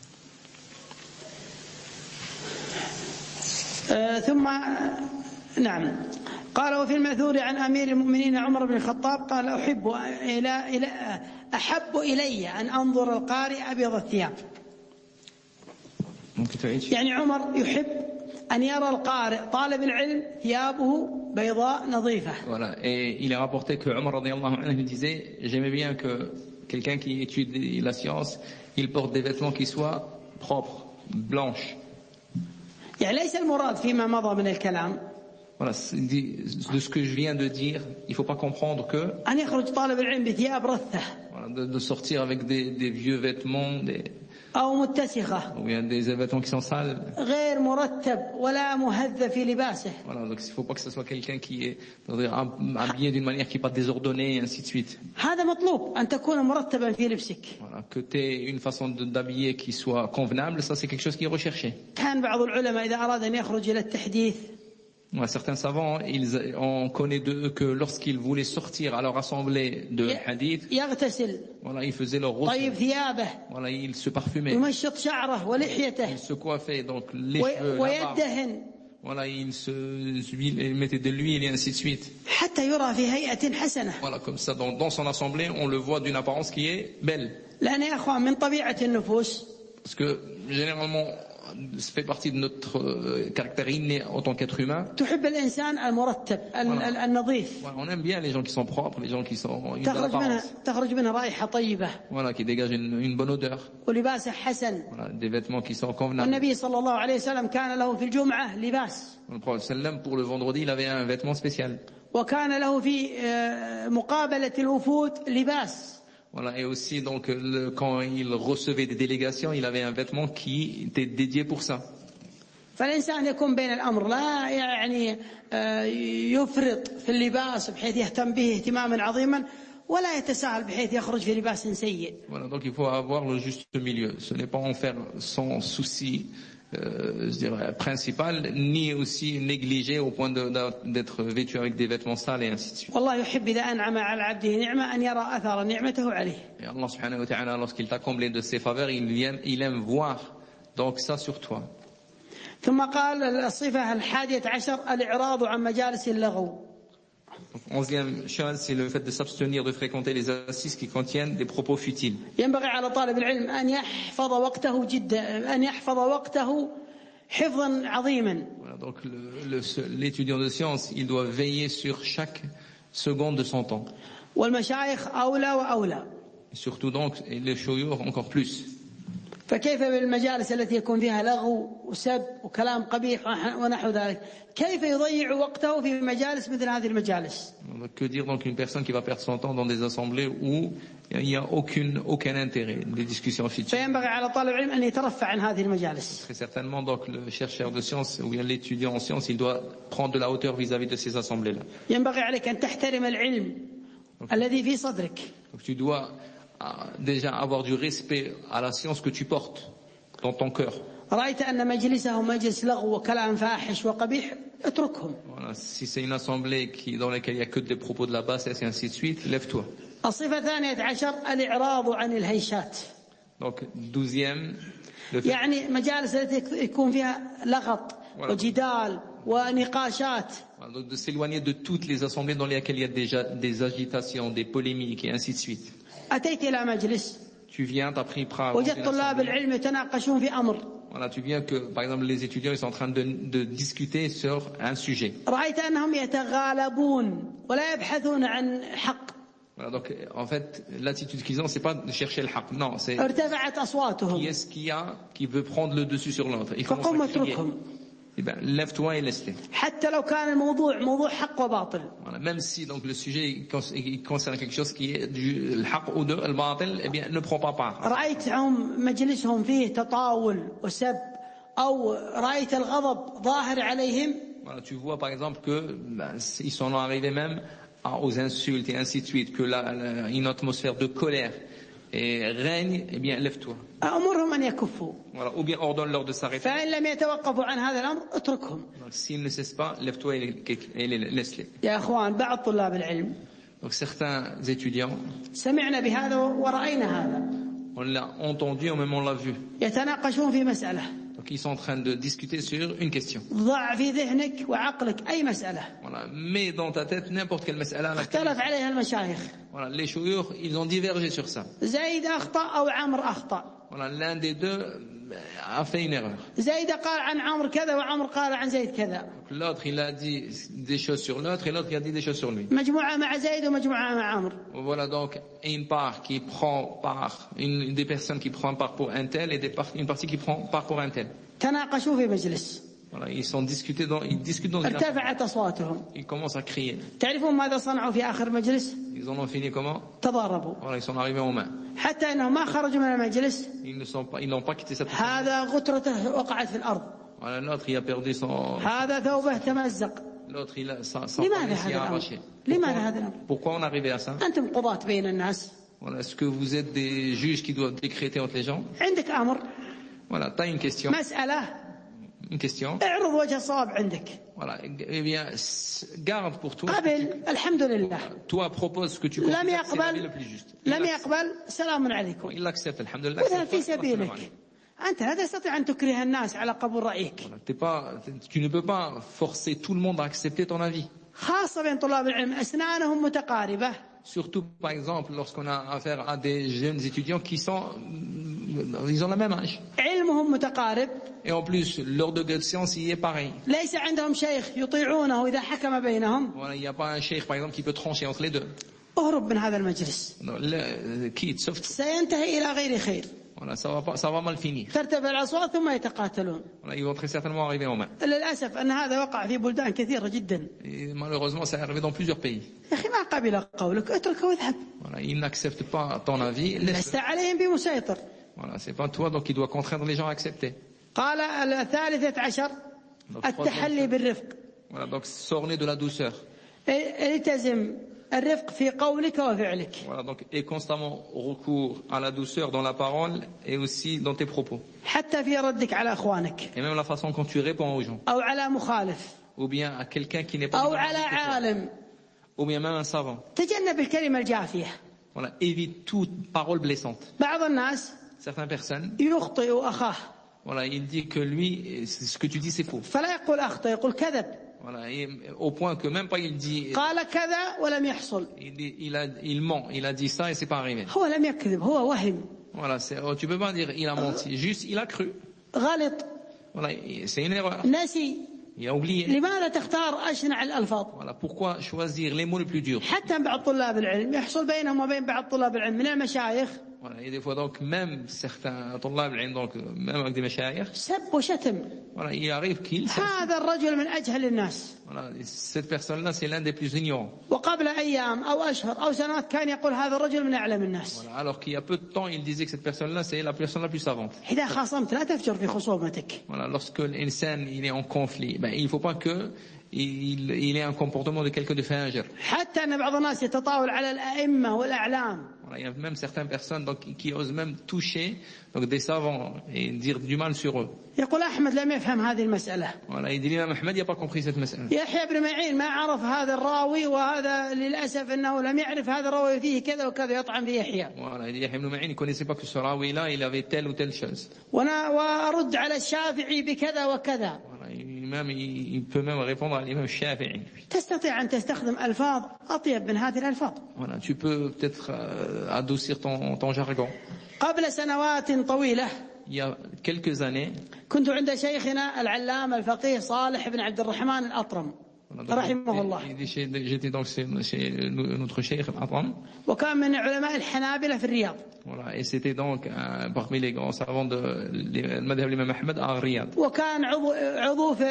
آه ثم نعم قال وفي المأثور عن أمير المؤمنين عمر بن الخطاب قال أحب إلى إلى أحب إلي أن أنظر القارئ أبيض الثياب. يعني عمر يحب أن يرى القارئ طالب العلم ثيابه بيضاء نظيفة. Voilà, et il est rapporté que Omar radiyallahu anhu disait j'aimais bien que quelqu'un qui étudie la science, il porte des vêtements qui soient propres, blanches. يعني ليس المراد فيما مضى من الكلام. Voilà, de ce que je viens de dire, il faut pas comprendre que أن يخرج طالب العلم بثياب رثة. Voilà, de, de sortir avec des, des vieux vêtements, des أو متسخة. ou bien des vêtements qui sont sales. غير مرتب ولا مهذب في لباسه. Voilà, donc il faut pas que ce soit quelqu'un qui est habillé d'une manière qui est pas désordonnée et ainsi de suite. هذا مطلوب أن تكون مرتبا في لبسك. Voilà, que tu aies une façon de, d'habiller qui soit convenable, ça c'est quelque chose qui est recherché. كان بعض العلماء إذا أراد أن يخرج إلى التحديث. Ouais, certains savants, ils, on connaît d'eux que lorsqu'ils voulaient sortir à leur assemblée de hadith, يغتسل. voilà, ils faisaient leur rosée. طيب ثيابه. Voilà, ils se parfumaient. يمشط شعره ولحيته. Ils se coiffaient, donc les cheveux, la barbe. Voilà, ils se, ils mettaient de l'huile et ainsi de suite. حتى يرى في هيئة حسنة. Voilà, comme ça, dans, dans son assemblée, on le voit d'une apparence qui est belle. لأن يا أخوان من طبيعة النفوس. Parce que généralement, ça fait partie de notre euh, caractère inné en tant qu'être humain. تحب الإنسان المرتب النظيف. Voilà, on aime bien les gens qui sont propres, les gens qui sont une belle تخرج منها apparence. تخرج منها رائحة طيبة. Voilà, qui dégagent une, une bonne odeur. ولباسه حسن. Voilà, des vêtements qui sont convenables. والنبي صلى الله عليه وسلم كان له في الجمعة لباس. Le prophète sallam pour le vendredi, il avait un vêtement spécial. وكان له في مقابلة الوفود لباس. Voilà, et aussi donc le, quand il recevait des délégations, il avait un vêtement qui était dédié pour ça. فالإنسان يكون بين الأمر لا يعني يفرط في اللباس بحيث يهتم به اهتماما عظيما ولا يتساهل بحيث يخرج في لباس سيء. Voilà, donc il faut avoir le juste milieu. Ce n'est pas en faire son souci Euh, je dirais, principal, ni aussi négligé au point de, d'être vêtu avec des vêtements sales et ainsi de suite. والله يحب إذا أنعم على عبده نعمة أن يرى أثر نعمته عليه. Et Allah subhanahu wa ta'ala, lorsqu'il t'a comblé de ses faveurs, il aime, il aime voir donc ça sur toi. ثم قال الصفة الحادية عشر الإعراض عن مجالس اللغو. Onzième chose, c'est le fait de s'abstenir de fréquenter les assises qui contiennent des propos futiles. ينبغي على طالب العلم أن يحفظ وقته جدا أن يحفظ وقته حفظا عظيما. Voilà, donc le, le, l'étudiant de sciences, il doit veiller sur chaque seconde de son temps. والمشايخ أولى وأولى. Et surtout donc, et les shoyurs encore plus. فكيف بالمجالس التي يكون فيها لغو وسب وكلام قبيح ونحو ذلك كيف يضيع وقته في مجالس مثل هذه المجالس. Que dire donc une personne qui va perdre son temps dans des assemblées où il n'y a aucune, aucun intérêt, des discussions futiles. فينبغي على طالب العلم أن يترفع عن هذه المجالس. Très certainement donc le chercheur de sciences ou bien l'étudiant en sciences, il doit prendre de la hauteur vis-à-vis de ces assemblées-là. ينبغي عليك أن تحترم العلم الذي في صدرك. Donc tu dois déjà avoir du respect à la science que tu portes dans ton cœur. رأيت أن مجلسه مجلس لغو وكلام فاحش وقبيح اتركهم. Voilà, si c'est une assemblée qui, dans laquelle il n'y a que des propos de la bassesse et ainsi de suite, lève-toi. الصفة الثانية عشر الإعراض عن الهيشات. Donc douzième, le fait يعني مجالس التي يكون فيها لغط Voilà. وجدال ونقاشات. Voilà, donc de s'éloigner de toutes les assemblées dans lesquelles il y a déjà des agitations, des polémiques et ainsi de suite. أتيت إلى مجلس Tu viens, t'as pris part. وجدت طلاب العلم يتناقشون في أمر. Voilà, tu viens que, par exemple, les étudiants ils sont en train de, de discuter sur un sujet. رأيت أنهم يتغالبون ولا يبحثون عن حق. Voilà, donc en fait, l'attitude qu'ils ont, c'est pas de chercher le haq, non, c'est ارتفعت qui أصواتهم. est-ce qu'il y a qui veut prendre le dessus sur l'autre. Ils commencent فقم à crier. اتركهم. Eh ben, lève-toi et laisse-les. حتى لو كان الموضوع موضوع حق وباطل. Voilà, même si donc le sujet il cons- il concerne quelque chose qui est du le haq ou de le batil, eh bien, ne prends pas part. رأيتهم مجلسهم فيه تطاول وسب أو رأيت الغضب ظاهر عليهم. Voilà, tu vois par exemple que ben, ils sont arrivés même à- aux insultes et ainsi de suite, que la, la- une atmosphère de colère et règne, eh bien, lève-toi. أمرهم أن يكفوا. Voilà, ou bien ordonne-leur de s'arrêter. فإن لم يتوقفوا عن هذا الأمر اتركهم. Donc, s'ils ne cessent pas, lève-toi et, les- et les- laisse-les. يا أخوان بعض طلاب العلم Donc certains étudiants, سمعنا بهذا ورأينا هذا on l'a entendu, au même on l'a vu. يتناقشون في مسألة. Donc ils sont en train de discuter sur une question. ضع في ذهنك وعقلك أي مسألة Voilà, mets dans ta tête n'importe quelle mas'ala. اختلف عليها المشايخ. Voilà, les chouïours, ils ont divergé sur ça. زيد أخطأ أو عمرو أخطأ. Voilà, l'un des deux a fait une erreur. زيد قال عن عمرو كذا وعمرو قال عن زيد كذا. Donc, l'autre, il a dit des choses sur l'autre et l'autre, il a dit des choses sur lui. مجموعة مع زيد ومجموعة مع عمرو. Voilà donc une part qui prend part, une des personnes qui prend part pour un tel et des par- une partie qui prend part pour un tel. تناقشوا في مجلس. Voilà, ils sont discutés dans, ils discutent dans une affaire. ارتفعت أصواتهم. Ils commencent à crier. تعرفون ماذا صنعوا في آخر مجلس؟ Ils en ont fini comment? تضاربوا. Voilà, ils sont arrivés aux mains. حتى أنهم ما خرجوا من المجلس. Ils ne sont pas, ils n'ont pas quitté cette personne. هذا غترته وقعت في الأرض. Voilà, l'autre, il a perdu son, هذا ثوبه تمزق. l'autre, il a, son, son لماذا pantalon s'y هذا a الأمر؟ arraché. لماذا هذا الأمر؟ Pourquoi on est arrivé à ça? أنتم قضاة بين الناس. Voilà, est-ce que vous êtes des juges qui doivent décréter entre les gens? عندك أمر. Voilà, t'as une question. مسألة. Une question. اعرض وجه الصواب عندك. Voilà, eh bien, s- garde pour toi. قبل الحمد لله. Toi, propose ce que tu لم considères que c'est l'avis يقبل le plus juste. لم Il يقبل سلام عليكم. il l'accepte, alhamdulillah. اذهب في سبيلك. أنت لا تستطيع أن تكره الناس على قبول رأيك. T'es pas, tu ne peux pas forcer tout le monde à accepter ton avis. خاصة بين طلاب العلم أسنانهم متقاربة. Surtout, par exemple, lorsqu'on a affaire à des jeunes étudiants qui sont, ils ont le même âge. علمهم متقارب. Et en plus, leur degré de science, il est pareil. ليس عندهم شيخ يطيعونه إذا حكم بينهم. Voilà, il n'y a pas un cheikh, par exemple, qui peut trancher entre les deux. اهرب من هذا المجلس. Non, le, quitte, sauf tout. سينتهي إلى غير خير. Voilà, ça va pas, ça va mal finir. ترتفع الأصوات ثم يتقاتلون. Voilà, ils vont très certainement arriver en main. للأسف أن هذا وقع في بلدان كثيرة جدا. Et malheureusement, ça est arrivé dans plusieurs pays. يا أخي ما قبل قولك اتركه واذهب. Voilà, ils n'acceptent pas ton avis. Laisse. لست عليهم بمسيطر. Voilà, c'est pas toi donc qui dois contraindre les gens à accepter. قال الثالثة عشر التحلي بالرفق. Voilà, donc s'orner de la douceur. التزم الرفق في قولك وفعلك. Voilà, donc et constamment recours à la douceur dans la parole et aussi dans tes propos. حتى في ردك على أخوانك. Et même la façon quand tu réponds aux gens. أو على مخالف. Ou bien à quelqu'un qui n'est pas. أو على عالم. Ou bien même un savant. تجنب الكلمة الجافية. Voilà, évite toute parole blessante. بعض الناس Certaines personnes, يخطئ أخاه. voilà, il dit que lui, ce que tu dis c'est faux. فلا يقول أخطأ يقول كذب. Voilà, et au point que même pas il dit, قال كذا ولم يحصل. il, dit- il a, il ment, il a dit ça et c'est pas arrivé. هو لم يكذب هو وهم. Voilà, c'est, oh, tu peux pas dire il a menti, juste il a cru. غلط. Voilà, et c'est une erreur. نسي. Il a oublié. لماذا تختار أشنع الألفاظ؟ Voilà, pourquoi choisir les mots les plus durs? حتى بعض طلاب العلم يحصل بينهم وبين بعض طلاب العلم من المشايخ Voilà, et des fois donc même certains طلاب العلم donc même avec des مشايخ, سب وشتم. voilà, il arrive qu'il, هذا الرجل من أجهل الناس. voilà, cette personne-là c'est l'un des plus ignorants. وقبل أيام أو أشهر أو سنوات كان يقول هذا الرجل من أعلم الناس. Voilà, alors qu'il y a peu de temps il disait que cette personne-là c'est la personne la plus savante. إذا خاصمت لا تفجر في خصومتك. Voilà, lorsque l'insan il est en conflit, ben il faut pas que il, il ait un comportement de quelqu'un de fingeur. حتى أن بعض الناس يتطاول على الأئمة والأعلام. Voilà, il y a même certaines personnes donc, qui osent même toucher donc, des savants et dire du mal sur eux. يقول أحمد لم يفهم هذه المسألة. Voilà, il dit l'imam Ahmed, il n'a pas compris cette مسألة. يحيى بن معين ما عرف هذا الراوي وهذا للأسف أنه لم يعرف هذا الراوي فيه كذا وكذا يطعن في يحيى. Voilà, il dit Yahya ibn Ma'in, il ne connaissait pas que ce rawi-là, il avait telle ou telle chose. وأنا وأرد على الشافعي بكذا وكذا. Voilà, il même, il, il peut même répondre à l'imam Shafi'i. تستطيع أن تستخدم ألفاظ أطيب من هذه الألفاظ. Voilà, tu peux peut-être euh, adoucir ton, ton jargon. قبل سنوات طويلة Il y a quelques années, كنت عند شيخنا العلامة الفقيه صالح بن عبد الرحمن الأطرم رحمه الله. J'étais donc chez, chez notre cheikh Al-Atram. وكان من علماء الحنابلة في الرياض. Voilà, et c'était donc un, parmi les grands savants de المذهب الإمام أحمد à Riyad. وكان عضو عضو في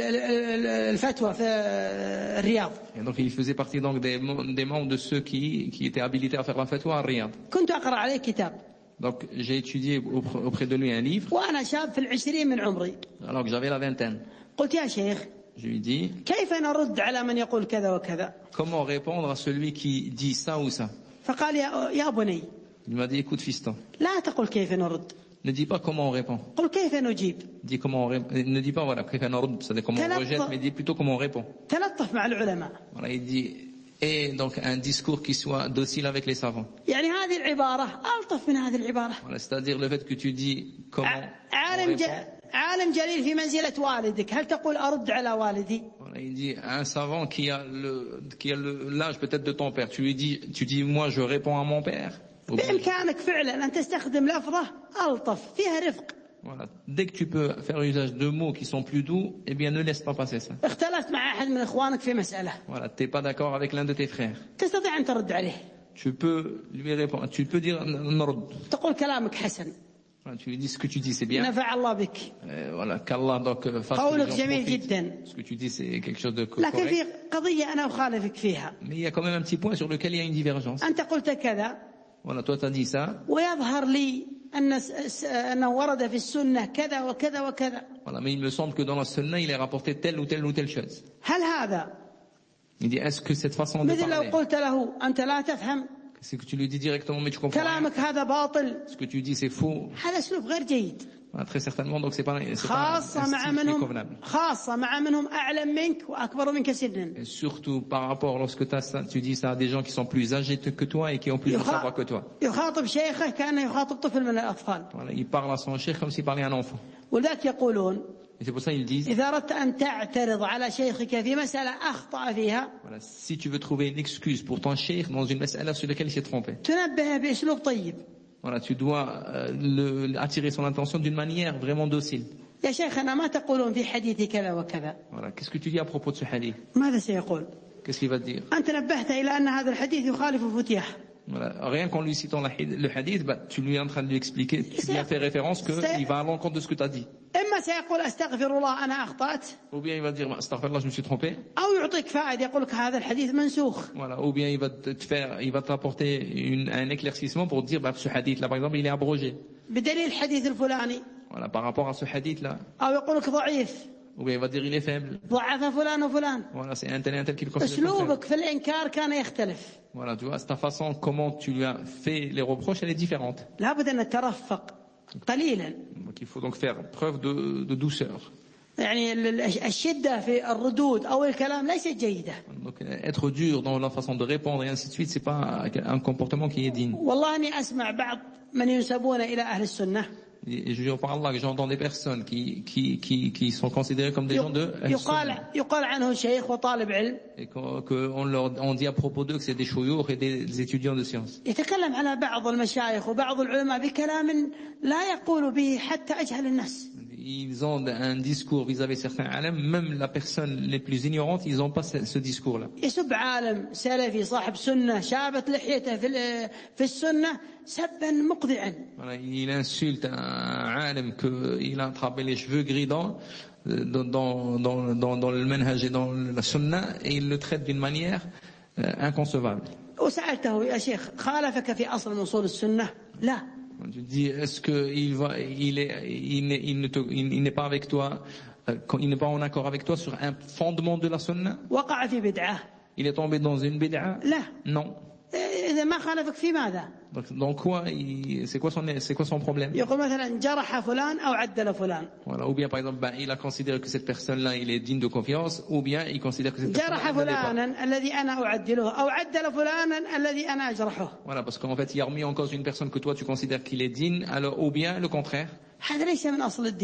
الفتوى في الرياض. Et donc il faisait partie donc des, des membres de ceux qui qui étaient habilités à faire la fatwa à Riyad. كنت أقرأ عليه كتاب. Donc j'ai étudié auprès de lui un livre. وأنا شاب في العشرين من عمري. Alors que j'avais la vingtaine. قلت يا شيخ. Je lui dis. كيف نرد على من يقول كذا وكذا؟ Comment répondre à celui qui dit ça ou ça? فقال يا يا بني. Il m'a dit écoute fiston. لا تقل كيف نرد. Ne dis pas comment on répond. قل كيف نجيب. Dis comment on répond. Ne dis pas voilà كيف نرد, c'est-à-dire comment on rejette, mais dis plutôt comment on répond. تلطف مع العلماء. Voilà, il dit et donc un discours qui soit docile avec les savants. يعني هذه العبارة ألطف من هذه العبارة. Voilà, c'est-à-dire le fait que tu dis comment. عالم عالم جليل في منزلة والدك هل تقول أرد على والدي؟ Voilà, il dit un savant qui a le qui a le l'âge peut-être de ton père, tu lui dis tu dis moi je réponds à mon père. بإمكانك فعلا أن تستخدم لفظة ألطف فيها رفق. Voilà, dès que tu peux faire usage de mots qui sont plus doux, eh bien ne laisse pas passer ça. اختلفت مع أحد من إخوانك في مسألة. Voilà, t'es pas d'accord avec l'un de tes frères. تستطيع أن ترد عليه. Tu peux lui répondre, tu peux dire نرد. تقول كلامك حسن. Voilà, tu lui dis ce que tu dis c'est bien. نفع الله بك. Euh, voilà, qu'Allah donc fasse. قولك جميل جدا. Ce que tu dis c'est quelque chose de correct. لكن في قضية أنا أخالفك فيها. Mais il y a quand même un petit point sur lequel il y a une divergence. أنت قلت كذا. Voilà, toi t'as dit ça. ويظهر لي أن أنه ورد في السنة كذا وكذا وكذا. Voilà, mais il me semble que dans la sunna il est rapporté telle ou telle ou telle chose. هل هذا؟ Il dit est-ce que cette façon de مثل لو parler. قلت له أنت لا تفهم. C'est que tu lui dis directement mais tu comprends. كلامك هذا باطل. Ce que tu dis c'est faux. هذا أسلوب غير جيد. Voilà, très certainement donc c'est pas c'est خاصة مع منهم خاصة مع منهم أعلم منك وأكبر منك سنا. Et surtout par rapport lorsque tu as ça, tu dis ça à des gens qui sont plus âgés que toi et qui ont plus de savoir que toi. يخاطب شيخه كأنه يخاطب طفل من الأطفال. Voilà, il parle à son cheikh comme s'il parlait à un enfant. ولذلك يقولون Et c'est pour ça ils disent إذا أردت أن تعترض على شيخك في مسألة أخطأ فيها. Voilà, si tu veux trouver une excuse pour ton cheikh dans une mas'ala sur laquelle il s'est trompé. تنبه بأسلوب طيب. Voilà, tu dois euh, le, attirer son attention d'une manière vraiment docile. يا شيخنا ما تقولون في حديث كذا وكذا. Voilà, qu'est-ce que tu dis à propos de ce hadith? ماذا سيقول؟ Qu'est-ce qu'il va te dire? أنت نبهت إلى أن هذا الحديث يخالف فتيح. Voilà, rien qu'en lui citant le hadith, bah, tu lui es en train de lui expliquer, tu lui as fait référence qu'il va à l'encontre de ce que tu as dit. إما سيقول أستغفر الله أنا أخطأت. Ou bien il va dire astaghfirullah, je me suis trompé. أو يعطيك فائدة يقول لك هذا الحديث منسوخ. Voilà, ou bien il va te faire, il va t'apporter une, un éclaircissement pour te dire bah, ce hadith là par exemple il est abrogé. بدليل الحديث الفلاني. Voilà, par rapport à ce hadith là. أو يقول لك ضعيف. Ou bien il va dire il est faible. ضعف فلان وفلان. Voilà, c'est un tel et un tel qui le considère. أسلوبك في الإنكار كان يختلف. Voilà, tu vois, c'est ta façon comment tu lui as fait les reproches, elle est différente. لابد أن نترفق قليلا. Donc il faut donc faire preuve de, de douceur. يعني الشدة في الردود أو الكلام ليست جيدة. Donc être dur dans la façon de répondre et ainsi de suite, c'est pas un comportement qui est digne. والله أني أسمع بعض من ينسبون إلى أهل السنة. Et je jure par Allah que j'entends des personnes qui, qui, qui, qui sont considérées comme des gens de يقال يقال عنه شيخ وطالب علم. Et qu'on leur on dit à propos d'eux que c'est des chouyours et des étudiants de sciences. يتكلم على بعض المشايخ وبعض العلماء بكلام لا يقول به حتى أجهل الناس. Ils ont un discours vis-à-vis certains alim, même la personne les plus ignorantes, ils n'ont pas ce, ce discours-là. يسب عالم سلفي صاحب سنة شابت لحيته في في السنة سبا مقذعا. Voilà, il insulte un alim qu'il a attrapé les cheveux gris dans dans dans dans dans, dans le manhaj et dans la sunna et il le traite d'une manière euh, inconcevable. وسألته يا شيخ خالفك في أصل من أصول السنة؟ لا. Tu dis, est-ce que il va, il est, il n'est, il ne te, il, il n'est pas avec toi, euh, il n'est pas en accord avec toi sur un fondement de la sunna? وقع في بدعة. Il est tombé dans une bid'a? لا. Non. إذا ما خالفك في ماذا؟ Donc, dans quoi, il, c'est quoi son, c'est quoi son problème? يقول مثلا جرح فلان أو عدل فلان. Voilà. Ou bien par exemple, ben, il a considéré que cette personne-là, il est digne de confiance, ou bien il considère que cette personne-là. جرح فلانا الذي أنا أعدله أو عدل فلانا الذي أنا أجرحه. Voilà, parce qu'en fait, il a remis en cause une personne que toi tu considères qu'il est digne, alors ou bien le contraire. هذا ليس من أصل الدين.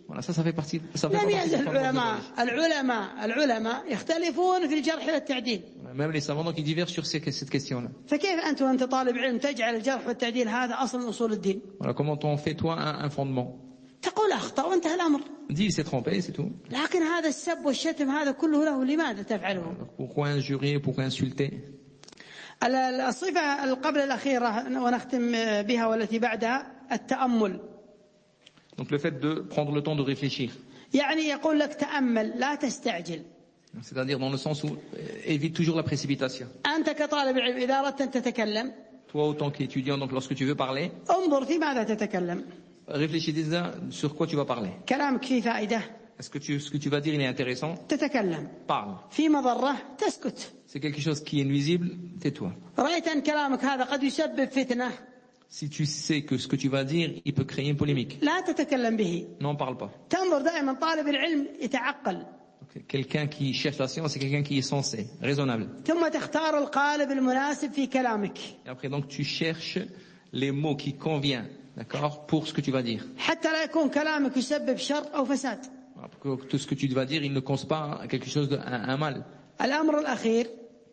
Voilà, ça, ça fait partie, ça fait لم pas partie يزل des fondements de العلماء l'Église. العلماء العلماء يختلفون في الجرح والتعديل. Même les savants, donc, ils divergent sur ces- cette question-là. فكيف أنت وأنت طالب علم تجعل الجرح والتعديل هذا أصل من أصول الدين؟ Voilà, comment on fait, toi, un, un fondement? تقول أخطأ وانتهى الأمر. Dis, il s'est trompé, c'est tout. لكن هذا السب والشتم هذا كله له لماذا تفعله؟ Donc, pourquoi injurer, pourquoi insulter? الصفة قبل الأخيرة ونختم بها والتي بعدها التأمل. Donc le fait de prendre le temps de réfléchir. يعني يقول لك تأمل لا تستعجل. C'est-à-dire dans le sens où euh, évite toujours la précipitation. أنت كطالب العلم إذا أردت أن تتكلم. Toi, autant qu'étudiant, donc lorsque tu veux parler, انظر في ماذا تتكلم. réfléchis déjà sur quoi tu vas parler. كلامك فيه فائدة. Est-ce que tu, ce que tu vas dire il est intéressant? تتكلم. Parle. في مضرة تسكت. C'est quelque chose qui est nuisible, tais-toi. رأيت أن كلامك هذا قد يسبب فتنة. Si tu sais que ce que tu vas dire, il peut créer une polémique, لا تتكلم به. n'en parle pas. تنظر دائما طالب العلم يتعقل. Donc, quelqu'un qui cherche la science, c'est quelqu'un qui est sensé, raisonnable. ثم تختار القالب المناسب في كلامك. Et après, donc, tu cherches les mots qui conviennent, d'accord, pour ce que tu vas dire. حتى لا يكون كلامك يسبب شر أو فساد. Voilà, pour que tout ce que tu vas dire, il ne cause pas quelque chose de un, un mal. الأمر الأخير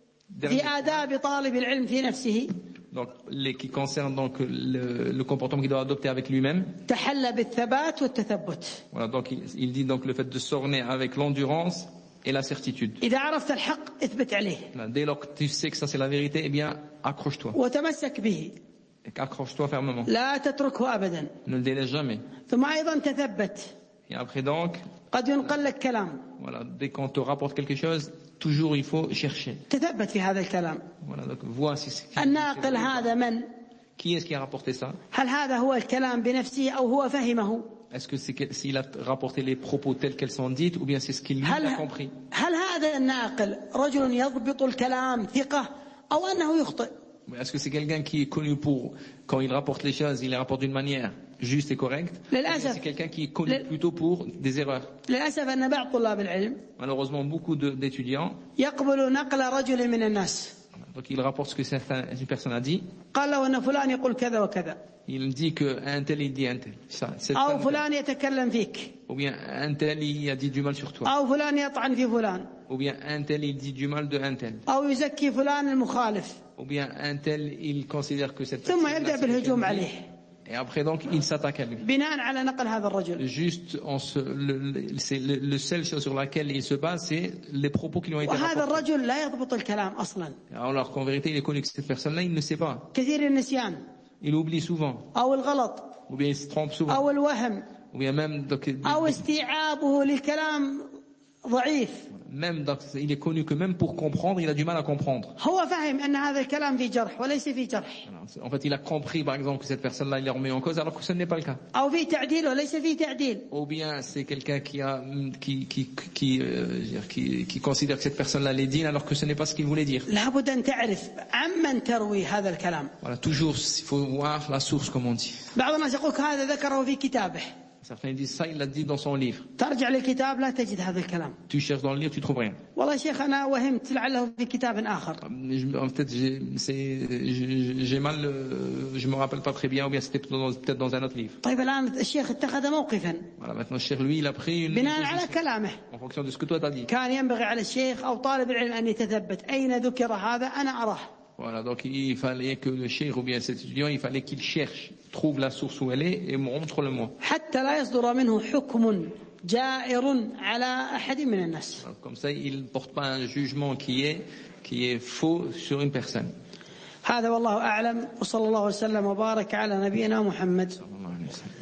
في Dernier. آداب طالب العلم في نفسه. Donc, les qui concernent donc le, le comportement qu'il doit adopter avec lui-même. تحلى بالثبات والتثبت. Voilà, donc il, il dit donc le fait de s'orner avec l'endurance et la certitude. إذا عرفت الحق اثبت عليه. Voilà, dès lors que tu sais que ça c'est la vérité, eh bien accroche-toi. وتمسك به. Accroche-toi fermement. لا تتركه أبدا. Ne le délaisse jamais. ثم أيضا تثبت. Et après donc, قد ينقل لك كلام. voilà, dès qu'on te rapporte quelque chose, toujours il faut chercher. تثبت في هذا الكلام. Voilà, donc vois si c'est الناقل هذا من؟ qui est-ce qui a rapporté ça. هل هذا هو الكلام بنفسه أو هو فهمه؟ Est-ce que c'est que- s'il a rapporté les propos tels qu'elles sont dites ou bien c'est ce qu'il lui هل a compris. هل هذا الناقل رجل يضبط الكلام ثقة أو أنه يخطئ؟ Est-ce que c'est quelqu'un qui est connu pour, quand il rapporte les choses, il les rapporte d'une manière juste et correcte? Ou bien للأسف c'est quelqu'un qui est connu لل- plutôt pour des erreurs? للأسف أن بعض طلاب العلم Malheureusement, beaucoup de- d'étudiants, يقبل نقل رجل من الناس. donc il rapporte ce que certains, une personne a dit, قال له أن فلان يقول كذا وكذا il dit que un tel il dit un tel, ça, c'est أو un tel. فلان يتكلم فيك Ou bien un tel il a dit du mal sur toi, أو فلان يطعن في فلان ou bien un tel il dit du mal de un tel, أو يزكي فلان المخالف ou bien un tel il considère que cette ثم personne يبدأ بالهجوم عليه et après donc il s'attaque à lui. بناء على نقل هذا الرجل. Juste, on se, le, le, c'est le, le seul chose sur laquelle il se base, c'est les propos qui lui ont été وهذا rapportés. الرجل لا يضبط الكلام أصلا. Alors qu'en vérité, il est connu que cette personne-là, il ne sait pas. كثير النسيان Il oublie souvent, أو الغلط ou bien il se trompe souvent, أو الوهم ou bien même, donc, أو استيعابه للكلام ضعيف. même donc, il est connu que même pour comprendre, il a du mal à comprendre. هو فهم أن هذا الكلام في جرح وليس في جرح En fait, il a compris, par exemple, que cette personne-là, il est remis en cause, alors que ce n'est pas le cas. أو في تعديل وليس في تعديل. Ou bien c'est quelqu'un qui a, qui, qui, qui, euh, je veux dire, qui, qui considère que cette personne-là l'est digne, alors que ce n'est pas ce qu'il voulait dire. لابد أن تعرف عمن تروي هذا الكلام. Voilà, toujours, il faut voir la source, comme on dit. بعض الناس يقول هذا ذكره في كتابه. Certains disent ça, il l'a dit dans son livre. ترجع للكتاب لا تجد هذا الكلام. Tu cherches dans le livre, tu trouves rien. والله يا شيخ أنا وهمت لعله في كتاب آخر. Je- En fait, j'ai, c'est, j'ai j'ai mal, euh, je me rappelle pas très bien, ou bien c'était peut-être dans, peut-être dans un autre livre. طيب الآن الشيخ اتخذ موقفا Voilà, maintenant, cher lui, il a pris une, بناء une على position كلامه. en fonction de ce que toi t'as dit. كان ينبغي على الشيخ أو طالب العلم أن يتثبت أين ذكر هذا أنا أراه. Voilà, donc il fallait que le cheikh ou bien cet étudiant, il fallait qu'il cherche, trouve la source où elle est et montre-le-moi. حتى لا يصدر منه حكم جائر على أحد من الناس. Alors, comme ça, il ne porte pas un jugement qui est, qui est faux sur une personne. هذا والله أعلم وصلى الله وسلم وبارك على نبينا محمد. Sallallahu alayhi wa sallam.